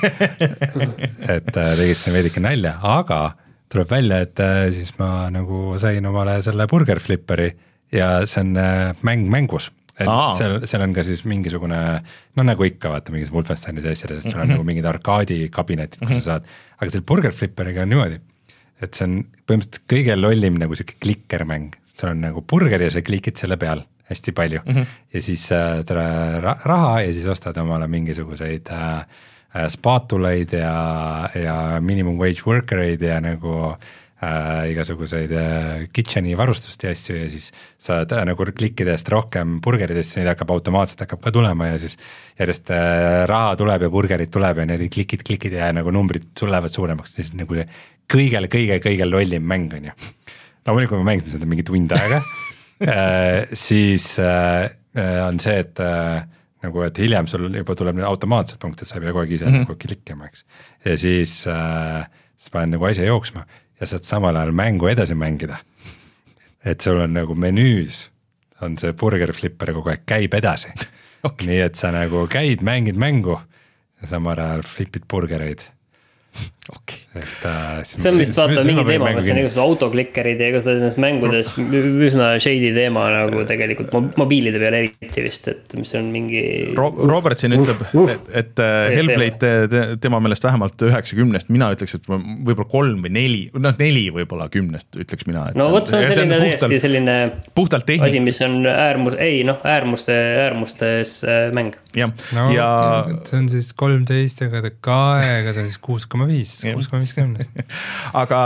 B: et uh, tegid siin veidike nalja, aga tuleb välja, et uh, siis ma nagu sain omale selle Burger Flipperi ja see on uh, mäng mängus. Et seal, seal on ka siis mingisugune, no nagu ikka vaata mingis Wolfensteini asjades, et sul on mm-hmm. nagu mingid arkaadikabinetid, kus mm-hmm. sa saad, aga seal Burger Flipperiga on niimoodi, et see on põhimõtteliselt kõige lollim nagu siuke klikkermäng, seal on nagu burger ja sa klikid selle peal hästi palju mm-hmm. ja siis äh, raha ja siis ostad omale mingisuguseid äh, spaatuleid ja, ja minimum wage workereid ja nagu äh, igasuguseid äh, kitcheni varustust ja asju ja siis saad äh, nagu klikkidest rohkem burgeridest ja neid hakkab automaatselt hakkab ka tulema ja siis järjest äh, raha tuleb ja burgerid tuleb ja need klikid, klikid ja nagu numbrid lähevad suuremaks, siis nagu kõigele, kõige, kõige lollim mäng on ju. Loomulikult ma mängisin seda mingi tund aega äh, siis äh, on see, et äh, nagu, et hiljem sul juba tuleb automaatselt punkt, et sa ei pea kogu aeg ise mm -hmm. nagu klikkima, eks. Ja siis, äh, siis panen nagu asja jooksma ja saad samal ajal mängu edasi mängida. Et sul on nagu menüüs, on see Burger Flipper kogu aeg käib edasi okay. Nii et sa nagu käid, mängid mängu ja samal ajal flipid burgereid. Okay. Et, äh,
C: see on vist vaata mingi teema, mis on igasugused autoklikkerid ja igasugused mängudes üsna shady teema nagu tegelikult mobiilide peal eriti vist, et mis on mingi
A: Ro Robert siin ütleb, uh, et, et Hellblade te, tema meelest vähemalt üheksakümnest, mina ütleks, et võib-olla kolm või neli, noh neli võib-olla kümnest ütleks mina.
C: No vot, see on selline täiesti selline
A: puhtalt tehnik.
C: Asi, mis on äärmus, ei noh, äärmuste, äärmustes mäng.
A: Ja,
B: no,
A: ja
B: see on siis kolmteist, aga ta kaega see on siis kuus koma viis, kuus koma viis kümnes.
A: Aga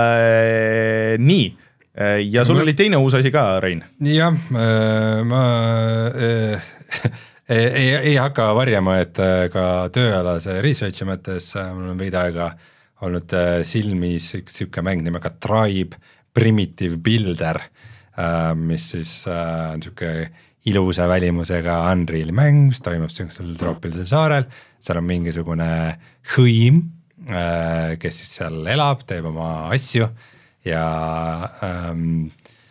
A: äh, nii, ja sul oli teine uus asi ka, Rein?
B: Jah, ma äh, ei, ei, ei hakka varjama, et ka tööalase researchi mõttes mul on veidi aega olnud silmis üks siuke mäng nimega Tribe Primitive Builder, mis siis on siuke ilusa välimusega Unreali mäng, mis toimub siuksel troopilisel saarel, seal on mingisugune hõim, kes siis seal elab, teeb oma asju ja ähm,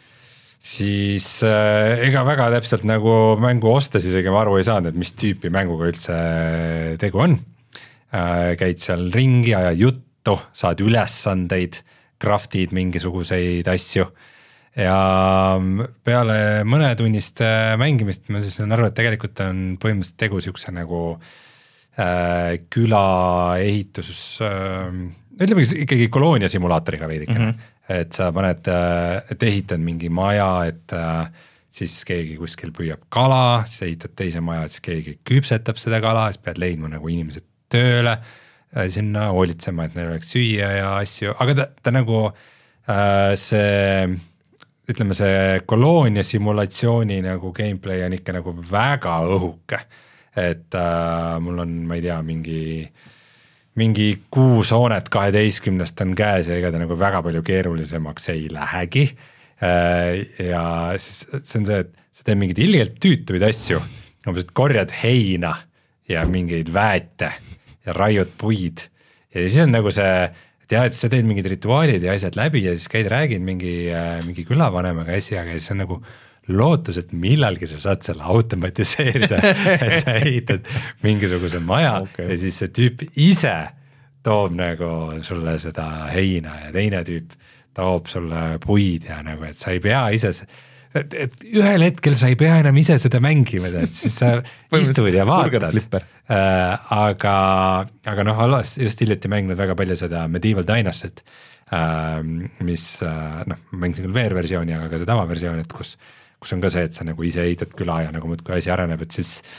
B: siis äh, ega väga täpselt nagu mängu ostes isegi ma aru ei saanud, et mis tüüpi mänguga üldse tegu on. Äh, käid seal ringi, ajad juttu, saad ülesandeid, craftid mingisuguseid asju ja peale mõnetunnist mängimist ma siis olen aru, et tegelikult on põhimõtteliselt tegu siukse nagu Äh, küla ehitus, äh, ütleme ikkagi koloonia simulaatoriga veidike mm, -hmm. et sa paned, et ehitad mingi maja, et äh, siis keegi kuskil püüab kala, siis ehitad teise maja, et siis keegi küpsetab seda kala, siis pead leidma nagu inimesed tööle äh, sinna hoolitsema, et neil oleks süüa ja asju, aga ta, ta nagu äh, see, ütleme see koloonia simulatsiooni nagu gameplay on ikka nagu väga õhuke. Et äh, mul on, ma ei tea, mingi, mingi kuus hoonet kaheteistkümnest on käes ja ega ta nagu väga palju keerulisemaks ei lähegi. Äh, ja siis see on see, et sa teed mingeid ilgelt tüütuid asju, umbes, et korjad heina ja mingeid väete ja raiud puid. Ja siis on nagu see, et jah, et sa teed mingid rituaalid ja asjad läbi ja siis käid räägid mingi, mingi külavanemaga asjaga ja siis on nagu lootus, et millalgi sa saad selle automatiseerida, et sa ehitad mingisuguse maja okay. ja siis see tüüp ise toob nagu sulle seda heina ja teine tüüp toob sulle puid ja nagu, et sa ei pea ise, et, et ühel hetkel sa ei pea enam ise seda mängima, et siis sa istud ja vaatad. Äh, aga, aga noh, just hiljuti mänginud väga palju seda Medieval Dynastyt, äh, mis äh, noh, mängisin küll V R-versiooni, aga ka see tavaversioon, et kus kus on ka see, et sa nagu ise ehitad küla ja nagu muudkui asi areneb, et siis,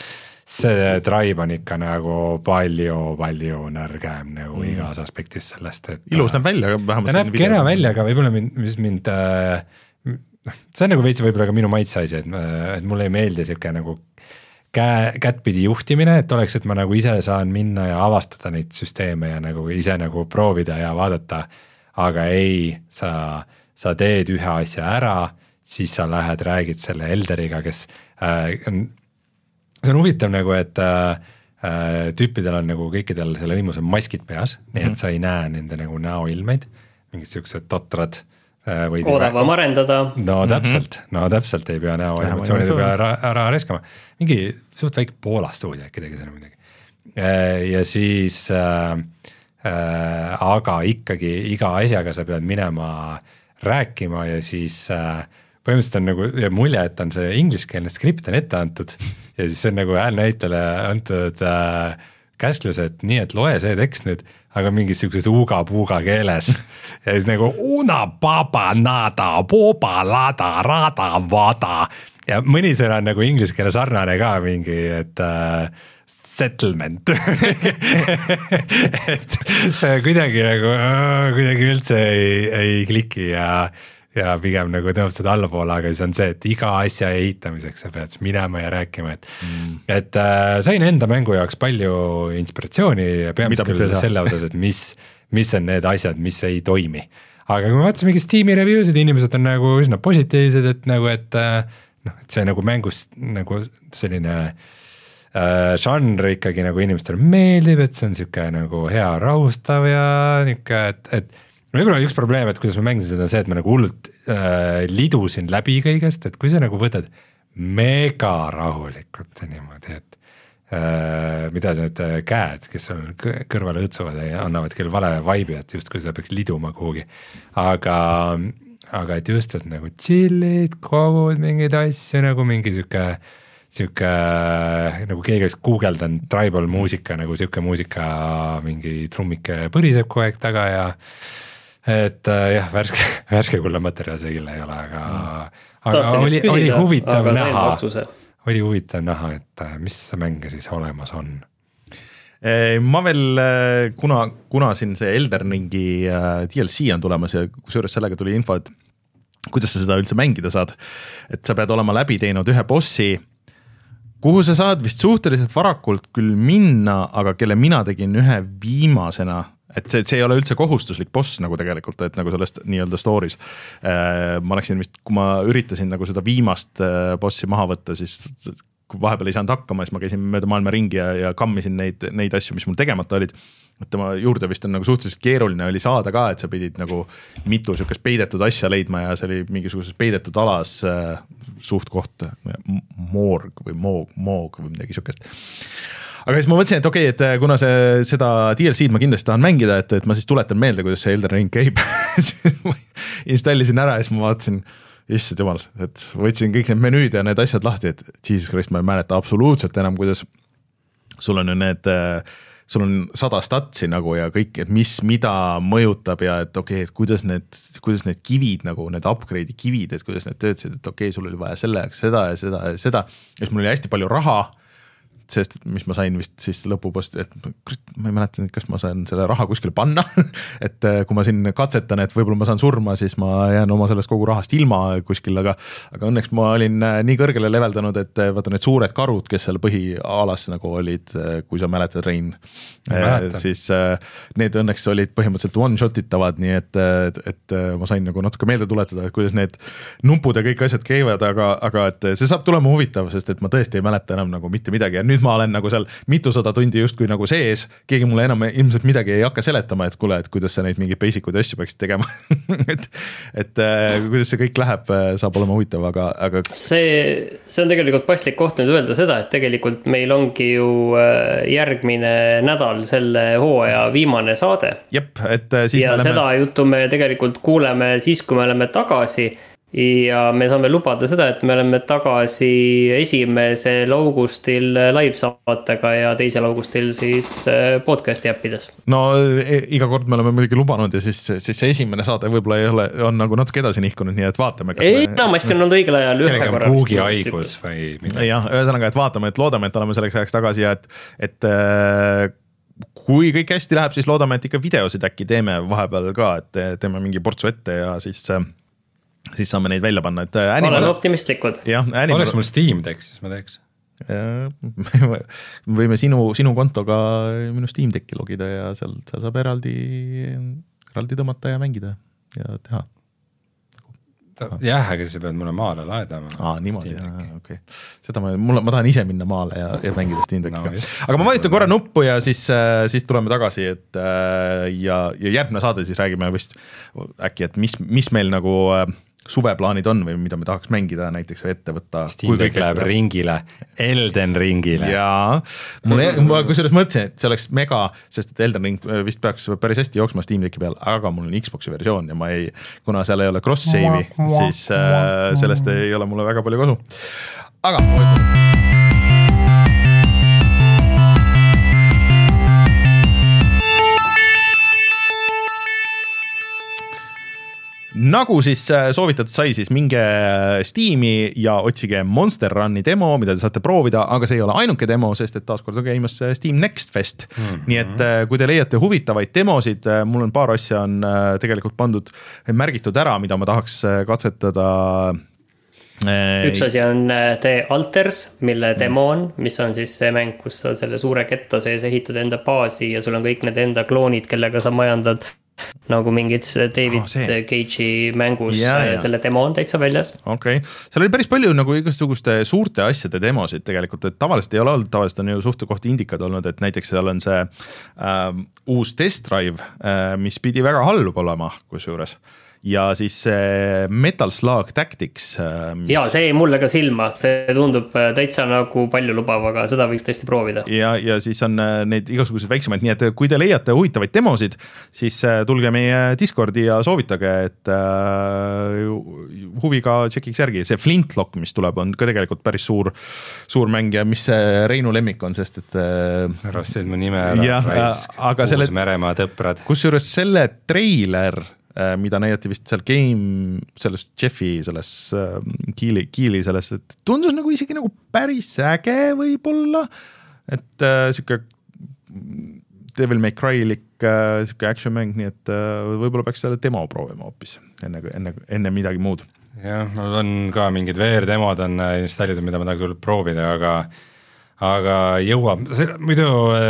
B: see Tribe on ikka nagu palju-palju nõrgem nagu mm. igas aspektis sellest, et
A: ilus näeb välja, aga vähemalt
B: ta näeb kena välja, aga võib-olla mind, mis mind see on nagu veits võib-olla ka minu maitse asi, et, et mulle ei meeldi siuke nagu käe, kättpidi juhtimine, et oleks, et ma nagu ise saan minna ja avastada neid süsteeme ja nagu ise nagu proovida ja vaadata, aga ei, sa, sa teed ühe asja ära, siis sa lähed, räägid selle Elderiga, kes äh, on, see on huvitav nagu, et äh, tüüpidel on nagu kõikidel selle võimus on maskid peas, mm-hmm. nii et sa ei näe nende nagu näoilmeid, mingid siuksed totrad äh,
C: odavam arendada.
B: No täpselt, mm-hmm. no täpselt ei pea näo emotsioonide pea ära, ära reskama. Mingi suht väike Poola stuudia äkki tegi selle midagi. Äh, ja siis äh, äh, aga ikkagi iga asjaga sa pead minema rääkima ja siis äh, põhimõtteliselt on nagu ja mulje, et on see ingliskeelne skript on ette antud ja siis on nagu häälnäitele antud äh, käsklus, et nii, et loe see tekst nüüd, aga mingis siukses uga-puuga keeles ja siis nagu una baba nada boba lada rada vada ja mõni sõna on nagu inglise keele sarnane ka mingi, et äh, settlement et see kuidagi nagu kuidagi üldse ei, ei kliki ja ja pigem nagu tõmbastad allapoole, aga siis on see, et iga asja ehitamiseks sa pead minema ja rääkima, et mm. et äh, sain enda mängu jaoks palju inspiratsiooni ja peamiselt küll selle osas, et mis, mis on need asjad, mis ei toimi. Aga kui ma vaatasin mingis Steam'i reviewsid, inimesed on nagu üsna positiivsed, et nagu, et äh, noh, et see nagu mängus nagu selline äh, žanr ikkagi nagu inimestele meeldib, et see on siuke nagu hea rahustav ja niuke, et, et võib-olla üks probleem, et kuidas ma mängisin seda, see, et ma nagu hullult äh, lidusin läbi kõigest, et kui sa nagu võtad mega rahulikult niimoodi, et äh, mida need käed, kes on kõrvale õtsuvad ja annavad küll vale vibe'i, et just kui sa peaks liduma kuhugi, aga, aga et just, et nagu chill'id, kogud mingeid asju, nagu mingi siuke siuke, nagu keegi oleks guugeldanud tribal muusika, nagu siuke muusika, mingi trummike põriseb kogu aeg taga ja et äh, jah, värske, värske kulla materjal see küll ei ole, aga, mm. aga oli, küsida, oli huvitav näha, oli huvitav näha, et mis mänge siis olemas on.
A: Ma veel, kuna, kuna siin see Elden Ringi D L C on tulemas ja kusjuures sellega tuli info, et kuidas sa seda üldse mängida saad, et sa pead olema läbi teinud ühe bossi, kuhu sa saad vist suhteliselt varakult küll minna, aga kelle mina tegin ühe viimasena, et see, see ei ole üldse kohustuslik boss nagu tegelikult, et nagu sellest nii-öelda story's. Ma läksin vist, kui ma üritasin nagu seda viimast bossi maha võtta, siis kui vahepeal ei saanud hakkama, siis ma käisin mööda maailma ringi ja, ja kammisin neid, neid asju, mis mul tegemata olid. Et tema juurde vist on nagu suhteliselt keeruline oli saada ka, et sa pidid nagu mitu siukest peidetud asja leidma ja see oli mingisuguses peidetud alas äh, suht koht morg või moog, moog või midagi siukest. Aga siis ma mõtlesin, et okei, okay, et kuna see, seda D L C-d ma kindlasti tahan mängida, et, et ma siis tuletan meelde, kuidas see Elden Ring käib. Installisin ära ja siis ma vaatasin, issand jumal, et võtsin kõik need menüüd ja need asjad lahti, et Jesus Christ, ma ei mäleta absoluutselt enam, kuidas sul on ju need, sul on sada statsi nagu ja kõik, et mis, mida mõjutab ja et okei, okay, et kuidas need, kuidas need kivid nagu, need upgrade'i kivid, et kuidas need töötasid, et okei okay,, sul oli vaja selle jaoks seda ja seda ja seda. Ja siis mul oli hästi palju raha, sest mis ma sain vist siis lõpupost, et ma ei mäleta, kas ma saan selle raha kuskile panna, et kui ma siin katsetan, et võib-olla ma saan surma, siis ma jään oma sellest kogu rahast ilma kuskil, aga, aga õnneks ma olin nii kõrgele leveldanud, et vaata need suured karud, kes seal põhialas nagu olid, kui sa mäletad, Rein, siis need õnneks olid põhimõtteliselt one-shotitavad, nii et, et, et ma sain nagu natuke meelde tuletada, et kuidas need numpud ja kõik asjad käivad, aga, aga et see saab tulema huvitav, sest et ma tõesti ei mäleta enam nagu mitte midagi ja nüüd ma olen nagu seal mitusada tundi justkui nagu sees, keegi mulle enam ilmselt midagi ei hakka seletama, et kuule, et kuidas sa neid mingeid basic'uid asju peaksid tegema et, et äh, kuidas see kõik läheb, saab olema huvitav, aga, aga
C: see, see on tegelikult paslik koht nüüd öelda seda, et tegelikult meil ongi ju järgmine nädal selle hooaja viimane saade.
A: Jep, et siis
C: ja
A: me oleme...
C: seda juttu me tegelikult kuuleme siis, kui me oleme tagasi ja me saame lubada seda, et me oleme tagasi esimesel augustil live-saatega ja teisel augustil siis podcasti äppides.
A: No iga kord me oleme muidugi lubanud ja siis, siis see esimene saade võib-olla ei ole, on nagu natuke edasi nihkunud, nii et vaatame.
C: Ei, enamasti on olnud õigel ajal ühe korra.
B: Kuugi haigus või midagi.
A: Jah, ühesõnaga, et vaatame, et loodame, et oleme selleks ajaks tagasi ja et, et kui kõik hästi läheb, siis loodame, et ikka videosid äkki teeme vahepeal ka, et teeme mingi portsu ette ja siis siis saame neid välja panna, et
C: Animal... Olen optimistlikud.
A: Jah, Animal...
B: Oleks mul Steam Deck, siis ma teeks.
A: Võime sinu, sinu kontoga minu Steam Decki logida ja seal, seal saab eraldi, eraldi tõmmata ja mängida ja teha.
B: Jah, aga sa pead mulle maale laedama.
A: Aa, niimoodi, jah, okei. Seda ma, mulle, ma tahan ise minna maale ja, ja mängida Steam Deckiga. No, aga ma vajutan korra nuppu ja siis, siis tuleme tagasi, et ja, ja järgmine saade siis räägime vist äkki, et mis, mis meil nagu suveplaanid on või mida me tahaks mängida näiteks või ette võtta.
B: Steam Deck läheb ringile, Elden ringile.
A: Jaa, ma kusjuures mõtlesin, et see oleks mega, sest et Elden ring vist peaks päris hästi jooksma Steam Decki peal, aga mul on Xboxi versioon ja ma ei, kuna seal ei ole cross-save'i, siis äh, sellest ei ole mulle väga palju kasu. Aga nagu siis soovitatud sai, siis minge Steam'i ja otsige Monster Run'i demo, mida te saate proovida, aga see ei ole ainuke demo, sest et taaskord on käimas Steam Next Fest. Mm-hmm. Nii et kui te leiate huvitavaid demosid, mul on paar asja on tegelikult pandud, märgitud ära, mida ma tahaks katsetada.
C: Üks asi on The Alters, mille demo on, mis on siis see mäng, kus sa selle suure ketta sees ehitad enda baasi ja sul on kõik need enda kloonid, kellega sa majandad nagu mingid David oh, Cage'i mängus ja, ja. Selle demo on täitsa väljas.
A: Okei, okay. Seal oli päris palju nagu igasuguste suurte asjade demosid tegelikult, et tavaliselt ei ole olnud, tavaliselt on ju suhtekohti indikad olnud, et näiteks seal on see äh, uus test drive, äh, mis pidi väga halb olema kusjuures. Ja siis Metal Slug Tactics. Mis... Ja
C: see mulle ka silma, see tundub täitsa nagu palju lubav, aga seda võiks tõesti proovida.
A: Ja, ja siis on neid igasugused väiksemaid, nii et kui te leiate huvitavaid demosid, siis tulge meie Discordi ja soovitage, et uh, huviga tšekiks järgi. See Flintlock, mis tuleb, on ka tegelikult päris suur, suur mäng ja mis Reinu lemmik on, sest et... Uh,
B: Rastasid mu nime ära, ja, raisk, uus selle, Meremaa tõprad.
A: Kusjuures selle treiler... mida näidati vist seal game, selles Jeffi, selles äh, kiili, kiili selles, et tundus nagu isegi nagu päris äge võib-olla, et äh, siuke Devil May Cry-lik äh, siuke action mäng, nii et äh, võib-olla peaks selle demo proovima hoopis, enne, enne, enne midagi muud.
B: Jah, mul on ka mingid V R-demod on installitud, mida ma tahaks küll proovida, aga aga jõuab, muidu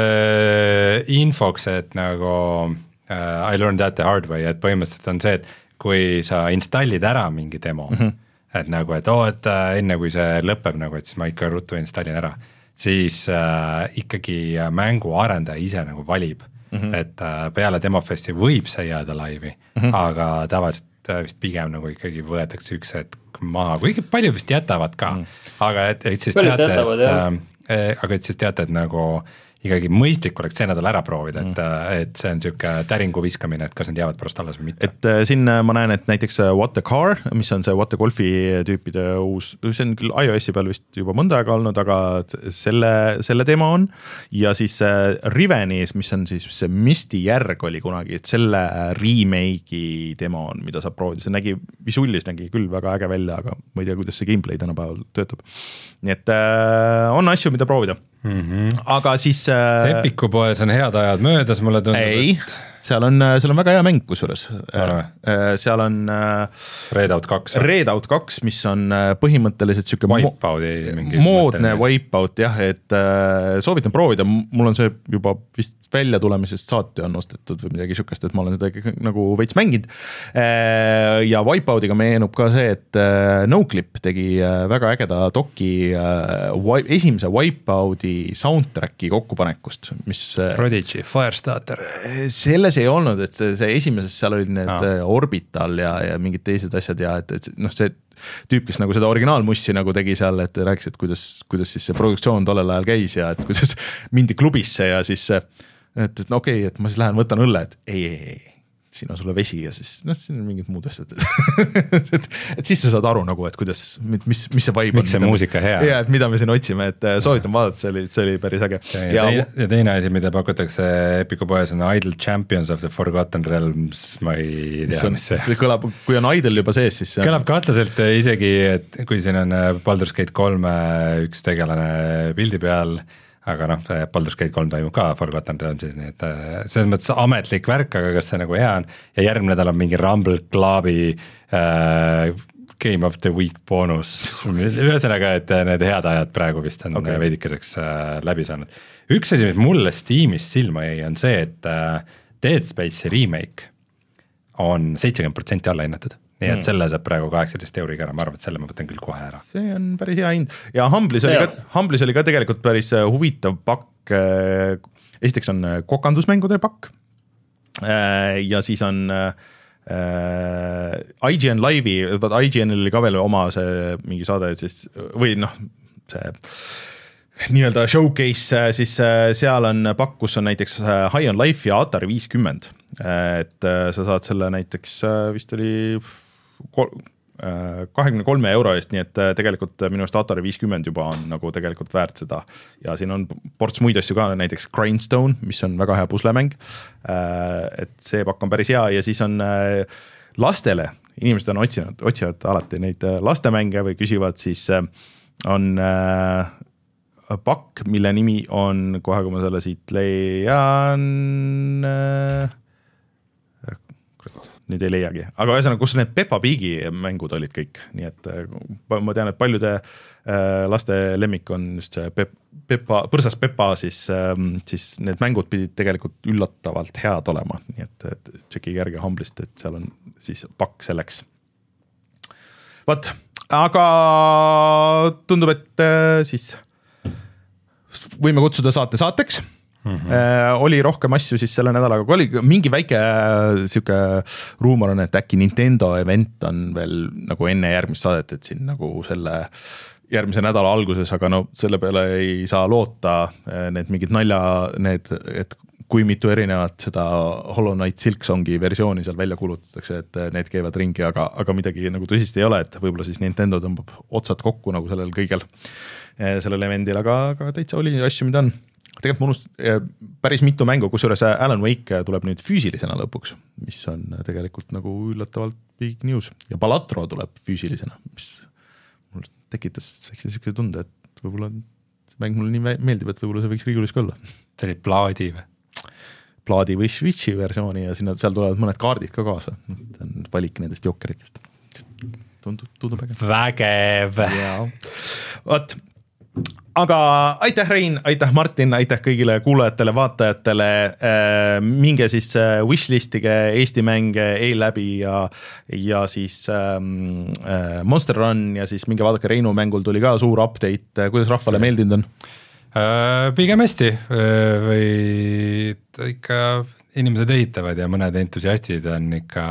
B: äh, infoks, et nagu Uh, I learned that the hard way, et põhimõtteliselt on see, et kui sa installid ära mingi demo, mm-hmm. et nagu, et oo, et uh, enne kui see lõpeb nagu, et siis ma ikka ruttu installin ära, siis uh, ikkagi mängu arendaja ise nagu valib, mm-hmm. et uh, peale demofesti võib see jääda laivi, mm-hmm. aga tavaliselt uh, vist pigem nagu ikkagi võetakse üks hetk maha, kuigi palju vist jätavad ka, mm-hmm. aga et, et siis palju teate, jätavad, et, uh, aga et siis teate, et nagu ikkagi mõistlik oleks see nädal ära proovida, et, mm. et see on niisugune täringu viskamine, et kas need jäävad pärast alles või mitte.
A: Et siin ma näen, et näiteks What the Car, mis on see What the Golfi tüüpide uus, see on küll iOS-i peal vist juba mõnda aega olnud, aga selle, selle demo on ja siis Rivenis, mis on siis see Misti järg oli kunagi, et selle remake'i demo on, mida saab proovida, see nägi visuulis nägi küll väga äge välja, aga ma ei tea, kuidas see gameplay tänapäeval töötab. Nii et äh, on asju, mida proovida. Mm-hmm. Aga siis äh,
B: Epiku poes on head ajad möödas, mulle tundub,
A: ei, et... seal on, seal on väga hea mäng kusjuures äh, seal on äh,
B: Redout kaks
A: Redout kaks, mis on põhimõtteliselt siuke
B: Wipeouti
A: moodne Wipeout, jah, et äh, soovitan proovida, mul on see juba vist välja tulemisest saati on ostetud või midagi siukest, et ma olen seda nagu veits mänginud äh, ja Wipeoutiga meenub ka see, et äh, Noclip tegi äh, väga ägeda doki äh, esimese Wipeouti soundtracki kokkupanekust, mis äh,
B: Prodigy, Firestarter
A: selles ei olnud, et see, see esimeses seal olid need ah. Orbital ja, ja mingid teised asjad ja et, et noh, see tüüp, kes nagu seda originaalmussi nagu tegi seal, et rääkis, et kuidas, kuidas siis see produktsioon tollel ajal käis ja et kuidas mindi klubisse ja siis et, et no okei, okay, et ma siis lähen võtan õlle, et ei, ei, ei, siin on sulle vesi ja siis noh, siin on mingid muud asjad et, et siis sa saad aru nagu, et kuidas, mis, mis see vibe
B: miks on. see muusika hea.
A: Ja, et mida me siin otsime, et soovitan vaadata, see oli, see oli päris äge.
B: Ja, ja, ja, teine, ja teine asi, mida pakutakse Epiku poes on Idle Champions of the Forgotten Realms, ma ei tea, mis see.
A: see kõlab, kui on Idle juba sees, siis see
B: kõlab kahtlaselt isegi, et kui siin on Baldur's Gate kolme üks tegelane pildi peal, aga noh, Baldur's Gate kolm toimub ka Forgotten Realmsis, nii et selles mõttes ametlik värk, aga kas see nagu hea on ja järgmine nädal on mingi Rumble Clubi äh, Game of the Week boonus, ühesõnaga, et need head ajad praegu vist on okay. veidikeseks äh, läbi saanud. Üks asi, mis mulle Steamis silma jäi, on see, et äh, Dead Space'i remake on seitsekümmend protsenti alla hinnatud. Nii et selle saab praegu kaheksateist euriga ära, ma arvan, et selle ma võtan küll kohe ära.
A: See on päris hea hind ja Humble'is oli, ka, Humble'is oli ka tegelikult päris huvitav pakk, esiteks on kokandusmängude pakk ja siis on I G N Live'i, I G N-il oli ka veel oma see mingi saade, siis, või noh, see nii-öelda showcase, siis seal on pakk, kus on näiteks High on Life ja Atari viiskümmend, et sa saad selle näiteks vist oli kahekümne kolme euro eest, nii et tegelikult minu arust Atari viiskümmend juba on nagu tegelikult väärt seda ja siin on ports muid asju ka, näiteks Grindstone, mis on väga hea puslemäng, et see pakk on päris hea ja siis on lastele, inimesed on otsinud, otsivad alati neid lastemänge või küsivad, siis on pakk, mille nimi on, kohe kui ma selle siit leian, nüüd ei leiagi, aga ühesõnaga, kus need Peppa Pigi mängud olid kõik, nii et ma tean, et paljude laste lemmik on just see Pep, Peppa, põrsas Peppa, siis, siis need mängud pidid tegelikult üllatavalt head olema, nii et, et tšeki järge Humble'ist, et seal on siis pakk selleks. Vaat, aga tundub, et siis võime kutsuda saate saateks. Mm-hmm. Äh, oli rohkem asju siis selle nädalaga, kui oli mingi väike siuke ruumor on, et äkki Nintendo event on veel nagu enne järgmist saadet, et siin nagu selle järgmise nädala alguses, aga no selle peale ei saa loota, need mingid nalja, need, et kui mitu erinevat seda Hollow Knight Silksongi versiooni seal välja kuulutatakse, et need käivad ringi, aga, aga midagi nagu tõsist ei ole, et võib-olla siis Nintendo tõmbab otsad kokku nagu sellel kõigel sellel evendil, aga, aga täitsa oli asju, mida on. Tegelikult ma unust päris mitu mängu, kusjuures Alan Wake tuleb nüüd füüsilisena lõpuks, mis on tegelikult nagu üllatavalt big news ja Balatro tuleb füüsilisena, mis mul tekitas selline tunde, et võib-olla see mäng mulle nii meeldib, et võib-olla see võiks Riigulis ka olla.
B: See oli plaadi või?
A: Plaadi või Switchi versiooni ja sinna, seal tulevad mõned kaardid ka kaasa, valik nendest jokkeritest. Tundub, tundub äge.
B: Vägev.
A: Vaat, aga aitäh Rein, aitäh Martin, aitäh kõigile kuulajatele, vaatajatele, minge siis wishlistige Eesti mänge e-läbi ja, ja siis ähm, Monster Run ja siis minge vaadake Reinu mängul tuli ka suur update, kuidas rahvale meeldinud on?
B: Pigem hästi või ikka inimesed ehitavad ja mõned entusiastid on ikka,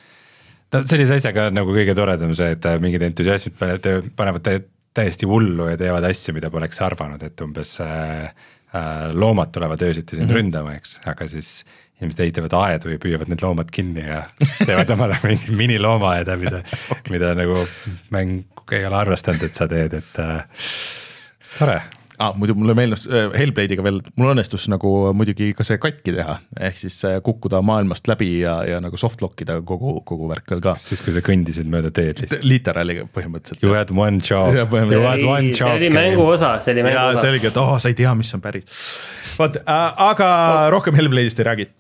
B: sellise asjaga nagu kõige toredam see, et mingid entusiastid panevad täiesti hullu ja teevad asju, mida poleks arvanud, et umbes äh, loomad tulevad öösiti siin mm-hmm. ründama, eks, aga siis inimesed ehitavad aedu ja püüavad need loomad kinni ja teevad omale mingi miniloomaeda, mida, okay. mida nagu mäng ei ole arvestanud, et sa teed, et äh, tore.
A: Ah, muidu mulle meeldus Hellblade'iga veel, mul õnnestus nagu muidugi ka see katki teha, ehk siis kukkuda maailmast läbi ja, ja nagu softlockida kogu, kogu värkel ka.
B: Siis kui sa kõndisid mööda teed lihtsalt.
A: Literaliga põhimõtteliselt.
B: You had one job.
C: You had one job. See oli mängu osa, see oli mängu
A: ja,
C: osa.
A: See oligi, et oh, sa ei tea, mis on päris. Vaat, äh, aga oh. rohkem Hellblade'ist ei räägi.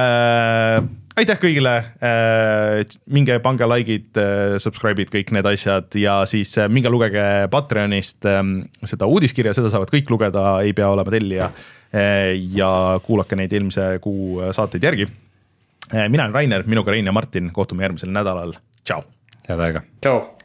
A: Äh, aitäh kõigile, minge pange like'id, subscribe'id, kõik need asjad ja siis minge lugege Patreonist seda uudiskirja, seda saavad kõik lugeda, ei pea olema tellija ja kuulake neid eelmise kuu saateid järgi. Mina olen Rainer, minuga Rein ja Martin, kohtume järgmisel nädalal, tšau!
B: Head aega!
C: Tšau!